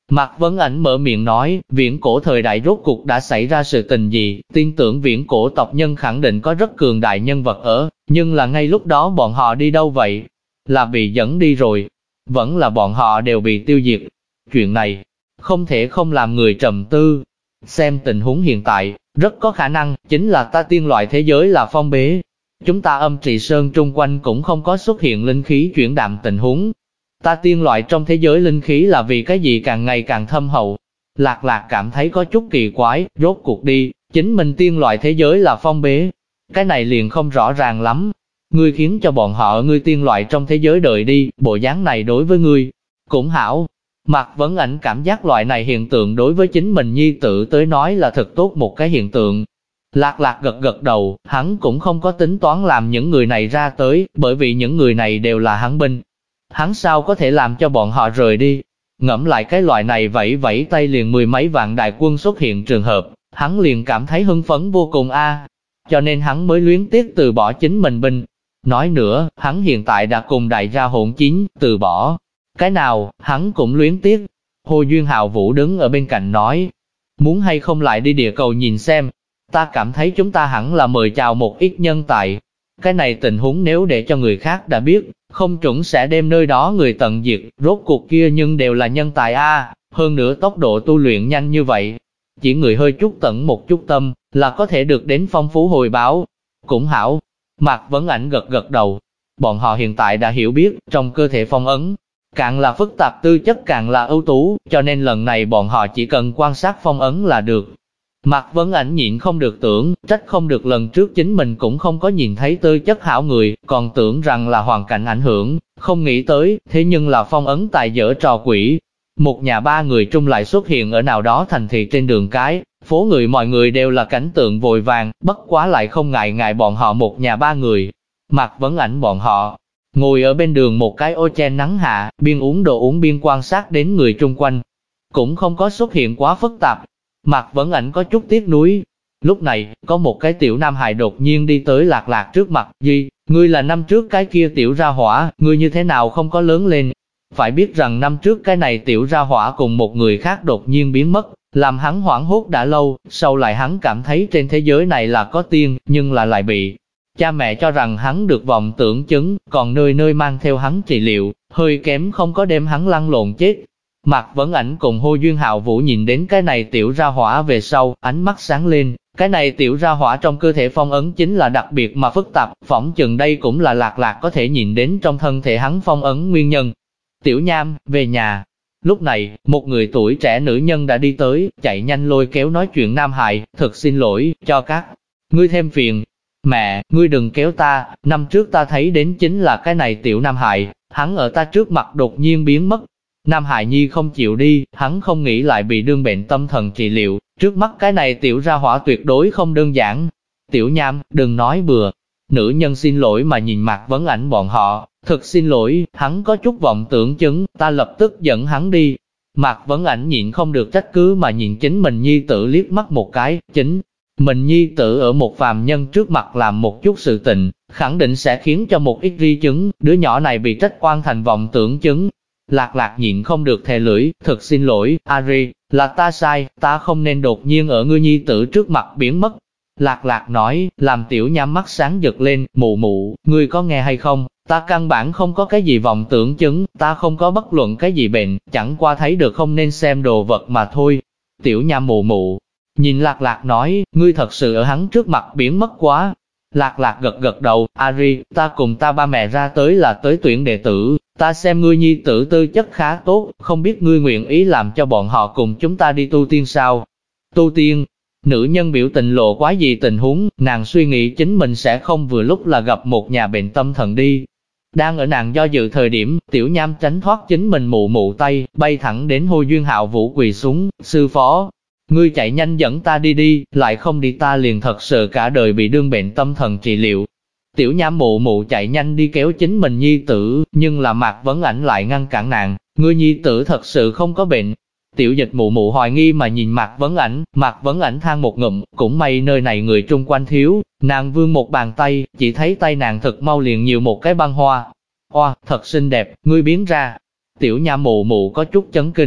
Mạc Vấn Ảnh mở miệng nói, viễn cổ thời đại rốt cuộc đã xảy ra sự tình gì, tin tưởng viễn cổ tộc nhân khẳng định có rất cường đại nhân vật ở, nhưng là ngay lúc đó bọn họ đi đâu vậy? Là bị dẫn đi rồi, vẫn là bọn họ đều bị tiêu diệt. Chuyện này, không thể không làm người trầm tư. Xem tình huống hiện tại, rất có khả năng, chính là ta tiên loại thế giới là phong bế. Chúng ta âm trì sơn trung quanh cũng không có xuất hiện linh khí chuyển đạm tình huống. Ta tiên loại trong thế giới linh khí là vì cái gì càng ngày càng thâm hậu. Lạc Lạc cảm thấy có chút kỳ quái, rốt cuộc đi, chính mình tiên loại thế giới là phong bế. Cái này liền không rõ ràng lắm. Ngươi khiến cho bọn họ ở ngươi tiên loại trong thế giới đợi đi, bộ dáng này đối với ngươi cũng hảo. Mạc Vấn Ảnh cảm giác loại này hiện tượng đối với chính mình nhi tử tới nói là thật tốt một cái hiện tượng. Lạc Lạc gật gật đầu, hắn cũng không có tính toán làm những người này ra tới, bởi vì những người này đều là hắn binh. Hắn sao có thể làm cho bọn họ rời đi? Ngẫm lại cái loại này vẫy vẫy tay liền mười mấy vạn đại quân xuất hiện trường hợp, hắn liền cảm thấy hưng phấn vô cùng cho nên hắn mới luyến tiếc từ bỏ chính mình binh. Nói nữa, hắn hiện tại đã cùng đại gia hỗn chiến, từ bỏ. Cái nào, hắn cũng luyến tiếc. Hồ Duyên Hạo Vũ đứng ở bên cạnh nói, muốn hay không lại đi địa cầu nhìn xem. Ta cảm thấy chúng ta hẳn là mời chào một ít nhân tài. Cái này tình huống nếu để cho người khác đã biết, không chuẩn sẽ đem nơi đó người tận diệt, rốt cuộc kia nhưng đều là nhân tài hơn nữa tốc độ tu luyện nhanh như vậy. Chỉ người hơi chút tận một chút tâm, là có thể được đến phong phú hồi báo. Cũng hảo. Mạc Vấn Ảnh gật gật đầu. Bọn họ hiện tại đã hiểu biết, trong cơ thể phong ấn, càng là phức tạp tư chất càng là ưu tú, cho nên lần này bọn họ chỉ cần quan sát phong ấn là được. Mạc Vấn Ảnh nhịn không được tưởng, trách không được lần trước chính mình cũng không có nhìn thấy tư chất hảo người, còn tưởng rằng là hoàn cảnh ảnh hưởng, không nghĩ tới, thế nhưng là phong ấn tài dở trò quỷ. Một nhà ba người trung lại xuất hiện ở nào đó thành thị trên đường cái, phố người mọi người đều là cảnh tượng vội vàng, bất quá lại không ngại bọn họ một nhà ba người. Mạc Vấn Ảnh bọn họ ngồi ở bên đường một cái ô che nắng hạ, biên uống đồ uống biên quan sát đến người chung quanh, cũng không có xuất hiện quá phức tạp. Mạc Vấn Ảnh có chút tiếc nuối. Lúc này, có một cái tiểu nam hài đột nhiên đi tới Lạc Lạc trước mặt, "Gì, ngươi là năm trước cái kia tiểu ra hỏa, ngươi như thế nào không có lớn lên?" Phải biết rằng năm trước cái này tiểu ra hỏa cùng một người khác đột nhiên biến mất, làm hắn hoảng hốt đã lâu, sau lại hắn cảm thấy trên thế giới này là có tiên, nhưng là lại bị cha mẹ cho rằng hắn được vọng tưởng chứng, còn nơi nơi mang theo hắn trị liệu, hơi kém không có đem hắn lăn lộn chết. Mạc Vấn Ảnh cùng Hồ Duyên Hạo Vũ nhìn đến cái này tiểu ra hỏa về sau, ánh mắt sáng lên, cái này tiểu ra hỏa trong cơ thể phong ấn chính là đặc biệt mà phức tạp, phỏng chừng đây cũng là Lạc Lạc có thể nhìn đến trong thân thể hắn phong ấn nguyên nhân. Tiểu Nham, về nhà. Lúc này, một người tuổi trẻ nữ nhân đã đi tới, chạy nhanh lôi kéo nói chuyện nam hài, "Thật xin lỗi, cho các ngươi thêm phiền. Mẹ, ngươi đừng kéo ta, năm trước ta thấy đến chính là cái này tiểu nam hài, hắn ở ta trước mặt đột nhiên biến mất." Nam hài nhi không chịu đi, hắn không nghĩ lại bị đương bệnh tâm thần trị liệu, trước mắt cái này tiểu ra hỏa tuyệt đối không đơn giản. "Tiểu Nham, đừng nói bừa." Nữ nhân xin lỗi mà nhìn Mạc Vấn Ảnh bọn họ, "Thật xin lỗi, hắn có chút vọng tưởng chứng, ta lập tức dẫn hắn đi." Mạc Vấn Ảnh nhịn không được trách cứ mà nhìn chính mình nhi tử liếc mắt một cái, chính mình nhi tử ở một phàm nhân trước mặt làm một chút sự tình, khẳng định sẽ khiến cho một ít di chứng, đứa nhỏ này bị trách oan thành vọng tưởng chứng. Lạc Lạc nhịn không được thè lưỡi, "Thật xin lỗi, Ari, là ta sai, ta không nên đột nhiên ở ngươi nhi tử trước mặt biến mất." Lạc Lạc nói, làm Tiểu Nham mắt sáng giật lên, "Mụ mụ, ngươi có nghe hay không? Ta căn bản không có cái gì vọng tưởng chứng, ta không có bất luận cái gì bệnh, chẳng qua thấy được không nên xem đồ vật mà thôi." Tiểu Nham mụ mụ nhìn Lạc Lạc nói, "Ngươi thật sự ở hắn trước mặt biến mất quá." Lạc Lạc gật gật đầu, "Ari, ta cùng ta ba mẹ ra tới là tới tuyển đệ tử, ta xem ngươi nhi tử tư chất khá tốt, không biết ngươi nguyện ý làm cho bọn họ cùng chúng ta đi tu tiên sao?" Tu tiên? Nữ nhân biểu tình lộ quá gì tình huống, nàng suy nghĩ chính mình sẽ không vừa lúc là gặp một nhà bệnh tâm thần đi. Đang ở nàng do dự thời điểm, Tiểu Nham tránh thoát chính mình mụ mụ tay, bay thẳng đến Hồ Duyên Hạo Vũ quỳ xuống, "Sư phó, ngươi chạy nhanh dẫn ta đi đi, lại không đi ta liền thật sự cả đời bị đương bệnh tâm thần trị liệu." Tiểu Nham mụ mụ chạy nhanh đi kéo chính mình nhi tử, nhưng là Mạc Vấn Ảnh lại ngăn cản nàng, "Ngươi nhi tử thật sự không có bệnh." Tiểu Dịch mụ mụ hoài nghi mà nhìn Mạc Vấn Ảnh than một ngụm, cũng may nơi này người chung quanh thiếu, nàng vươn một bàn tay, chỉ thấy tay nàng thật mau liền nhiều một cái băng hoa. "Oa, thật xinh đẹp, ngươi biến ra." Tiểu Nham mụ mụ có chút chấn kinh.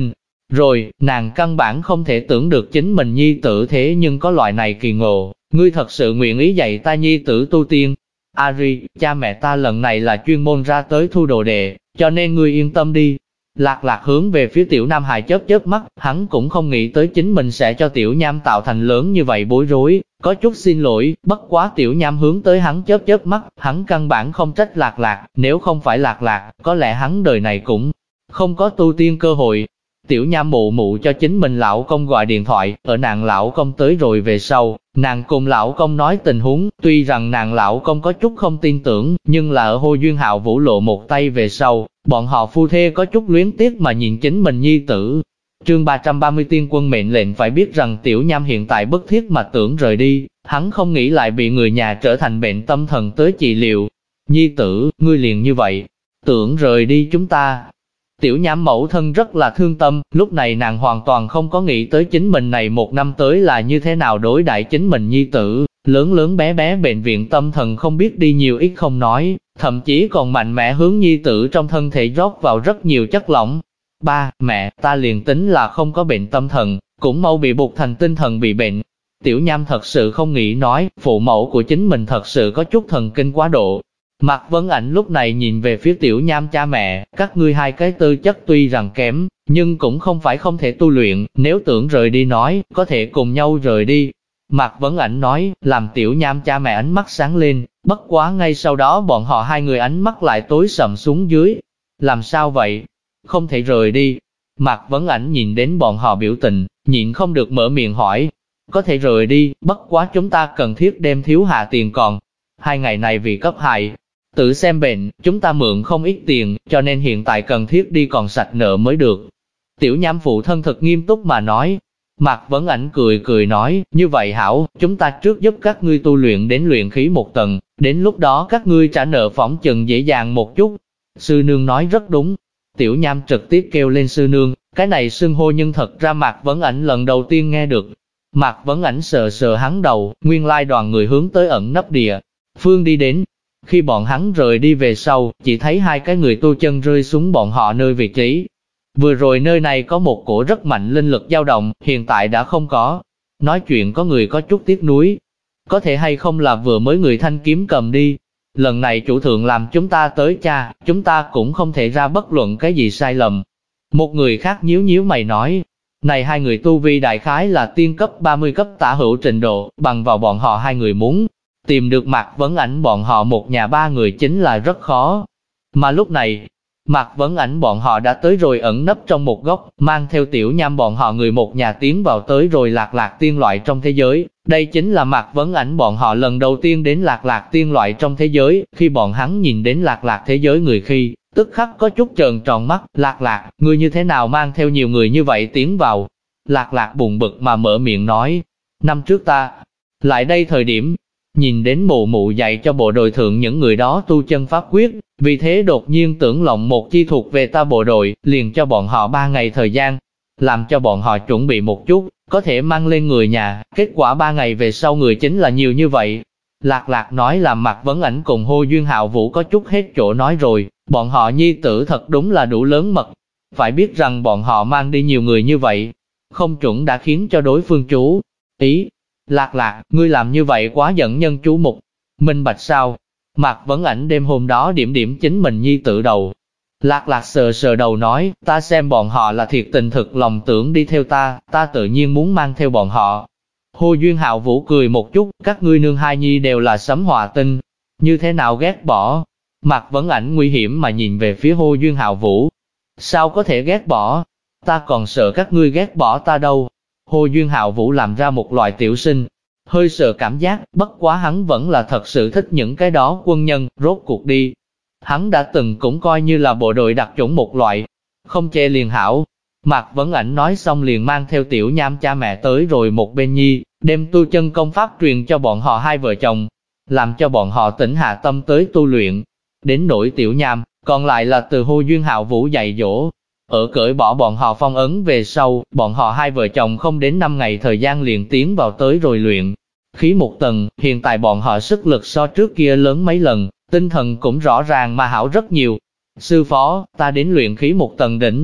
Rồi, nàng căn bản không thể tưởng được chính mình nhi tử thế nhưng có loại này kỳ ngộ, ngươi thật sự nguyện ý dạy ta nhi tử tu tiên. Ari, cha mẹ ta lần này là chuyên môn ra tới thu đồ đệ, cho nên ngươi yên tâm đi. Lạc Lạc hướng về phía Tiểu Nam Hài chớp chớp mắt, hắn cũng không nghĩ tới chính mình sẽ cho Tiểu Nham tạo thành lớn như vậy bối rối, có chút xin lỗi, bất quá Tiểu Nham hướng tới hắn chớp chớp mắt, hắn căn bản không trách Lạc Lạc, nếu không phải Lạc Lạc, có lẽ hắn đời này cũng không có tu tiên cơ hội. Tiểu Nham mụ mụ cho chính mình lão công gọi điện thoại, ở nàng lão công tới rồi về sau, nàng cùng lão công nói tình huống, tuy rằng nàng lão công có chút không tin tưởng, nhưng là ở Hồ Duyên Hạo Vũ lộ một tay về sau, bọn họ phu thê có chút luyến tiếc mà nhìn chính mình nhi tử. Chương 330 Tiên Quân mệnh lệnh phải biết rằng Tiểu Nham hiện tại bất thiết mà tưởng rời đi, hắn không nghĩ lại bị người nhà trở thành bệnh tâm thần tới trị liệu. Nhi tử, ngươi liền như vậy, tưởng rời đi chúng ta. Tiểu Nham mẫu thân rất là thương tâm, lúc này nàng hoàn toàn không có nghĩ tới chính mình này một năm tới là như thế nào đối đãi chính mình nhi tử, lớn lớn bé bé bệnh viện tâm thần không biết đi nhiều ít không nói, thậm chí còn mạnh mẽ hướng nhi tử trong thân thể rót vào rất nhiều chất lỏng. Ba, mẹ, ta liền tính là không có bệnh tâm thần, cũng mau bị buộc thành tinh thần bị bệnh. Tiểu Nham thật sự không nghĩ nói, phụ mẫu của chính mình thật sự có chút thần kinh quá độ. Mạc Vấn Ảnh lúc này nhìn về phía Tiểu Nham cha mẹ, các ngươi hai cái tư chất tuy rằng kém, nhưng cũng không phải không thể tu luyện, nếu tưởng rời đi nói, có thể cùng nhau rời đi. Mạc Vấn Ảnh nói, làm Tiểu Nham cha mẹ ánh mắt sáng lên, bất quá ngay sau đó bọn họ hai người ánh mắt lại tối sầm xuống dưới. Làm sao vậy? Không thể rời đi. Mạc Vấn Ảnh nhìn đến bọn họ biểu tình, nhịn không được mở miệng hỏi. Có thể rời đi, bất quá chúng ta cần thiết đem thiếu hạ tiền còn. 2 ngày này vì cấp hại tự xem bệnh, chúng ta mượn không ít tiền, cho nên hiện tại cần thiết đi còn sạch nợ mới được. Tiểu Nham phụ thân thật nghiêm túc mà nói. Mạc Vấn Ảnh cười cười nói, như vậy hảo, chúng ta trước giúp các ngươi tu luyện đến luyện khí 1 tầng, đến lúc đó các ngươi trả nợ phỏng chừng dễ dàng một chút. Sư nương nói rất đúng. Tiểu Nham trực tiếp kêu lên sư nương, cái này xưng hô nhưng thật ra Mạc Vấn Ảnh lần đầu tiên nghe được. Mạc Vấn Ảnh sờ sờ hắn đầu, nguyên lai đoàn người hướng tới ẩn nấp địa phương đi đến. Khi bọn hắn rời đi về sau, chỉ thấy 2 cái người tu chân rơi xuống bọn họ nơi vị trí. Vừa rồi nơi này có một cổ rất mạnh linh lực dao động, hiện tại đã không có. Nói chuyện có người có chút tiếc nuối. Có thể hay không là vừa mới người thanh kiếm cầm đi. Lần này chủ thượng làm chúng ta tới cha, chúng ta cũng không thể ra bất luận cái gì sai lầm. Một người khác nhíu nhíu mày nói, này 2 người tu vi đại khái là tiên cấp 30 cấp tả hữu trình độ, bằng vào bọn họ 2 người muốn tìm được Mạc Vấn Ảnh bọn họ một nhà 3 người chính là rất khó. Mà lúc này, Mạc Vấn Ảnh bọn họ đã tới rồi ẩn nấp trong một góc, mang theo Tiểu Nham bọn họ người một nhà tiến vào tới rồi Lạc Lạc tiên loại trong thế giới. Đây chính là Mạc Vấn Ảnh bọn họ lần đầu tiên đến Lạc Lạc tiên loại trong thế giới, khi bọn hắn nhìn đến Lạc Lạc thế giới người khi, tức khắc có chút trợn tròn mắt, Lạc Lạc, ngươi như thế nào mang theo nhiều người như vậy tiến vào? Lạc Lạc buồn bực mà mở miệng nói, năm trước ta lại đây thời điểm, nhìn đến mụ mụ dạy cho bộ đội thượng những người đó tu chân pháp quyết, vì thế đột nhiên tưởng lộng một chi thuộc về ta bộ đội, liền cho bọn họ 3 ngày thời gian, làm cho bọn họ chuẩn bị một chút, có thể mang lên người nhà, kết quả 3 ngày về sau người chính là nhiều như vậy. Lạc Lạc nói làm Mạc Vấn Ảnh cùng Hồ Duyên Hạo Vũ có chút hết chỗ nói rồi, bọn họ nhi tử thật đúng là đủ lớn mật, phải biết rằng bọn họ mang đi nhiều người như vậy, không chuẩn đã khiến cho đối phương chú ý. Lạc Lạc, ngươi làm như vậy quá dẫn nhân chú mục, minh bạch sao? Mạc Vấn Ảnh đêm hôm đó điểm điểm chính mình nhi tử đầu. Lạc Lạc sờ sờ đầu nói, ta xem bọn họ là thiệt tình thực lòng tưởng đi theo ta, ta tự nhiên muốn mang theo bọn họ. Hồ Duyên Hạo Vũ cười một chút, các ngươi nương hai nhi đều là sấm hòa tinh, như thế nào ghét bỏ? Mạc Vấn Ảnh nguy hiểm mà nhìn về phía Hồ Duyên Hạo Vũ. Sao có thể ghét bỏ? Ta còn sợ các ngươi ghét bỏ ta đâu. Hồ Duyên Hạo Vũ làm ra một loại tiểu sinh, hơi sợ cảm giác, bất quá hắn vẫn là thật sự thích những cái đó quân nhân, rốt cuộc đi. Hắn đã từng cũng coi như là bộ đội đặc chủng một loại, không chê liền hảo. Mạc Vấn Ảnh nói xong liền mang theo Tiểu Nham cha mẹ tới rồi một bên nhi, đem tu chân công pháp truyền cho bọn họ 2 vợ chồng, làm cho bọn họ tỉnh hạ tâm tới tu luyện. Đến nỗi Tiểu Nham, còn lại là từ Hồ Duyên Hạo Vũ dạy dỗ. Ở cởi bỏ bọn họ phong ấn về sau, bọn họ 2 vợ chồng không đến 5 ngày thời gian liền tiến vào tới rồi luyện khí 1 tầng, hiện tại bọn họ sức lực so trước kia lớn mấy lần, tinh thần cũng rõ ràng mà hảo rất nhiều. Sư phó, ta đến luyện khí 1 tầng đỉnh.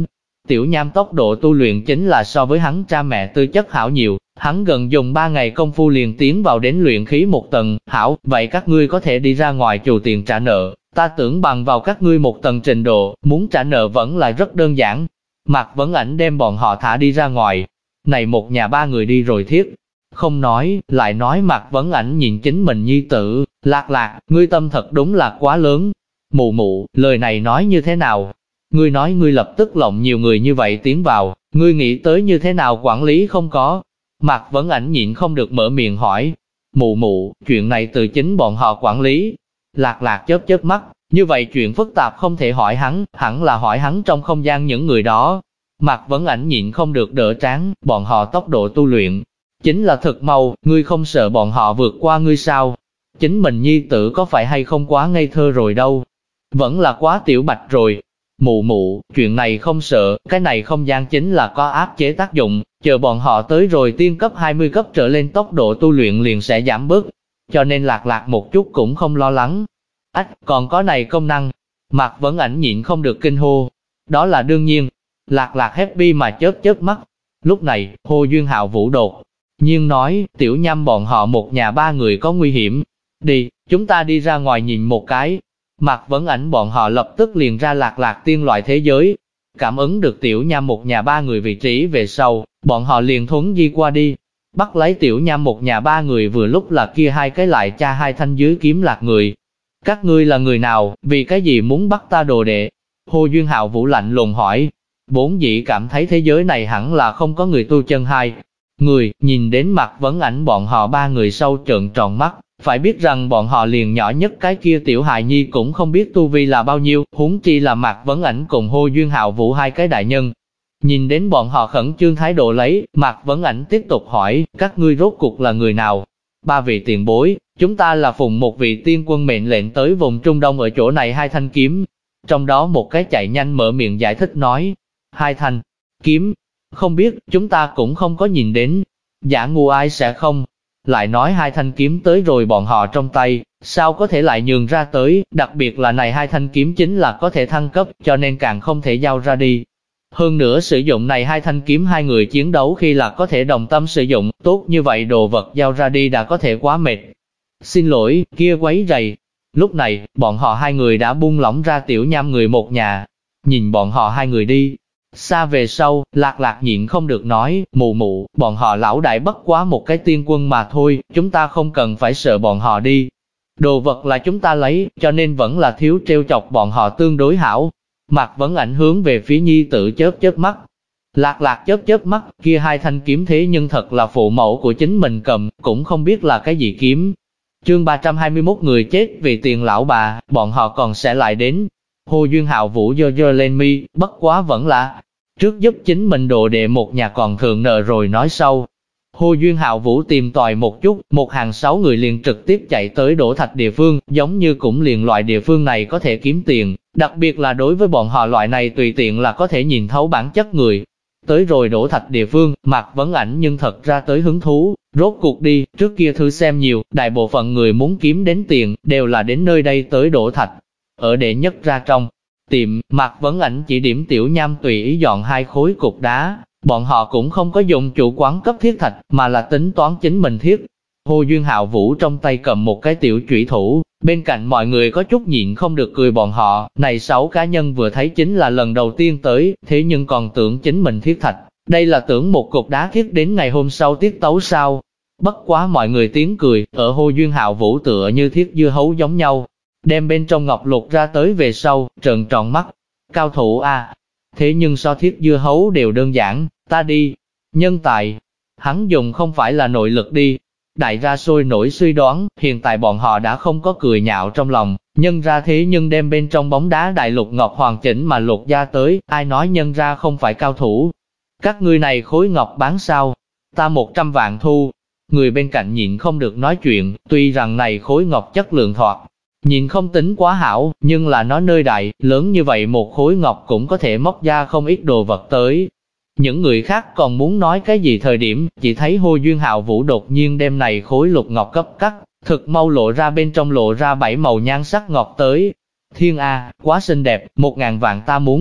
Tiểu Nham tốc độ tu luyện chính là so với hắn cha mẹ tư chất hảo nhiều, hắn gần dùng 3 ngày công phu liền tiến vào đến luyện khí 1 tầng, hảo, vậy các ngươi có thể đi ra ngoài trù tiền trả nợ, ta tưởng bằng vào các ngươi 1 tầng trình độ, muốn trả nợ vẫn là rất đơn giản. Mạc Vấn Ảnh đem bọn họ thả đi ra ngoài, này một nhà 3 người đi rồi thiết. Không nói, lại nói Mạc Vấn Ảnh nhìn chính mình nhi tử, Lạc Lạc, ngươi tâm thật đúng là quá lớn. Mụ mụ, lời này nói như thế nào? Ngươi nói ngươi lập tức lộng nhiều người như vậy tiến vào, ngươi nghĩ tới như thế nào quản lý không có? Mạc Vấn Ảnh nhịn không được mở miệng hỏi. Mụ mụ, chuyện này từ chính bọn họ quản lý. Lạc Lạc chớp chớp mắt, như vậy chuyện phức tạp không thể hỏi hắn, hẳn là hỏi hắn trong không gian những người đó. Mạc Vấn Ảnh nhịn không được đỡ trán, bọn họ tốc độ tu luyện chính là thực mau, ngươi không sợ bọn họ vượt qua ngươi sao? Chính mình nhi tử có phải hay không quá ngây thơ rồi đâu? Vẫn là quá tiểu bạch rồi. Mụ mụ, chuyện này không sợ, cái này không gian chính là có áp chế tác dụng, chờ bọn họ tới rồi tiên cấp 20 cấp trở lên tốc độ tu luyện liền sẽ giảm bớt, cho nên Lạc Lạc một chút cũng không lo lắng. Ách, còn có này công năng. Mạc Vấn Ảnh nhịn không được kinh hô. Đó là đương nhiên. Lạc Lạc happy mà chớp chớp mắt. Lúc này, Hồ Duyên Hạo Vũ đột nhiên nói, Tiểu Nham bọn họ một nhà 3 người có nguy hiểm. Đi, chúng ta đi ra ngoài nhìn một cái. Mạc Vấn Ảnh bọn họ lập tức liền ra Lạc Lạc tiên loại thế giới. Cảm ứng được Tiểu Nham một nhà 3 người vị trí về sau, bọn họ liền thuấn di qua đi. Bắt lấy Tiểu Nham một nhà 3 người vừa lúc là kia 2 cái lại cha 2 thanh dưới kiếm lạc người. Các ngươi là người nào, vì cái gì muốn bắt ta đồ đệ? Hồ Duyên Hạo Vũ lạnh lùng hỏi. Vốn dĩ cảm thấy thế giới này hẳn là không có người tu chân 2 người, nhìn đến Mạc Vấn Ảnh bọn họ 3 người sâu trợn tròn mắt, phải biết rằng bọn họ liền nhỏ nhất cái kia tiểu hài nhi cũng không biết tu vi là bao nhiêu, huống chi là Mạc Vấn Ảnh cùng Hồ Duyên Hạo Vũ 2 cái đại nhân. Nhìn đến bọn họ khẩn trương thái độ lấy, Mạc Vấn Ảnh tiếp tục hỏi, các ngươi rốt cuộc là người nào? 3 vị tiền bối, chúng ta là phụng một vị tiên quân mệnh lệnh tới vùng Trung Đông ở chỗ này 2 thanh kiếm. Trong đó một cái chạy nhanh mở miệng giải thích nói, 2 thanh kiếm, không biết, chúng ta cũng không có nhìn đến. Giả ngu ai sẽ không? Lại nói 2 thanh kiếm tới rồi bọn họ trong tay, sao có thể lại nhường ra tới, đặc biệt là này 2 thanh kiếm chính là có thể thăng cấp, cho nên càng không thể giao ra đi. Hơn nữa sử dụng này 2 thanh kiếm 2 người chiến đấu khi là có thể đồng tâm sử dụng, tốt như vậy đồ vật giao ra đi đã có thể quá mệt. Xin lỗi, kia quấy rầy. Lúc này, bọn họ 2 người đã buông lỏng ra Tiểu Nham người một nhà. Nhìn bọn họ 2 người đi xa về sau, Lạc Lạc nhịn không được nói, mụ mụ, bọn họ lão đại bất quá một cái tiên quân mà thôi, chúng ta không cần phải sợ bọn họ đi. Đồ vật là chúng ta lấy, cho nên vẫn là thiếu trêu chọc bọn họ tương đối hảo. Mạc Vấn Ảnh hướng về phía nhi tử chớp chớp mắt. Lạc Lạc chớp chớp mắt, kia 2 thanh kiếm thế nhưng thật là phụ mẫu của chính mình cầm, cũng không biết là cái gì kiếm. Chương 321 người chết vì tiền lão bà, bọn họ còn sẽ lại đến. Hồ Duyên Hạo Vũ giơ lên mi, bất quá vẫn là trước giúp chính mình đồ đệ một nhà còn thượng nợ rồi nói sau. Hồ Duyên Hạo Vũ tìm tòi một chút, một hàng 6 người liền trực tiếp chạy tới đổ thạch địa phương, giống như cũng liền loại địa phương này có thể kiếm tiền, đặc biệt là đối với bọn họ loại này tùy tiện là có thể nhìn thấu bản chất người. Tới rồi đổ thạch địa phương, Mạc Vấn Ảnh nhưng thật ra tới hứng thú, rốt cuộc đi, trước kia thư xem nhiều, đại bộ phận người muốn kiếm đến tiền, đều là đến nơi đây tới đổ thạch. Ở đệ nhất ra trong tiệm, Mạc Vấn Ảnh chỉ điểm Tiểu Nham tùy ý dọn 2 khối cục đá, bọn họ cũng không có dùng chủ quán cấp thiết thạch, mà là tính toán chính mình thiết. Hồ Duyên Hạo Vũ trong tay cầm một cái tiểu chủy thủ, bên cạnh mọi người có chút nhịn không được cười bọn họ, này 6 cá nhân vừa thấy chính là lần đầu tiên tới, thế nhưng còn tưởng chính mình thiết thạch, đây là tưởng một cục đá thiết đến ngày hôm sau tiết tấu sao. Bất quá mọi người tiếng cười, ở Hồ Duyên Hạo Vũ tựa như thiết dưa hấu giống nhau, đem bên trong ngọc lục ra tới về sau, trợn tròn mắt. Cao thủ a, thế nhưng so thiết dưa hấu đều đơn giản, ta đi. Nhân tài, hắn dùng không phải là nội lực đi. Đại ra sôi nổi suy đoán, hiện tại bọn họ đã không có cười nhạo trong lòng, nhân ra thế nhưng đem bên trong bóng đá đại lục ngọc hoàn chỉnh mà lục ra tới, ai nói nhân ra không phải cao thủ. Các ngươi này khối ngọc bán sao? Ta 100 vạn thu. Người bên cạnh nhịn không được nói chuyện, tuy rằng này khối ngọc chất lượng thoạt nhìn không tính quá hảo, nhưng là nó nơi đại, lớn như vậy một khối ngọc cũng có thể móc ra không ít đồ vật tới. Những người khác còn muốn nói cái gì thời điểm, chỉ thấy Hồ Duyên Hạo Vũ đột nhiên đem này khối lục ngọc cấp cắt, thực mau lộ ra bên trong lộ ra 7 màu nhan sắc ngọc tới. Thiên A, quá xinh đẹp, 1000 vạn ta muốn.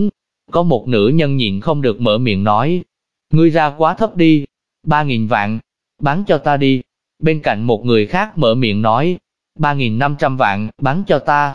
có một nữ nhân nhịn không được mở miệng nói, ngươi ra quá thấp đi, 3.000 vạn, bán cho ta đi. Bên cạnh một người khác mở miệng nói, 3.500 vạn, bán cho ta,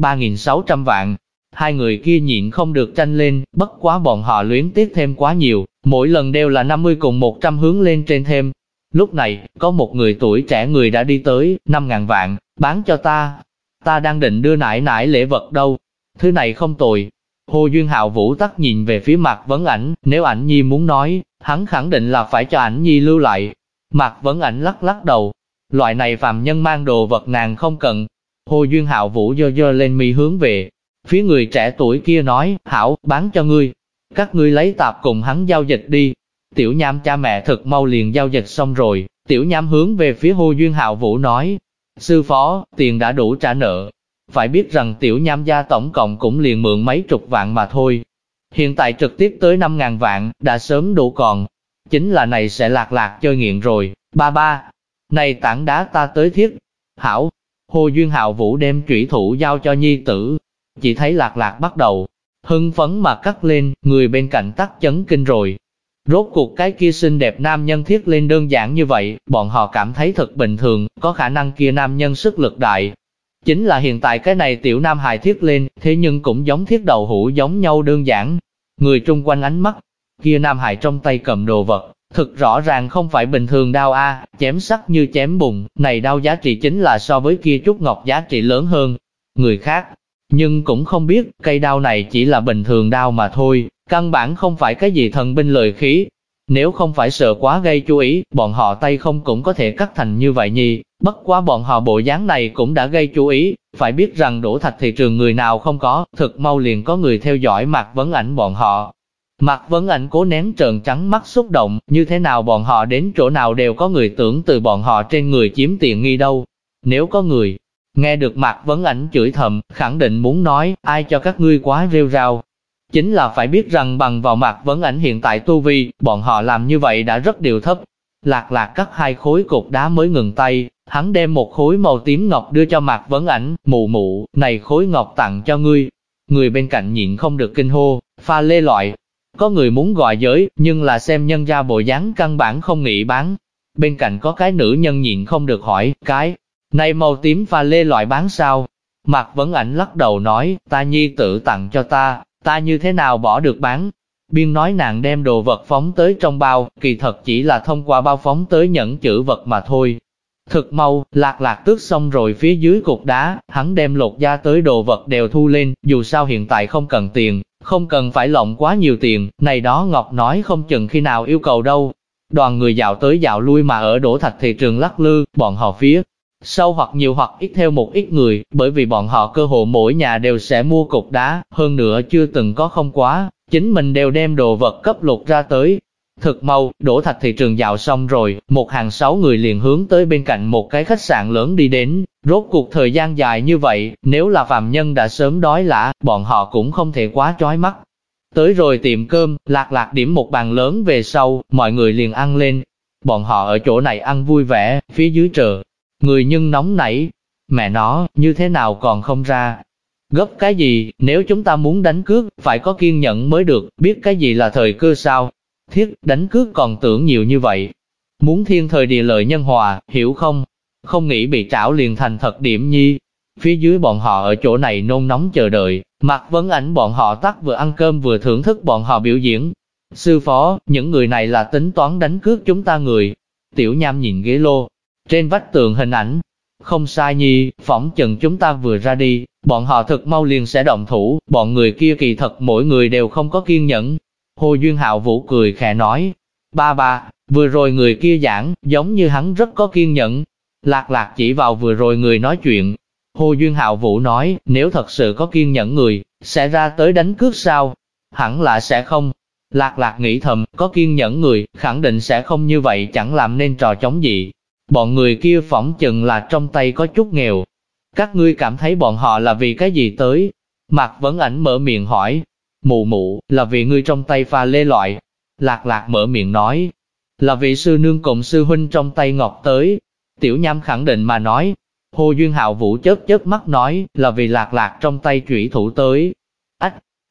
3.600 vạn. Hai người kia nhịn không được tranh lên, bất quá bọn họ luyến tiếc thêm quá nhiều, mỗi lần đều là 50 cùng 100 hướng lên trên thêm. Lúc này, có một người tuổi trẻ người đã đi tới, 5.000 vạn, bán cho ta đang định đưa nải nải lễ vật đâu, thứ này không tồi. Hồ Duyên Hạo Vũ tắc nhìn về phía Mạc Vấn Ảnh, nếu Ảnh Nhi muốn nói, hắn khẳng định là phải cho Ảnh Nhi lưu lại. Mạc Vấn Ảnh lắc lắc đầu, loại này phàm nhân mang đồ vật nàng không cần. Hồ Duyên Hạo Vũ giơ giơ lên mi hướng về phía người trẻ tuổi kia nói, hảo, bán cho ngươi, các ngươi lấy tạp cùng hắn giao dịch đi. Tiểu Nham cha mẹ thực mau liền giao dịch xong rồi, Tiểu Nham hướng về phía Hồ Duyên Hạo Vũ nói, sư phó, tiền đã đủ trả nợ. Phải biết rằng Tiểu Nham gia tổng cộng cũng liền mượn mấy chục vạn mà thôi. Hiện tại trực tiếp tới 5.000 vạn, đã sớm đủ còn. Chính là này sẽ lạc chơi nghiện rồi, ba. Này tảng đá ta tới thiết. Hảo, Hồ Duyên Hạo Vũ đem chủy thủ giao cho nhi tử. Chỉ thấy lạc bắt đầu hưng phấn mà cắt lên, người bên cạnh tắc chấn kinh rồi. Rốt cuộc cái kia xinh đẹp nam nhân thiết lên đơn giản như vậy, bọn họ cảm thấy thật bình thường, có khả năng kia nam nhân sức lực đại. Chính là hiện tại cái này tiểu nam hài thiết lên, thế nhưng cũng giống thiết đầu hũ giống nhau đơn giản. Người chung quanh ánh mắt, kia nam hài trong tay cầm đồ vật, thực rõ ràng không phải bình thường đao a, chém sắc như chém bùn, này đao giá trị chính là so với kia trúc ngọc giá trị lớn hơn. Người khác, nhưng cũng không biết, cây đao này chỉ là bình thường đao mà thôi, căn bản không phải cái gì thần binh lợi khí. Nếu không phải sợ quá gây chú ý, bọn họ tay không cũng có thể cắt thành như vậy nhỉ. Bất quá bọn họ bộ dáng này cũng đã gây chú ý, phải biết rằng đổ thạch thị trường người nào không có, thực mau liền có người theo dõi Mạc Vấn Ảnh bọn họ. Mạc Vấn Ảnh cố nén trợn trắng mắt xúc động, như thế nào bọn họ đến chỗ nào đều có người tưởng từ bọn họ trên người chiếm tiện nghi đâu. Nếu có người nghe được Mạc Vấn Ảnh chửi thầm, khẳng định muốn nói, ai cho các ngươi quá rêu rao. Chính là phải biết rằng bằng vào Mạc Vấn Ảnh hiện tại tu vi, bọn họ làm như vậy đã rất điều thấp. Lạc cắt 2 khối cục đá mới ngừng tay, hắn đem một khối màu tím ngọc đưa cho Mạc Vấn Ảnh, mụ, này khối ngọc tặng cho ngươi. Người bên cạnh nhịn không được kinh hô, pha lê loại. Có người muốn gọi giới, nhưng là xem nhân ra bộ dáng căn bản không nghĩ bán. Bên cạnh có cái nữ nhân nhịn không được hỏi, cái này màu tím pha lê loại bán sao? Mạc Vấn Ảnh lắc đầu nói, ta nhi tử tặng cho ta như thế nào bỏ được bán. Biên nói nàng đem đồ vật phóng tới trong bao, kỳ thật chỉ là thông qua bao phóng tới nhẫn chữ vật mà thôi. Thực mau, lạc tước xong rồi phía dưới cục đá, hắn đem lột da tới đồ vật đều thu lên, dù sao hiện tại không cần tiền, không cần phải lộng quá nhiều tiền, này đó Ngọc nói không chừng khi nào yêu cầu đâu. Đoàn người dạo tới dạo lui mà ở đổ thạch thị trường lắc lư, bọn họ phía sau hoặc nhiều hoặc ít theo một ít người, bởi vì bọn họ cơ hồ mỗi nhà đều sẽ mua cục đá, hơn nữa chưa từng có không quá, chính mình đều đem đồ vật cấp lột ra tới. Thực mau, đổ thạch thị trường dạo xong rồi, một hàng 6 người liền hướng tới bên cạnh một cái khách sạn lớn đi đến. Rốt cuộc thời gian dài như vậy, nếu là phàm nhân đã sớm đói lả, bọn họ cũng không thể quá chói mắt. Tới rồi tiệm cơm, lạc điểm một bàn lớn về sau, mọi người liền ăn lên. Bọn họ ở chỗ này ăn vui vẻ, phía dưới chờ người nhưng nóng nảy. Mẹ nó, như thế nào còn không ra? Gấp cái gì, nếu chúng ta muốn đánh cướp, phải có kiên nhẫn mới được, biết cái gì là thời cơ sao? Thiết, đánh cướp còn tưởng nhiều như vậy. Muốn thiên thời địa lợi nhân hòa, hiểu không? Không nghĩ bị trảo liền thành thật điểm nhi. Phía dưới bọn họ ở chỗ này nôn nóng chờ đợi, Mạc Vấn Ảnh bọn họ tắt vừa ăn cơm vừa thưởng thức bọn họ biểu diễn. Sư phó, những người này là tính toán đánh cướp chúng ta người. Tiểu Nham nhìn ghế lô, trên vách tường hình ảnh. Không sai nhi, phỏng chừng chúng ta vừa ra đi, bọn họ thực mau liền sẽ động thủ, bọn người kia kỳ thật mỗi người đều không có kiên nhẫn. Hồ Duyên Hạo Vũ cười khẽ nói, ba, vừa rồi người kia giảng, giống như hắn rất có kiên nhẫn. Lạc chỉ vào vừa rồi người nói chuyện. Hồ Duyên Hạo Vũ nói, nếu thật sự có kiên nhẫn người, sẽ ra tới đánh cướp sao? Hẳn là sẽ không. Lạc nghĩ thầm, có kiên nhẫn người, khẳng định sẽ không như vậy chẳng làm nên trò chống gì. Bọn người kia phỏng chừng là trong tay có chút nghèo. Các ngươi cảm thấy bọn họ là vì cái gì tới? Mạc Vấn Ảnh mở miệng hỏi. Mụ, là vì ngươi trong tay pha lê loại. Lạc mở miệng nói. Là vì sư nương cùng sư huynh trong tay ngọc tới. Tiểu Nham khẳng định mà nói. Hồ Duyên Hạo Vũ chớp mắt nói, là vì lạc trong tay chủy thủ tới. Ách,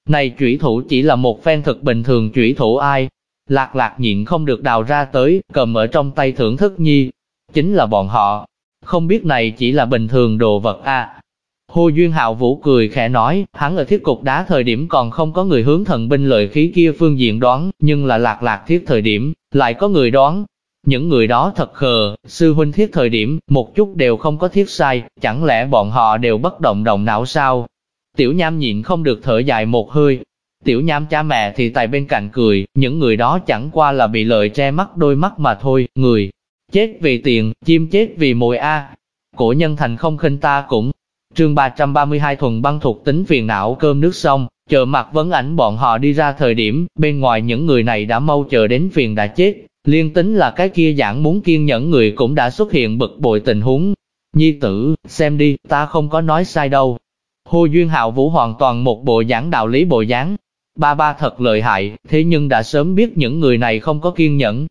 Này chủy thủ chỉ là một phen thực bình thường chủy thủ ai? Lạc Lạc nhịn không được đào ra tới, cầm ở trong tay thưởng thức nhi. Chính là bọn họ. Không biết này chỉ là bình thường đồ vật a. Hồ Duyên Hạo Vũ cười khẽ nói, hắn ở thiết cục đá thời điểm còn không có người hướng thần binh lợi khí kia phương diện đoán, nhưng là Lạc Lạc thiết thời điểm, lại có người đoán. Những người đó thật khờ, sư huynh thiết thời điểm, một chút đều không có thiết sai, chẳng lẽ bọn họ đều bất động động não sao? Tiểu Nham nhịn không được thở dài một hơi. Tiểu Nham cha mẹ thì tại bên cạnh cười, những người đó chẳng qua là bị lợi che mắt đôi mắt mà thôi, người chết vì tiền, chim chết vì mồi a. Cổ nhân thành không khinh ta cũng. Chương 332 thuần băng thuộc tính phiền não cơm nước xong, chờ Mạc Vấn Ảnh bọn họ đi ra thời điểm, bên ngoài những người này đã mau chờ đến phiền đã chết, liên tính là cái kia giảng muốn kiên nhẫn người cũng đã xuất hiện bực bội tình huống. Nhi tử, xem đi, ta không có nói sai đâu. Hồ Duyên Hạo Vũ hoàn toàn một bộ giảng đạo lý bộ dáng. Ba thật lợi hại, thế nhưng đã sớm biết những người này không có kiên nhẫn.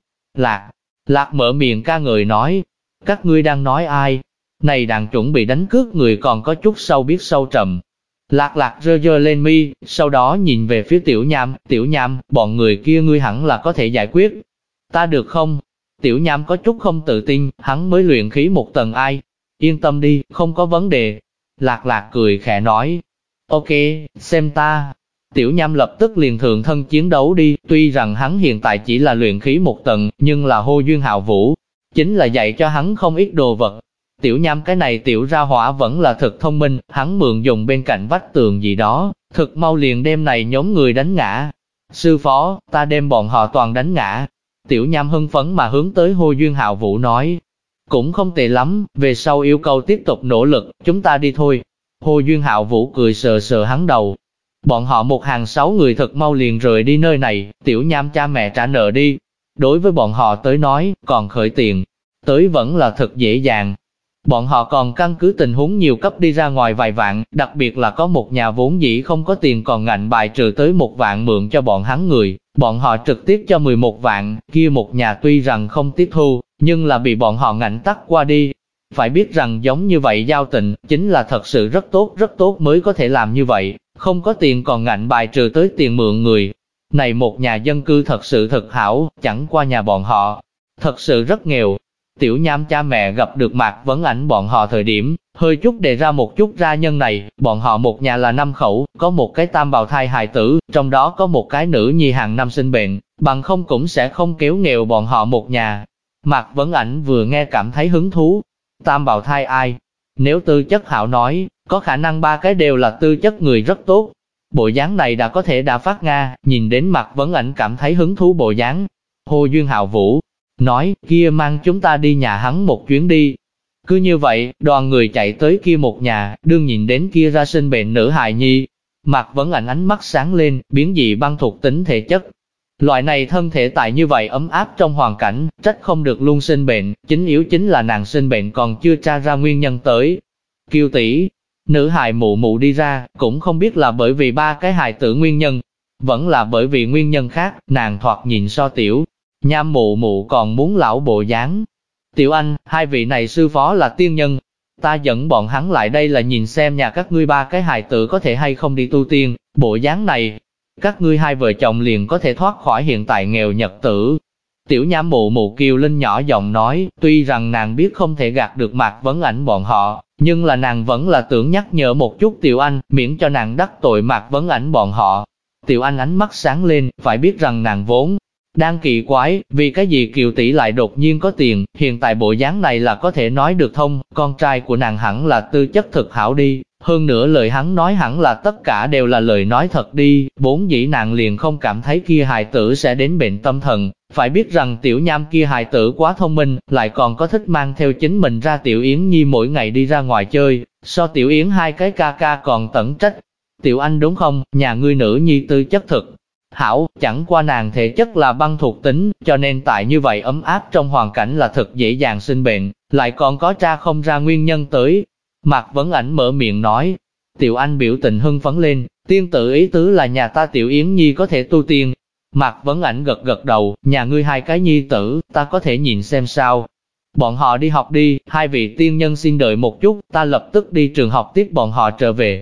Lạc mở miệng ca ngợi nói, các ngươi đang nói ai? Này đàn chuẩn bị đánh cướp người còn có chút sâu biết sâu trầm. Lạc giơ lên mi, sau đó nhìn về phía Tiểu Nham, bọn người kia ngươi hẳn là có thể giải quyết. Ta được không? Tiểu Nham có chút không tự tin, hắn mới luyện khí một tầng ai. Yên tâm đi, không có vấn đề. Lạc cười khẽ nói. Ok, xem ta. Tiểu Nham lập tức liền thượng thân chiến đấu đi, tuy rằng hắn hiện tại chỉ là luyện khí một tầng, nhưng là Hồ Duyên Hạo Vũ, chính là dạy cho hắn không ít đồ vật. Tiểu Nham cái này tiểu ra hỏa vẫn là thực thông minh, hắn mượn dùng bên cạnh vách tường gì đó, thực mau liền đem này nhóm người đánh ngã. Sư phó, ta đem bọn họ toàn đánh ngã. Tiểu Nham hưng phấn mà hướng tới Hồ Duyên Hạo Vũ nói. Cũng không tệ lắm, về sau yêu cầu tiếp tục nỗ lực, chúng ta đi thôi. Hồ Duyên Hạo Vũ cười sờ sờ hắn đầu. Bọn họ một hàng 6 người thật mau liền rời đi nơi này, Tiểu Nham cha mẹ trả nợ đi. Đối với bọn họ tới nói, còn khởi tiền, tới vẫn là thật dễ dàng. Bọn họ còn căn cứ tình huống nhiều cấp đi ra ngoài vài vạn, đặc biệt là có một nhà vốn dĩ không có tiền còn ngạnh bài trừ tới 1 vạn mượn cho bọn hắn người, bọn họ trực tiếp cho 11 vạn, kia một nhà tuy rằng không tiếp thu, nhưng là bị bọn họ ngạnh tắt qua đi. Phải biết rằng giống như vậy giao tình, chính là thật sự rất tốt mới có thể làm như vậy, không có tiền còn ngạnh bài trừ tới tiền mượn người. Này một nhà dân cư thật sự thật hảo, chẳng qua nhà bọn họ, thật sự rất nghèo. Tiểu Nham cha mẹ gặp được Mạc Vấn Ảnh bọn họ thời điểm, hơi chút đề ra một chút ra nhân này, bọn họ một nhà là 5 khẩu, có một cái tam bào thai hài tử, trong đó có một cái nữ nhi hàng năm sinh bệnh, bằng không cũng sẽ không kéo nghèo bọn họ một nhà. Mạc Vấn Ảnh vừa nghe cảm thấy hứng thú. Tam bào thai ai? Nếu tư chất hảo nói, có khả năng 3 cái đều là tư chất người rất tốt. Bộ dáng này đã có thể đã phát Nga, nhìn đến Mạc Vấn Ảnh cảm thấy hứng thú bộ dáng. Hồ Duyên Hạo Vũ nói, kia mang chúng ta đi nhà hắn một chuyến đi. Cứ như vậy, đoàn người chạy tới kia một nhà, đương nhìn đến kia ra sinh bệnh nữ hài nhi. Mạc Vấn Ảnh ánh mắt sáng lên, biến dị băng thuộc tính thể chất. Loại này thân thể tại như vậy ấm áp trong hoàn cảnh, trách không được luôn sinh bệnh, chính yếu chính là nàng sinh bệnh còn chưa tra ra nguyên nhân tới. Kiều tỷ, nữ hài mụ mụ đi ra, cũng không biết là bởi vì 3 cái hài tử nguyên nhân, vẫn là bởi vì nguyên nhân khác, nàng thoạt nhìn so Tiểu Nham mụ mụ còn muốn lão bộ dáng. Tiểu Anh, 2 vị này sư phó là tiên nhân, ta dẫn bọn hắn lại đây là nhìn xem nhà các ngươi 3 cái hài tử có thể hay không đi tu tiên, bộ dáng này, các ngươi 2 vợ chồng liền có thể thoát khỏi hiện tại nghèo nhật tử. Tiểu Nham mụ mụ Kiều Linh nhỏ giọng nói, tuy rằng nàng biết không thể gạt được Mạc Vấn Ảnh bọn họ, nhưng là nàng vẫn là tưởng nhắc nhở một chút Tiểu Anh, miễn cho nàng đắc tội Mạc Vấn Ảnh bọn họ. Tiểu Anh ánh mắt sáng lên, phải biết rằng nàng vốn đang kỳ quái, vì cái gì Kiều tỷ lại đột nhiên có tiền, hiện tại bộ dáng này là có thể nói được thông, con trai của nàng hẳn là tư chất thực hảo đi, hơn nữa lời hắn nói hẳn là tất cả đều là lời nói thật đi, vốn dĩ nàng liền không cảm thấy kia hài tử sẽ đến bệnh tâm thần, phải biết rằng Tiểu Nham kia hài tử quá thông minh, lại còn có thích mang theo chính mình ra Tiểu Yến Nhi mỗi ngày đi ra ngoài chơi, so Tiểu Yến 2 cái ca ca còn tẩn trách. Tiểu Anh đúng không, nhà ngươi nữ nhi tư chất thực hảo, chẳng qua nàng thể chất là băng thuộc tính, cho nên tại như vậy ấm áp trong hoàn cảnh là thật dễ dàng sinh bệnh, lại còn có tra không ra nguyên nhân tới. Mạc Vấn Ảnh mở miệng nói, Tiểu Anh biểu tình hưng phấn lên, tiên tử ý tứ là nhà ta Tiểu Yến Nhi có thể tu tiên. Mạc Vấn Ảnh gật gật đầu, nhà ngươi 2 cái nhi tử, ta có thể nhìn xem sao. Bọn họ đi học đi, 2 vị tiên nhân xin đợi một chút, ta lập tức đi trường học tiếp bọn họ trở về.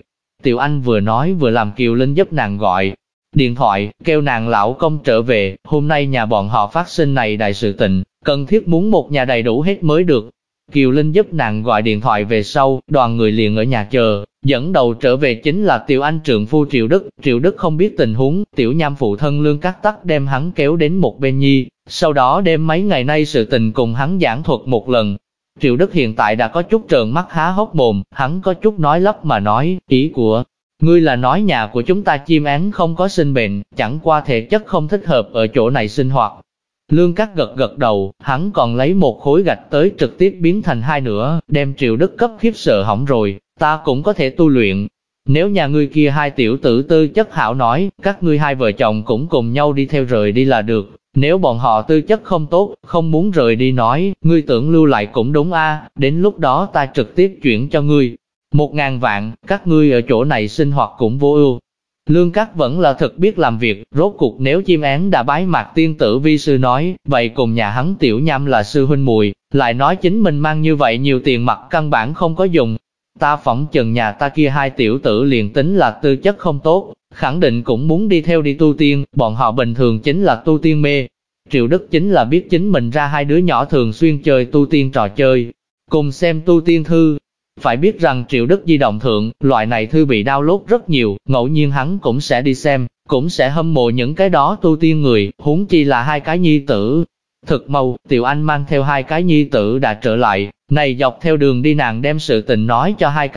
Tiểu Anh vừa nói vừa làm Kiều Linh giúp nàng gọi điện thoại, kêu nàng lão công trở về, hôm nay nhà bọn họ phát sinh này đại sự tình, cần thiết muốn một nhà đầy đủ hết mới được. Kiều Linh giúp nàng gọi điện thoại về sau, đoàn người liền ở nhà chờ, dẫn đầu trở về chính là Tiểu Anh trượng phu Triệu Đức không biết tình huống, Tiểu Nham phụ thân Lương Cát Tắc đem hắn kéo đến một bên nhi, sau đó đem mấy ngày nay sự tình cùng hắn giảng thuật một lần. Triệu Đức hiện tại đã có chút trợn mắt há hốc mồm, hắn có chút nói lắp mà nói, ý của ngươi là nói nhà của chúng ta chim én không có sinh bệnh, chẳng qua thể chất không thích hợp ở chỗ này sinh hoạt. Lương Cát gật đầu, hắn còn lấy một khối gạch tới trực tiếp biến thành hai nửa, đem Triệu Đức cấp khiếp sợ hỏng rồi, ta cũng có thể tu luyện. Nếu nhà ngươi kia hai tiểu tử tư chất hảo nói, các ngươi hai vợ chồng cũng cùng nhau đi theo rời đi là được. Nếu bọn họ tư chất không tốt, không muốn rời đi nói, ngươi tưởng lưu lại cũng đúng a. Đến lúc đó ta trực tiếp chuyển cho ngươi 1.000 vạn, các ngươi ở chỗ này sinh hoạt cũng vô ưu. Lương Cát vẫn là thật biết làm việc, rốt cuộc nếu chim én đã bái Mạc tiên tử vi sư nói, vậy cùng nhà hắn Tiểu Nham là sư huynh muội, lại nói chính mình mang như vậy nhiều tiền mặt căn bản không có dùng. Ta phỏng chừng nhà ta kia hai tiểu tử liền tính là tư chất không tốt, khẳng định cũng muốn đi theo đi tu tiên, bọn họ bình thường chính là tu tiên mê. Triệu Đức chính là biết chính mình ra hai đứa nhỏ thường xuyên chơi tu tiên trò chơi, cùng xem tu tiên thư. Phải biết rằng Triệu Đức di động thượng, loại này thư bị download rất nhiều, ngẫu nhiên hắn cũng sẽ đi xem, cũng sẽ hâm mộ những cái đó tu tiên người, huống chi là hai cái nhi tử. Thực mau, Tiểu Anh mang theo hai cái nhi tử đã trở lại, này dọc theo đường đi nàng đem sự tình nói cho hai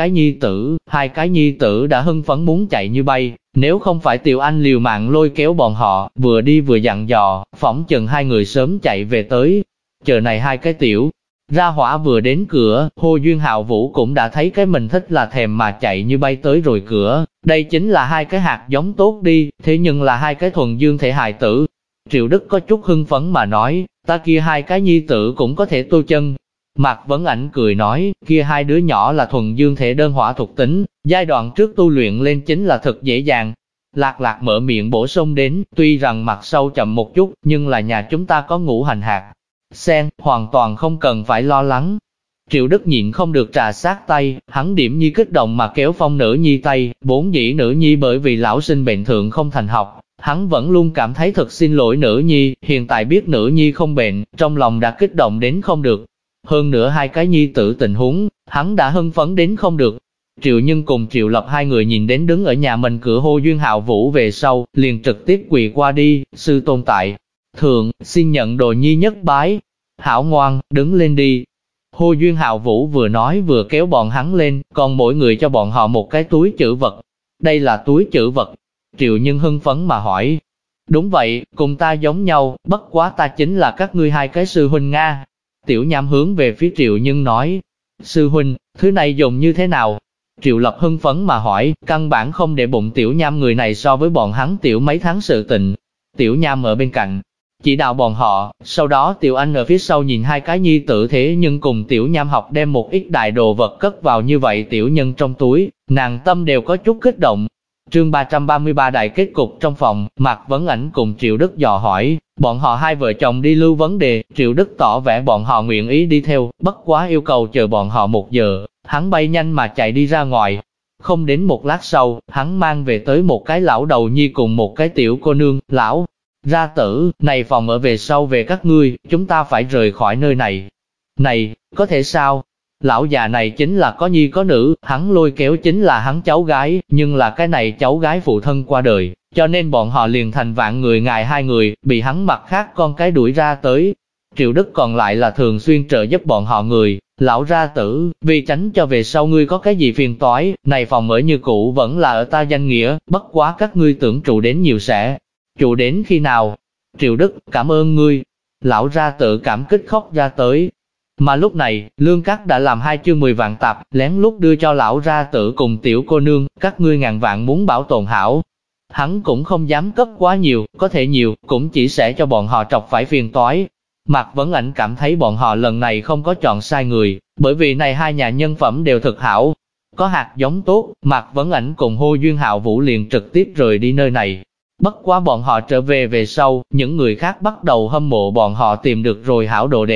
cái nhi tử đã hưng phấn muốn chạy như bay, nếu không phải Tiểu Anh liều mạng lôi kéo bọn họ, vừa đi vừa dặn dò, phỏng chừng hai người sớm chạy về tới. Chờ này hai cái tiểu ra hỏa vừa đến cửa, Hồ Duyên Hạo Vũ cũng đã thấy cái mình thích là thèm mà chạy như bay tới rồi cửa, đây chính là hai cái hạt giống tốt đi, thế nhưng là hai cái thuần dương thể hài tử. Triệu Đức có chút hưng phấn mà nói, ta kia hai cái nhi tử cũng có thể tu chân. Mạc Vấn Ảnh cười nói, kia hai đứa nhỏ là thuần dương thể đơn hỏa thuộc tính, giai đoạn trước tu luyện lên chính là thật dễ dàng. Lạc mở miệng bổ sung đến, tuy rằng mặt sau chậm một chút, nhưng là nhà chúng ta có ngũ hành hạt sen, hoàn toàn không cần phải lo lắng. Triệu Đức nhịn không được trà sát tay, hắn điểm nhi kích động mà kéo Phong nữ nhi tay, vốn dĩ nữ nhi bởi vì lão sinh bệnh thượng không thành học, hắn vẫn luôn cảm thấy thật xin lỗi nữ nhi, hiện tại biết nữ nhi không bệnh, trong lòng đã kích động đến không được. Hơn nữa hai cái nhi tử tình huống, hắn đã hưng phấn đến không được. Triệu Nhân cùng Triệu Lập hai người nhìn đến đứng ở nhà mình cửa Hồ Duyên Hạo Vũ về sau, liền trực tiếp quỳ qua đi, sư tôn tại thượng, xin nhận đồ nhi nhất bái. Hảo ngoan, đứng lên đi. Hồ Duyên Hạo Vũ vừa nói vừa kéo bọn hắn lên, còn mỗi người cho bọn họ một cái túi trữ vật. Đây là túi trữ vật. Triệu Nhân hưng phấn mà hỏi. Đúng vậy, cùng ta giống nhau, bất quá ta chính là các ngươi hai cái sư huynh Nga. Tiểu Nham hướng về phía Triệu Nhân nói. Sư huynh, thứ này dùng như thế nào? Triệu Lập hưng phấn mà hỏi, căn bản không để bụng Tiểu Nham người này so với bọn hắn tiểu mấy tháng sự tình. Tiểu Nham ở bên cạnh chỉ đạo bọn họ, sau đó Tiểu Anh ở phía sau nhìn hai cái nhi tử thế nhưng cùng Tiểu Nham học đem một ít đại đồ vật cất vào như vậy Tiểu Nhân trong túi, nàng tâm đều có chút kích động. Chương 333 đại kết cục trong phòng, Mạc Vấn Ảnh cùng Triệu Đức dò hỏi, bọn họ hai vợ chồng đi lưu vấn đề, Triệu Đức tỏ vẻ bọn họ nguyện ý đi theo, bất quá yêu cầu chờ bọn họ 1 giờ, hắn bay nhanh mà chạy đi ra ngoài. Không đến một lát sau, hắn mang về tới một cái lão đầu nhi cùng một cái tiểu cô nương, lão ra tử, này phòng ở về sau về các ngươi, chúng ta phải rời khỏi nơi này. Này, có thể sao? Lão già này chính là có nhi có nữ, hắn lôi kéo chính là hắn cháu gái, nhưng là cái này cháu gái phụ thân qua đời, cho nên bọn họ liền thành vạn người ngài hai người, bị hắn mặt khác con cái đuổi ra tới. Triệu Đức còn lại là thường xuyên trợ giúp bọn họ người, lão ra tử, vì tránh cho về sau ngươi có cái gì phiền toái, này phòng ở như cũ vẫn là ở ta danh nghĩa, bất quá các ngươi tưởng trụ đến nhiều sẽ. Trụ đến khi nào? Triệu Đức, cảm ơn ngươi. Lão ra tự cảm kích khóc ra tới. Mà lúc này, Lương Cát đã làm 2 chương 10 vạn tạp, lén lút đưa cho lão ra tự cùng tiểu cô nương, các ngươi ngàn vạn muốn bảo tồn hảo. Hắn cũng không dám cấp quá nhiều, có thể nhiều, cũng chỉ sẽ cho bọn họ trọc phải phiền toái. Mạc Vấn Ảnh cảm thấy bọn họ lần này không có chọn sai người, bởi vì này hai nhà nhân phẩm đều thực hảo. Có hạt giống tốt, Mạc Vấn Ảnh cùng Hồ Duyên Hạo Vũ liền trực tiếp rời đi nơi này. Bất quá bọn họ trở về về sau, những người khác bắt đầu hâm mộ bọn họ tìm được rồi hảo đồ đệ,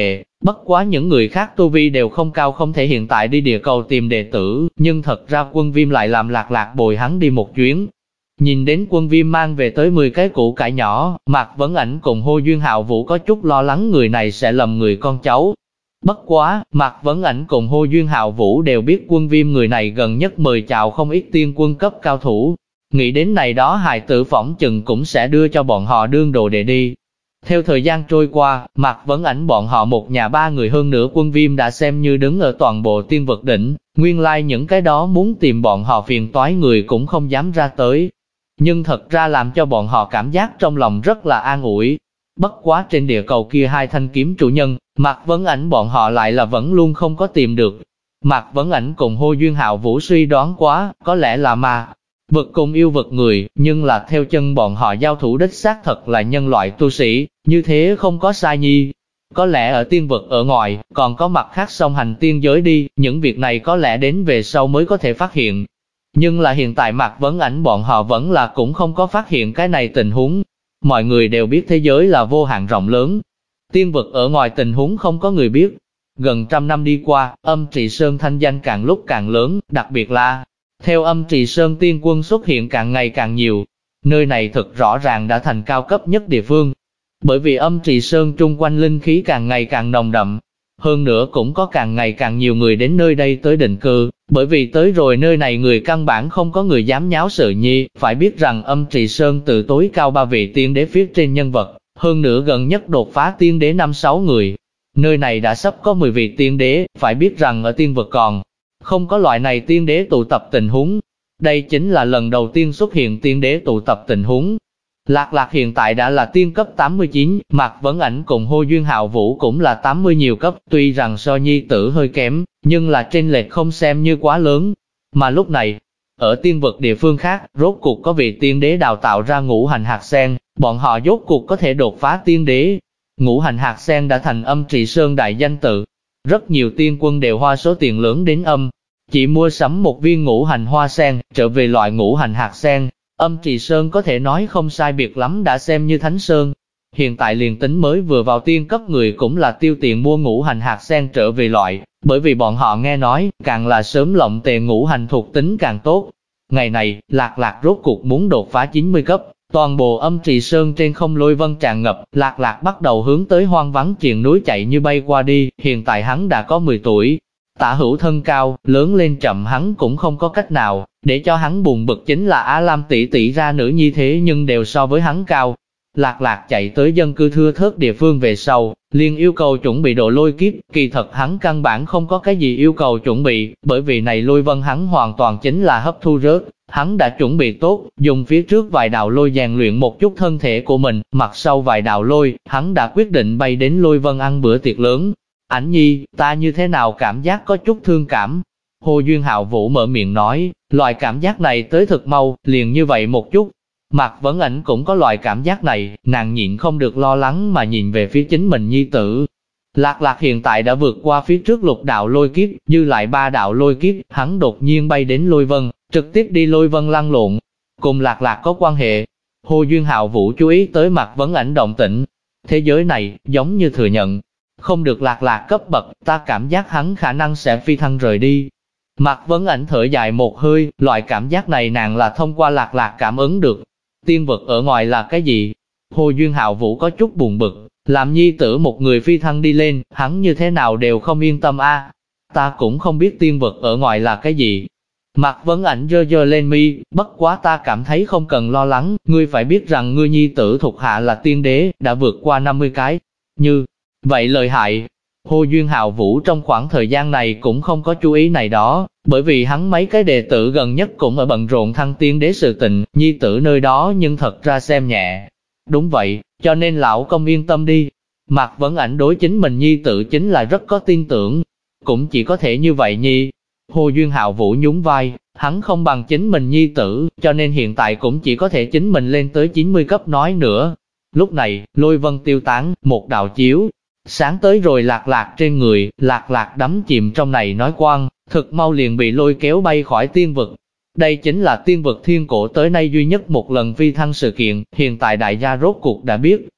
Bất quá những người khác tu vi đều không cao không thể hiện tại đi địa cầu tìm đệ tử, nhưng thật ra Quân Viêm lại làm Lạc Lạc bồi hắn đi một chuyến. Nhìn đến Quân Viêm mang về tới 10 cái củ cải nhỏ, Mạc Vấn Ảnh cùng Hồ Duyên Hạo Vũ có chút lo lắng người này sẽ lầm người con cháu. Bất quá, Mạc Vấn Ảnh cùng Hồ Duyên Hạo Vũ đều biết Quân Viêm người này gần nhất mời chào không ít tiên quân cấp cao thủ. Nghĩ đến này đó hài tử phỏng chừng cũng sẽ đưa cho bọn họ đương đồ đệ đi. Theo thời gian trôi qua, Mạc Vấn Ảnh bọn họ một nhà 3 người hơn nữa Quân Viêm đã xem như đứng ở toàn bộ tiên vực đỉnh, nguyên lai những cái đó muốn tìm bọn họ phiền toái người cũng không dám ra tới. Nhưng thật ra làm cho bọn họ cảm giác trong lòng rất là an ủi. Bất quá trên địa cầu kia 2 thanh kiếm chủ nhân, Mạc Vấn Ảnh bọn họ lại là vẫn luôn không có tìm được. Mạc Vấn Ảnh cùng Hồ Duyên Hạo Vũ suy đoán quá, có lẽ là ma vực cùng yêu vực người, nhưng là theo chân bọn họ giao thủ đích xác thật là nhân loại tu sĩ, như thế không có sai nhi. Có lẽ ở tiên vực ở ngoài, còn có mặt khác song hành tiên giới đi, những việc này có lẽ đến về sau mới có thể phát hiện. Nhưng là hiện tại Mạc Vấn Ảnh bọn họ vẫn là cũng không có phát hiện cái này tình huống. Mọi người đều biết thế giới là vô hạn rộng lớn. Tiên vực ở ngoài tình huống không có người biết. Gần 100 năm đi qua, Âm Trì Sơn thanh danh càng lúc càng lớn, đặc biệt là theo Âm Trì Sơn tiên quân xuất hiện càng ngày càng nhiều. Nơi này thực rõ ràng đã thành cao cấp nhất địa phương. Bởi vì Âm Trì Sơn trung quanh linh khí càng ngày càng nồng đậm. Hơn nữa cũng có càng ngày càng nhiều người đến nơi đây tới định cư, bởi vì tới rồi nơi này người căn bản không có người dám nháo sự nhi, phải biết rằng Âm Trì Sơn từ tối cao 3 vị tiên đế phía trên nhân vật, hơn nữa gần nhất đột phá tiên đế 5-6 người. Nơi này đã sắp có 10 vị tiên đế, phải biết rằng ở tiên vực còn không có loại này tiên đế tụ tập tình huống. Đây chính là lần đầu tiên xuất hiện tiên đế tụ tập tình huống. Lạc Lạc hiện tại đã là tiên cấp 89, Mạc Vấn Ảnh cùng Hồ Duyên Hạo Vũ cũng là 80 nhiều cấp, tuy rằng so nhi tử hơi kém, nhưng là chênh lệch không xem như quá lớn. Mà lúc này, ở tiên vực địa phương khác, rốt cuộc có vị tiên đế đào tạo ra ngũ hành hạt sen, bọn họ rốt cuộc có thể đột phá tiên đế. Ngũ hành hạt sen đã thành Âm Trì Sơn đại danh tự. Rất nhiều tiên quân đều hoa số tiền lớn đến chỉ mua sắm một viên ngũ hành hoa sen, trở về loại ngũ hành hạt sen. Âm Trì Sơn có thể nói không sai biệt lắm đã xem như Thánh Sơn. Hiện tại liền tính mới vừa vào tiên cấp người cũng là tiêu tiền mua ngũ hành hạt sen trở về loại, bởi vì bọn họ nghe nói, càng là sớm lộng tề ngũ hành thuộc tính càng tốt. Ngày này, Lạc Lạc rốt cuộc muốn đột phá 90 cấp, toàn bộ Âm Trì Sơn trên không lôi vân tràn ngập, Lạc Lạc bắt đầu hướng tới hoang vắng triền núi chạy như bay qua đi, hiện tại hắn đã có 10 tuổi. Tả hữu thân cao, lớn lên chậm hắn cũng không có cách nào, để cho hắn buồn bực chính là Á Lam tỷ tỷ ra nữ nhi thế nhưng đều so với hắn cao. Lạc Lạc chạy tới dân cư thưa thớt địa phương về sau, liền yêu cầu chuẩn bị độ lôi kiếp, kỳ thật hắn căn bản không có cái gì yêu cầu chuẩn bị, bởi vì này lôi vân hắn hoàn toàn chính là hấp thu rớt, hắn đã chuẩn bị tốt, dùng phía trước vài đạo lôi rèn luyện một chút thân thể của mình, mặt sau vài đạo lôi, hắn đã quyết định bay đến lôi vân ăn bữa tiệc lớn. Ảnh nhi, ta như thế nào cảm giác có chút thương cảm. Hồ Duyên Hạo Vũ mở miệng nói, loại cảm giác này tới thực mau, liền như vậy một chút. Mạc Vấn Ảnh cũng có loại cảm giác này, nàng nhịn không được lo lắng mà nhìn về phía chính mình nhi tử. Lạc Lạc hiện tại đã vượt qua phía trước lục đạo lôi kiếp, dư lại 3 đạo lôi kiếp, hắn đột nhiên bay đến lôi vân, trực tiếp đi lôi vân lăn lộn. Cùng Lạc Lạc có quan hệ. Hồ Duyên Hạo Vũ chú ý tới Mạc Vấn Ảnh động tĩnh. Thế giới này, giống như thừa nhận không được Lạc Lạc cấp bậc, ta cảm giác hắn khả năng sẽ phi thăng rời đi. Mạc Vấn Ảnh thở dài một hơi, loại cảm giác này nàng là thông qua Lạc Lạc cảm ứng được. Tiên vực ở ngoài là cái gì? Hồ Duyên Hạo Vũ có chút buồn bực, làm nhi tử một người phi thăng đi lên, hắn như thế nào đều không yên tâm a. Ta cũng không biết tiên vực ở ngoài là cái gì. Mạc Vấn Ảnh giơ giơ lên mi, bất quá ta cảm thấy không cần lo lắng, ngươi phải biết rằng ngươi nhi tử thuộc hạ là tiên đế, đã vượt qua 50 cái. Như vậy lợi hại. Hồ Duyên Hạo Vũ trong khoảng thời gian này cũng không có chú ý này đó, bởi vì hắn mấy cái đệ tử gần nhất cũng ở bận rộn thăng tiên đế sự tình, nhi tử nơi đó nhưng thật ra xem nhẹ. Đúng vậy, cho nên lão công yên tâm đi. Mạc Vấn Ảnh đối chính mình nhi tử chính là rất có tin tưởng, cũng chỉ có thể như vậy nhi. Hồ Duyên Hạo Vũ nhún vai, hắn không bằng chính mình nhi tử, cho nên hiện tại cũng chỉ có thể chính mình lên tới 90 cấp nói nữa. Lúc này, lôi vân tiêu tán, một đạo chiếu sáng tới rồi Lạc Lạc trên người, Lạc Lạc đắm chìm trong này nói quang, thực mau liền bị lôi kéo bay khỏi tiên vực. Đây chính là tiên vực thiên cổ tới nay duy nhất một lần phi thăng sự kiện, hiện tại đại gia rốt cuộc đã biết,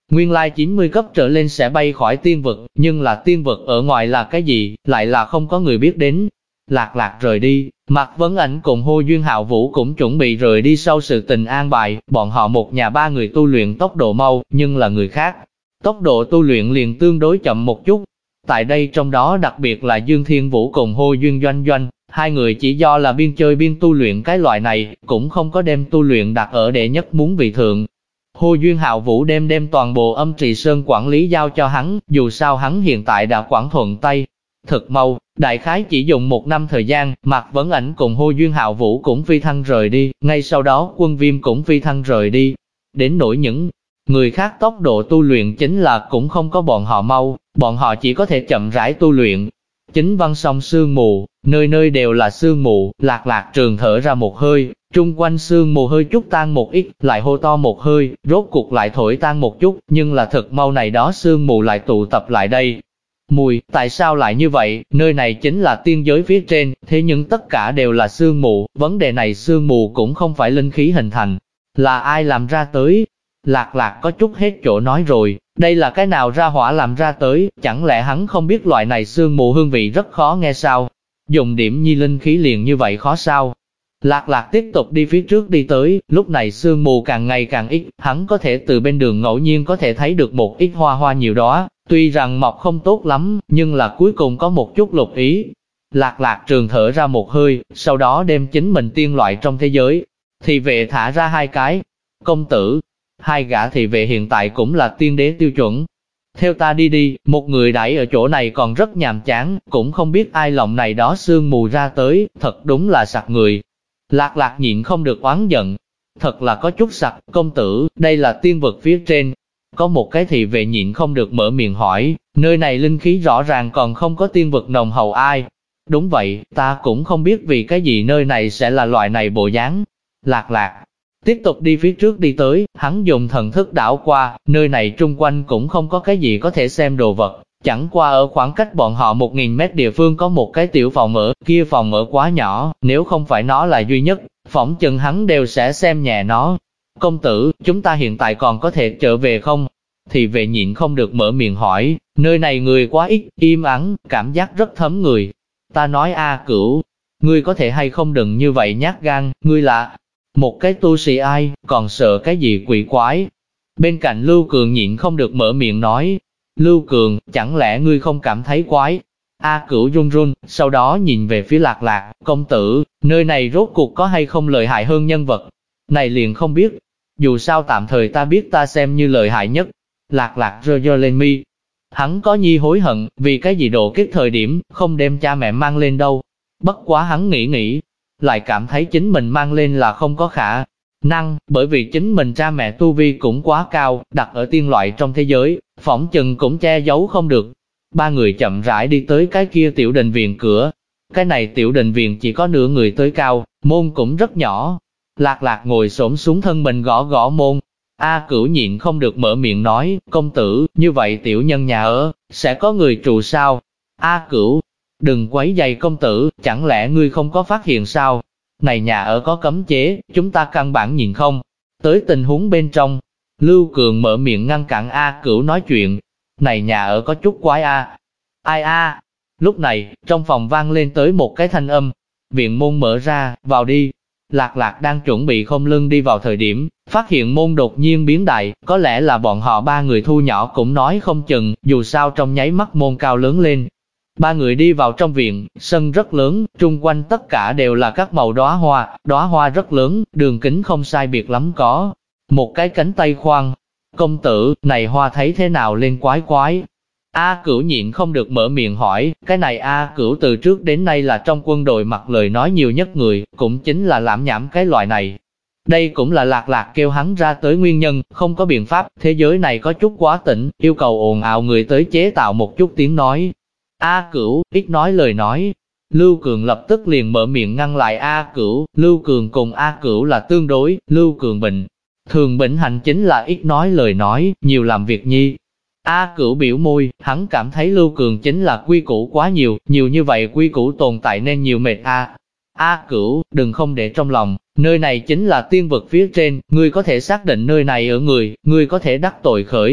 Nguyên lai 90 cấp trở lên sẽ bay khỏi tiên vực, nhưng là tiên vực ở ngoài là cái gì, lại là không có người biết đến. Lạc Lạc rời đi, Mạc Vấn Ảnh cùng Hồ Duyên Hạo Vũ cũng chuẩn bị rời đi sau sự tình an bài, bọn họ một nhà ba người tu luyện tốc độ mau, nhưng là người khác. Tốc độ tu luyện liền tương đối chậm một chút. Tại đây trong đó đặc biệt là Dương Thiên Vũ cùng Hồ Duyên Doanh Doanh, hai người chỉ do là biên chơi biên tu luyện cái loại này, cũng không có đem tu luyện đặt ở đệ nhất muốn vị thượng. Hồ Duyên Hạo Vũ đem toàn bộ Âm Trì Sơn quản lý giao cho hắn, dù sao hắn hiện tại đã quản thuận tay. Thực mau, đại khái chỉ dùng 1 năm thời gian, Mạc Vấn Ảnh cùng Hồ Duyên Hạo Vũ cũng phi thăng rời đi, ngay sau đó Quân Viêm cũng phi thăng rời đi. Đến nỗi những người khác tốc độ tu luyện chính là cũng không có bọn họ mau, bọn họ chỉ có thể chậm rãi tu luyện. Chính văn sông sương mù, nơi nơi đều là sương mù, Lạc Lạc trường thở ra một hơi, trung quanh sương mù hơi chút tan một ít, lại hô to một hơi, rốt cuộc lại thổi tan một chút, nhưng là thật mau này đó sương mù lại tụ tập lại đây. Mùi, tại sao lại như vậy, nơi này chính là tiên giới phía trên, thế nhưng tất cả đều là sương mù, vấn đề này sương mù cũng không phải linh khí hình thành, là ai làm ra tới? Lạc Lạc có chút hết chỗ nói rồi, đây là cái nào ra hỏa làm ra tới, chẳng lẽ hắn không biết loại này sương mù hương vị rất khó nghe sao? Dùng điểm nhi linh khí liền như vậy khó sao? Lạc Lạc tiếp tục đi phía trước đi tới, lúc này sương mù càng ngày càng ít, hắn có thể từ bên đường ngẫu nhiên có thể thấy được một ít hoa hoa nhiều đó, tuy rằng mọc không tốt lắm, nhưng là cuối cùng có một chút lục ý. Lạc Lạc trường thở ra một hơi, sau đó đem chính mình tiên loại trong thế giới. Thị vệ thả ra 2 cái. Công tử, 2 gã thị vệ hiện tại cũng là tiên đế tiêu chuẩn. Theo ta đi đi, một người đãi ở chỗ này còn rất nhàm chán, cũng không biết ai lộng này đó sương mù ra tới, thật đúng là sặc người. Lạc Lạc nhịn không được oán giận. Thật là có chút sặc, công tử, đây là tiên vực phía trên. Có một cái thị vệ nhịn không được mở miệng hỏi, nơi này linh khí rõ ràng còn không có tiên vực nồng hậu ai. Đúng vậy, ta cũng không biết vì cái gì nơi này sẽ là loại này bộ dáng. Lạc Lạc tiếp tục đi phía trước đi tới, hắn dùng thần thức đảo qua, nơi này trung quanh cũng không có cái gì có thể xem đồ vật. Chẳng qua ở khoảng cách bọn họ 1000 mét địa phương có một cái tiểu phòng ở, kia phòng ở quá nhỏ, nếu không phải nó là duy nhất, phỏng chừng hắn đều sẽ xem nhẹ nó. Công tử, chúng ta hiện tại còn có thể trở về không? Thì vệ nhịn không được mở miệng hỏi, nơi này người quá ít, im ắng, cảm giác rất thấm người. Ta nói a Cửu, ngươi có thể hay không đừng như vậy nhát gan, ngươi là một cái tu sĩ ai, còn sợ cái gì quỷ quái. Bên cạnh Lưu Cường nhịn không được mở miệng nói, Lưu Cường, chẳng lẽ ngươi không cảm thấy quái? A Cửu run run, sau đó nhìn về phía Lạc Lạc, công tử, nơi này rốt cuộc có hay không lợi hại hơn nhân vật? Này liền không biết, dù sao tạm thời ta biết ta xem như lợi hại nhất. Lạc Lạc giơ lên mi. Hắn có nhi hối hận, vì cái gì độ kiếp thời điểm, không đem cha mẹ mang lên đâu. Bất quá hắn nghĩ, lại cảm thấy chính mình mang lên là không có khả năng, bởi vì chính mình cha mẹ tu vi cũng quá cao, đặt ở tiên loại trong thế giới, phỏng chừng cũng che giấu không được. 3 người chậm rãi đi tới cái kia tiểu đình viện cửa. Cái này tiểu đình viện chỉ có nửa người tới cao, môn cũng rất nhỏ. Lạc Lạc ngồi xổm xuống thân mình gõ gõ môn. A Cửu nhịn không được mở miệng nói, công tử, như vậy tiểu nhân nhà ở, sẽ có người trụ sao? A Cửu, đừng quấy giày công tử, chẳng lẽ ngươi không có phát hiện sao? Này nhà ở có cấm chế, chúng ta căn bản nhìn không tới tình huống bên trong. Lưu Cường mở miệng ngăn cản A Cửu nói chuyện. Này nhà ở có chút quái a. Ai a? Lúc này, trong phòng vang lên tới một cái thanh âm. Viện môn mở ra, vào đi. Lạc Lạc đang chuẩn bị không lưng đi vào thời điểm, phát hiện môn đột nhiên biến đại, có lẽ là bọn họ 3 người thu nhỏ cũng nói không chừng, dù sao trong nháy mắt môn cao lớn lên. 3 người đi vào trong viện, sân rất lớn, trung quanh tất cả đều là các màu đóa hoa rất lớn, đường kính không sai biệt lắm có một cái cánh tay khoan. Công tử, này hoa thấy thế nào lên quái quái? A Cửu nhịn không được mở miệng hỏi, cái này A Cửu từ trước đến nay là trong quân đội mặc lời nói nhiều nhất người, cũng chính là lảm nhảm cái loại này. Đây cũng là Lạc Lạc kêu hắn ra tới nguyên nhân, không có biện pháp, thế giới này có chút quá tĩnh, yêu cầu ồn ào người tới chế tạo một chút tiếng nói. A Cửu, ít nói lời nói. Lưu Cường lập tức liền mở miệng ngăn lại A Cửu, Lưu Cường cùng A Cửu là tương đối, Lưu Cường thường bệnh hành chính là ít nói lời nói, nhiều làm việc nhi. A Cửu biểu môi, hắn cảm thấy Lưu Cường chính là quy củ quá nhiều như vậy quy củ tồn tại nên nhiều mệt a. A Cửu, đừng không để trong lòng, nơi này chính là tiên vực phía trên, ngươi có thể xác định nơi này ở người, ngươi có thể đắc tội khởi.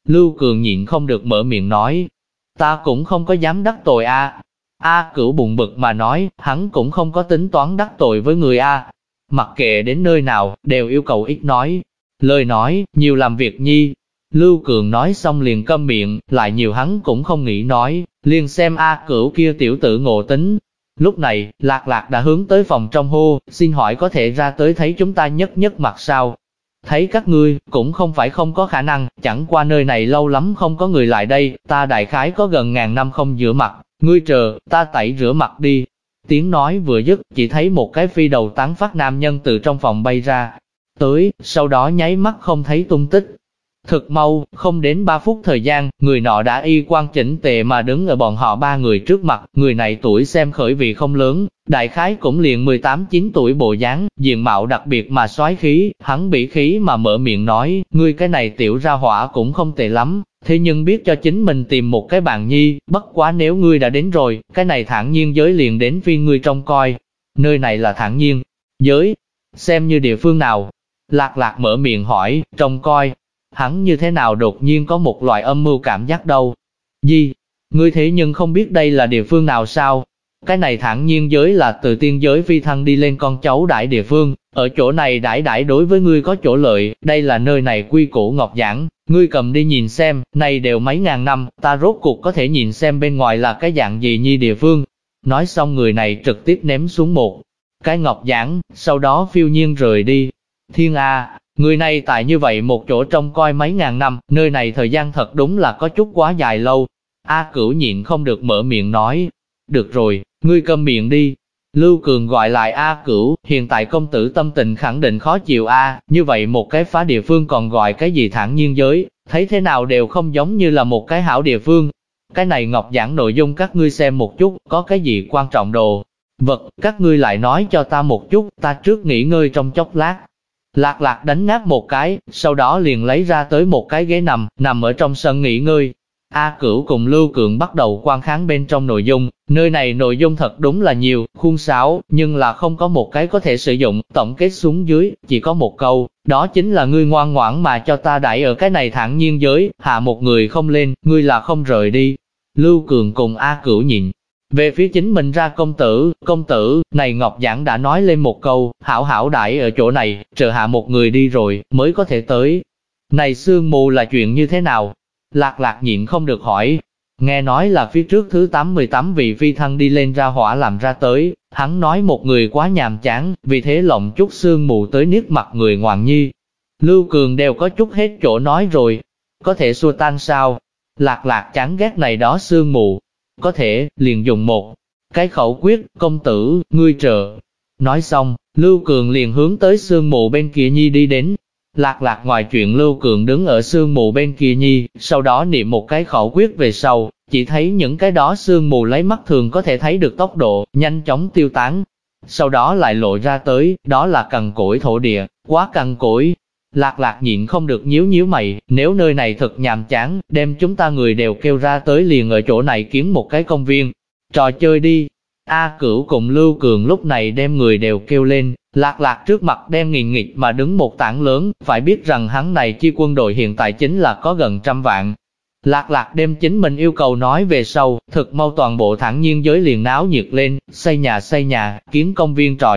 Lưu Cường nhịn không được mở miệng nói, ta cũng không có dám đắc tội a. A Cửu buồn bực mà nói, hắn cũng không có tính toán đắc tội với người a. Mặc kệ đến nơi nào, đều yêu cầu ít nói. Lời nói, nhiều làm việc nhi. Lưu Cường nói xong liền câm miệng, lại nhiều hắn cũng không nghĩ nói, liền xem A Cửu kia tiểu tử ngộ tính. Lúc này, Lạc Lạc đã hướng tới phòng trong hô, xin hỏi có thể ra tới thấy chúng ta nhất mặt sao? Thấy các ngươi, cũng không phải không có khả năng, chẳng qua nơi này lâu lắm không có người lại đây, ta đại khái có gần 1000 năm không rửa mặt, ngươi chờ, ta tẩy rửa mặt đi. Tiếng nói vừa dứt, chỉ thấy một cái phi đầu tán phát nam nhân từ trong phòng bay ra tới, sau đó nháy mắt không thấy tung tích. Thực mau, không đến 3 phút thời gian, người nọ đã y quan chỉnh tề mà đứng ở bọn họ 3 người trước mặt, người này tuổi xem khởi vị không lớn, đại khái cũng liền 18-9 tuổi bộ dáng, diện mạo đặc biệt mà soái khí, hắn bỉ khí mà mở miệng nói, ngươi cái này tiểu ra hỏa cũng không tệ lắm, thế nhưng biết cho chính mình tìm một cái bạn nhi, bất quá nếu ngươi đã đến rồi, cái này thản nhiên giới liền đến phiên ngươi trông coi. Nơi này là thản nhiên giới, xem như địa phương nào? Lạc Lạc mở miệng hỏi, trông coi. Hắn như thế nào đột nhiên có một loại âm mưu cảm giác đâu? Gì? Ngươi thế nhưng không biết đây là địa phương nào sao? Cái này thản nhiên giới là từ tiên giới phi thăng đi lên con cháu đãi địa phương, ở chỗ này đãi đối với ngươi có chỗ lợi, đây là nơi này quy củ ngọc giảng, ngươi cầm đi nhìn xem, này đều mấy ngàn năm, ta rốt cuộc có thể nhìn xem bên ngoài là cái dạng gì nhi địa phương. Nói xong người này trực tiếp ném xuống một cái ngọc giảng, sau đó phiêu nhiên rời đi. Thiên A! Người này tại như vậy một chỗ trông coi mấy ngàn năm, nơi này thời gian thật đúng là có chút quá dài lâu. A Cửu nhịn không được mở miệng nói, được rồi, ngươi câm miệng đi. Lưu Cường gọi lại A Cửu, hiện tại công tử tâm tình khẳng định khó chịu a, như vậy một cái phá địa phương còn gọi cái gì thản nhiên giới, thấy thế nào đều không giống như là một cái hảo địa phương. Cái này ngọc giảng nội dung các ngươi xem một chút, có cái gì quan trọng đồ vật, các ngươi lại nói cho ta một chút, ta trước nghỉ ngơi trong chốc lát. Lạc Lạc đánh ngáp một cái, sau đó liền lấy ra tới một cái ghế nằm ở trong sân nghỉ ngơi. A Cửu cùng Lưu Cường bắt đầu quan kháng bên trong nội dung, nơi này nội dung thật đúng là nhiều, khuôn sáo, nhưng là không có một cái có thể sử dụng, tổng kết xuống dưới, chỉ có một câu, đó chính là ngươi ngoan ngoãn mà cho ta đẩy ở cái này thản nhiên giới, hạ một người không lên, ngươi là không rời đi. Lưu Cường cùng A Cửu nhìn về phía chính mình ra công tử, này Ngọc Giảng đã nói lên một câu, hảo hảo đãi ở chỗ này, chờ hạ một người đi rồi, mới có thể tới. Này sương mù là chuyện như thế nào? Lạc Lạc nhịn không được hỏi. Nghe nói là phía trước thứ 88 vị phi thăng đi lên ra hỏa làm ra tới, hắn nói một người quá nhàm chán, vì thế lộng chút sương mù tới niết mặt người ngoạn nhi. Lưu Cường đều có chút hết chỗ nói rồi, có thể xua tan sao? Lạc Lạc chán ghét này đó sương mù. Có thể, liền dùng một cái khẩu quyết, công tử, ngươi chờ. Nói xong, Lưu Cường liền hướng tới sương mù bên kia nhi đi đến. Lạc Lạc ngoài chuyện Lưu Cường đứng ở sương mù bên kia nhi, sau đó niệm một cái khẩu quyết về sau, chỉ thấy những cái đó sương mù lấy mắt thường có thể thấy được tốc độ, nhanh chóng tiêu tán. Sau đó lại lộ ra tới, đó là cằn cỗi thổ địa, quá cằn cỗi. Lạc Lạc nhịn không được nhíu mày, nếu nơi này thật nhàm chán, đem chúng ta người đều kêu ra tới liền ở chỗ này kiến một cái công viên, trò chơi đi. A Cửu cùng Lưu Cường lúc này đem người đều kêu lên, Lạc Lạc trước mặt đem nghìn nghịch mà đứng một tảng lớn, phải biết rằng hắn này chi quân đội hiện tại chính là có gần 100 vạn. Lạc Lạc đem chính mình yêu cầu nói về sau, thực mau toàn bộ thản nhiên giới liền náo nhiệt lên, xây nhà, kiến công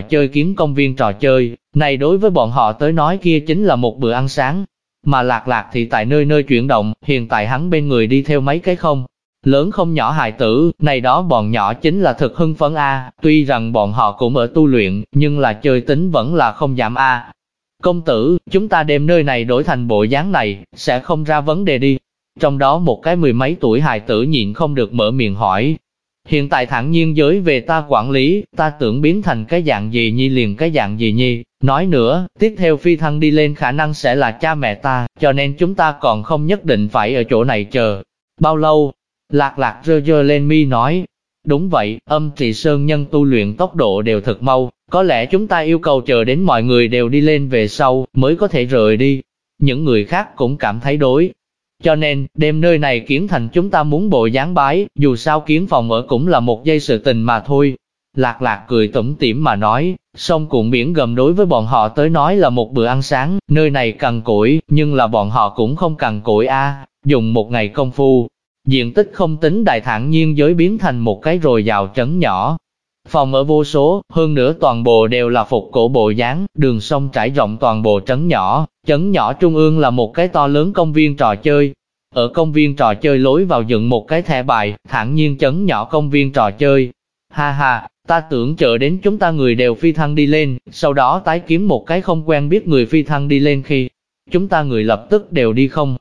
viên trò chơi, này đối với bọn họ tới nói kia chính là một bữa ăn sáng. Mà Lạc Lạc thì tại nơi nơi chuyển động, hiện tại hắn bên người đi theo mấy cái không lớn không nhỏ hài tử, này đó bọn nhỏ chính là thực hưng phấn a, tuy rằng bọn họ cũng ở tu luyện, nhưng là chơi tính vẫn là không giảm a. Công tử, chúng ta đem nơi này đổi thành bộ dáng này, sẽ không ra vấn đề đi. Trong đó một cái 10 mấy tuổi hài tử nhịn không được mở miệng hỏi. Hiện tại thản nhiên giới về ta quản lý, ta tưởng biến thành cái dạng gì nhi liền cái dạng gì nhi. Nói nữa, tiếp theo phi thăng đi lên khả năng sẽ là cha mẹ ta, cho nên chúng ta còn không nhất định phải ở chỗ này chờ. Bao lâu? Lạc Lạc giơ lên mi nói. Đúng vậy, Âm Trì Sơn nhân tu luyện tốc độ đều thật mau, có lẽ chúng ta yêu cầu chờ đến mọi người đều đi lên về sau, mới có thể rời đi. Những người khác cũng cảm thấy đối. Cho nên, đêm nơi này kiến thành chúng ta muốn bộ dáng bái, dù sao kiến phòng ở cũng là một giây sự tình mà thôi. Lạc Lạc cười tủm tỉm mà nói, Sông cuộn biển gầm đối với bọn họ tới nói là một bữa ăn sáng, nơi này cằn cỗi, nhưng là bọn họ cũng không cằn cỗi a, dùng một ngày công phu. Diện tích không tính đại, thản nhiên giới biến thành một cái dồi dào trấn nhỏ. Phòng ở vô số, hơn nữa toàn bộ đều là phục cổ bộ dáng, đường sông trải rộng toàn bộ trấn nhỏ trung ương là một cái to lớn công viên trò chơi. Ở công viên trò chơi lối vào dựng một cái thẻ bài, thản nhiên trấn nhỏ công viên trò chơi. Ha ha, ta tưởng chờ đến chúng ta người đều phi thăng đi lên, sau đó tái kiếm một cái không quen biết người phi thăng đi lên khi chúng ta người lập tức đều đi không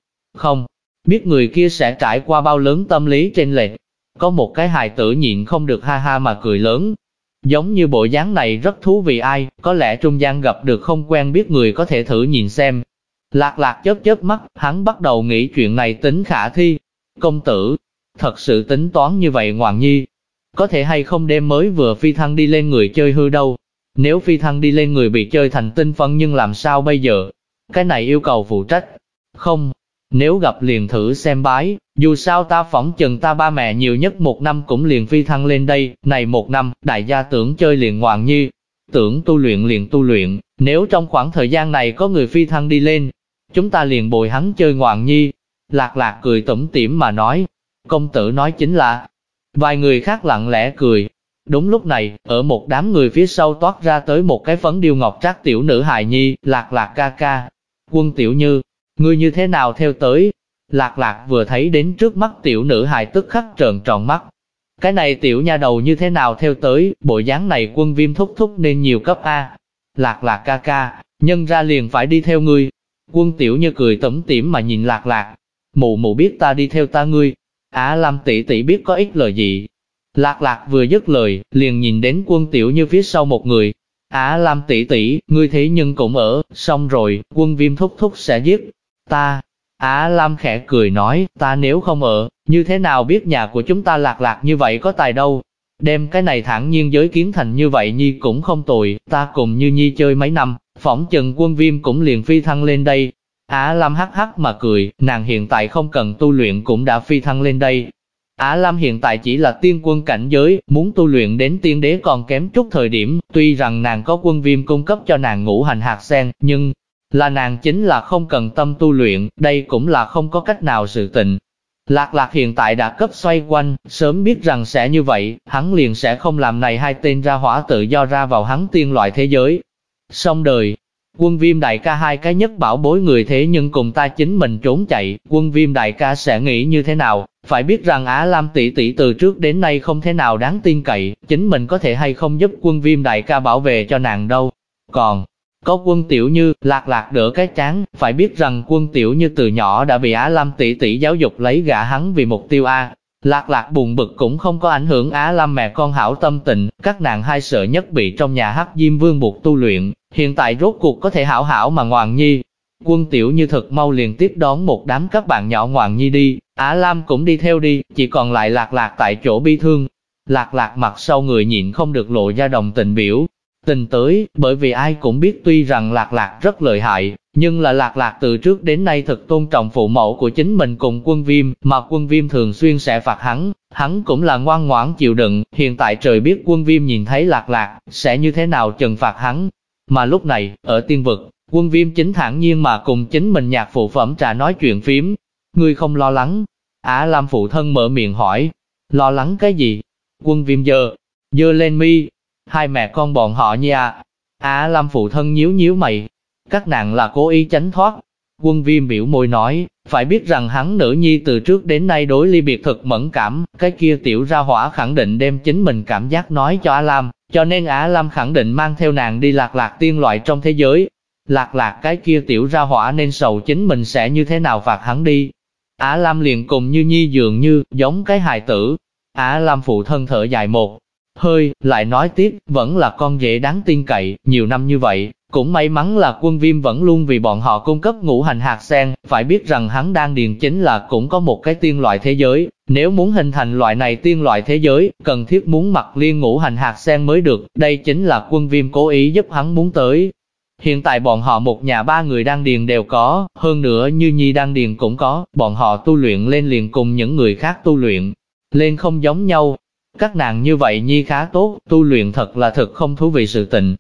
biết người kia sẽ trải qua bao lớn tâm lý chênh lệch. Có một cái hài tử nhịn không được ha ha mà cười lớn. Giống như bộ dáng này rất thú vị ai, có lẽ trung gian gặp được không quen biết người có thể thử nhìn xem. Lạc Lạc chớp mắt, hắn bắt đầu nghĩ chuyện này tính khả thi. Công tử, thật sự tính toán như vậy ngoạn nhi. Có thể hay không đêm mới vừa phi thăng đi lên người chơi hư đâu. Nếu phi thăng đi lên người bị chơi thành tinh phân nhưng làm sao bây giờ? Cái này yêu cầu phụ trách. Không, nếu gặp liền thử xem bái, dù sao ta phỏng chừng ta ba mẹ nhiều nhất một năm cũng liền phi thăng lên đây, này một năm, đại gia tưởng chơi liền ngoạn nhi, tưởng tu luyện liền tu luyện, nếu trong khoảng thời gian này có người phi thăng đi lên, chúng ta liền bồi hắn chơi ngoạn nhi. Lạc Lạc cười tủm tỉm mà nói, công tử nói chính là, vài người khác lặng lẽ cười. Đúng lúc này, ở một đám người phía sau toát ra tới một cái phấn điêu ngọc trác tiểu nữ hài nhi, Lạc Lạc ca ca, Quân Tiểu Như. Ngươi như thế nào theo tới? Lạc Lạc vừa thấy đến trước mắt tiểu nữ hài tức khắc trợn tròn mắt. Cái này tiểu nha đầu như thế nào theo tới, bộ dáng này Quân Viêm thúc thúc nên nhiều cấp A. Lạc Lạc ca ca, nhân ra liền phải đi theo ngươi. Quân Tiểu Như cười tủm tỉm mà nhìn Lạc Lạc. Mụ mụ biết ta đi theo ta ngươi. Lam tỷ tỷ biết có ích lời gì. Lạc Lạc vừa dứt lời, liền nhìn đến Quân Tiểu Như phía sau một người. Lam tỷ tỷ, ngươi thế nhưng cũng ở, xong rồi, Quân Viêm thúc thúc sẽ giết ta. Lam khẽ cười nói, ta nếu không ở, như thế nào biết nhà của chúng ta Lạc Lạc như vậy có tài đâu. Đem cái này thản nhiên giới kiến thành như vậy nhi cũng không tồi, ta cùng Như Nhi chơi mấy năm, phỏng chừng Quân Viêm cũng liền phi thăng lên đây. Lam hắc hắc mà cười, nàng hiện tại không cần tu luyện cũng đã phi thăng lên đây. Lam hiện tại chỉ là tiên quân cảnh giới, muốn tu luyện đến tiên đế còn kém chút thời điểm, tuy rằng nàng có Quân Viêm cung cấp cho nàng ngũ hành hạt sen, nhưng là nàng chính là không cần tâm tu luyện, đây cũng là không có cách nào sự tình. Lạc Lạc hiện tại đã cấp xoay quanh, sớm biết rằng sẽ như vậy, hắn liền sẽ không làm này hai tên ra hỏa tự do ra vào hắn tiên loại thế giới. Xong đời, Quân Viêm đại ca hai cái nhất bảo bối người thế nhưng cùng ta chính mình trốn chạy, Quân Viêm đại ca sẽ nghĩ như thế nào? Phải biết rằng Lam tỷ tỷ từ trước đến nay không thể nào đáng tin cậy, chính mình có thể hay không giúp Quân Viêm đại ca bảo vệ cho nàng đâu. Còn có Quân Tiểu Như, Lạc Lạc đỡ cái trán, phải biết rằng Quân Tiểu Như từ nhỏ đã bị Lam tỷ tỷ giáo dục lấy gả hắn vì mục tiêu A. Lạc Lạc buồn bực cũng không có ảnh hưởng Lam mẹ con hảo tâm tình, các nàng hai sợ nhất bị trong nhà Hắc Diêm Vương buộc tu luyện, hiện tại rốt cuộc có thể hảo hảo mà ngoạn nhi. Quân Tiểu Như thật mau liền tiếp đón một đám các bạn nhỏ ngoạn nhi đi, Lam cũng đi theo đi, chỉ còn lại Lạc Lạc tại chỗ bi thương. Lạc Lạc mặt sau người nhịn không được lộ ra đồng tình biểu tình tới, bởi vì ai cũng biết tuy rằng Lạc Lạc rất lợi hại, nhưng là Lạc Lạc từ trước đến nay thật tôn trọng phụ mẫu của chính mình cùng Quân Viêm, mà Quân Viêm thường xuyên sẽ phạt hắn cũng là ngoan ngoãn chịu đựng, hiện tại trời biết Quân Viêm nhìn thấy Lạc Lạc, sẽ như thế nào trừng phạt hắn. Mà lúc này, ở tiên vực, Quân Viêm chính thản nhiên mà cùng chính mình nhạc phụ phẩm trà nói chuyện phím. Ngươi không lo lắng? Lam phụ thân mở miệng hỏi. Lo lắng cái gì? Quân Viêm giơ lên mi. Hai mẹ con bọn họ nha. Lam phụ thân nhíu nhíu mày. Các nàng là cố ý tránh thoát. Quân Viêm biểu môi nói, phải biết rằng hắn nữ nhi từ trước đến nay đối ly biệt thực mẫn cảm, cái kia tiểu ra hỏa khẳng định đem chính mình cảm giác nói cho Lam, cho nên Lam khẳng định mang theo nàng đi Lạc Lạc tiên loại trong thế giới. Lạc Lạc cái kia tiểu ra hỏa nên sầu chính mình sẽ như thế nào phạt hắn đi. Lam liền cùng Như Nhi dường như, giống cái hài tử. Lam phụ thân thở dài một hơi, lại nói tiếp, vẫn là con dễ đáng tin cậy, nhiều năm như vậy, cũng may mắn là Quân Viêm vẫn luôn vì bọn họ cung cấp ngũ hành hạt sen, phải biết rằng hắn đang điền chính là cũng có một cái tiên loại thế giới, nếu muốn hình thành loại này tiên loại thế giới, cần thiết muốn mặc liên ngũ hành hạt sen mới được, đây chính là Quân Viêm cố ý giúp hắn muốn tới. Hiện tại bọn họ một nhà ba người đang điền đều có, hơn nữa Như Nhi đang điền cũng có, bọn họ tu luyện lên liền cùng những người khác tu luyện lên không giống nhau. Các nàng như vậy Nhi khá tốt, tu luyện thật là thực không thú vị sự tình.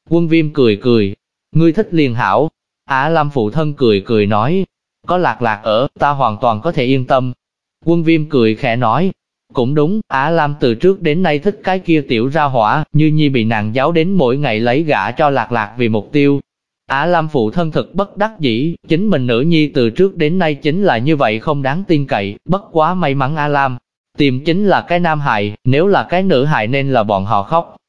Quân Viêm cười cười, ngươi thích liền hảo. Á Lam phụ thân cười cười nói, có Lạc Lạc ở, ta hoàn toàn có thể yên tâm. Quân Viêm cười khẽ nói, cũng đúng, Á Lam từ trước đến nay thích cái kia tiểu ra hỏa, Như Nhi bị nàng giáo đến mỗi ngày lấy gả cho Lạc Lạc vì mục tiêu. Á Lam phụ thân thực bất đắc dĩ, chính mình nữ nhi từ trước đến nay chính là như vậy không đáng tin cậy, bất quá may mắn Á Lam tìm chính là cái nam hài, nếu là cái nữ hài nên là bọn họ khóc.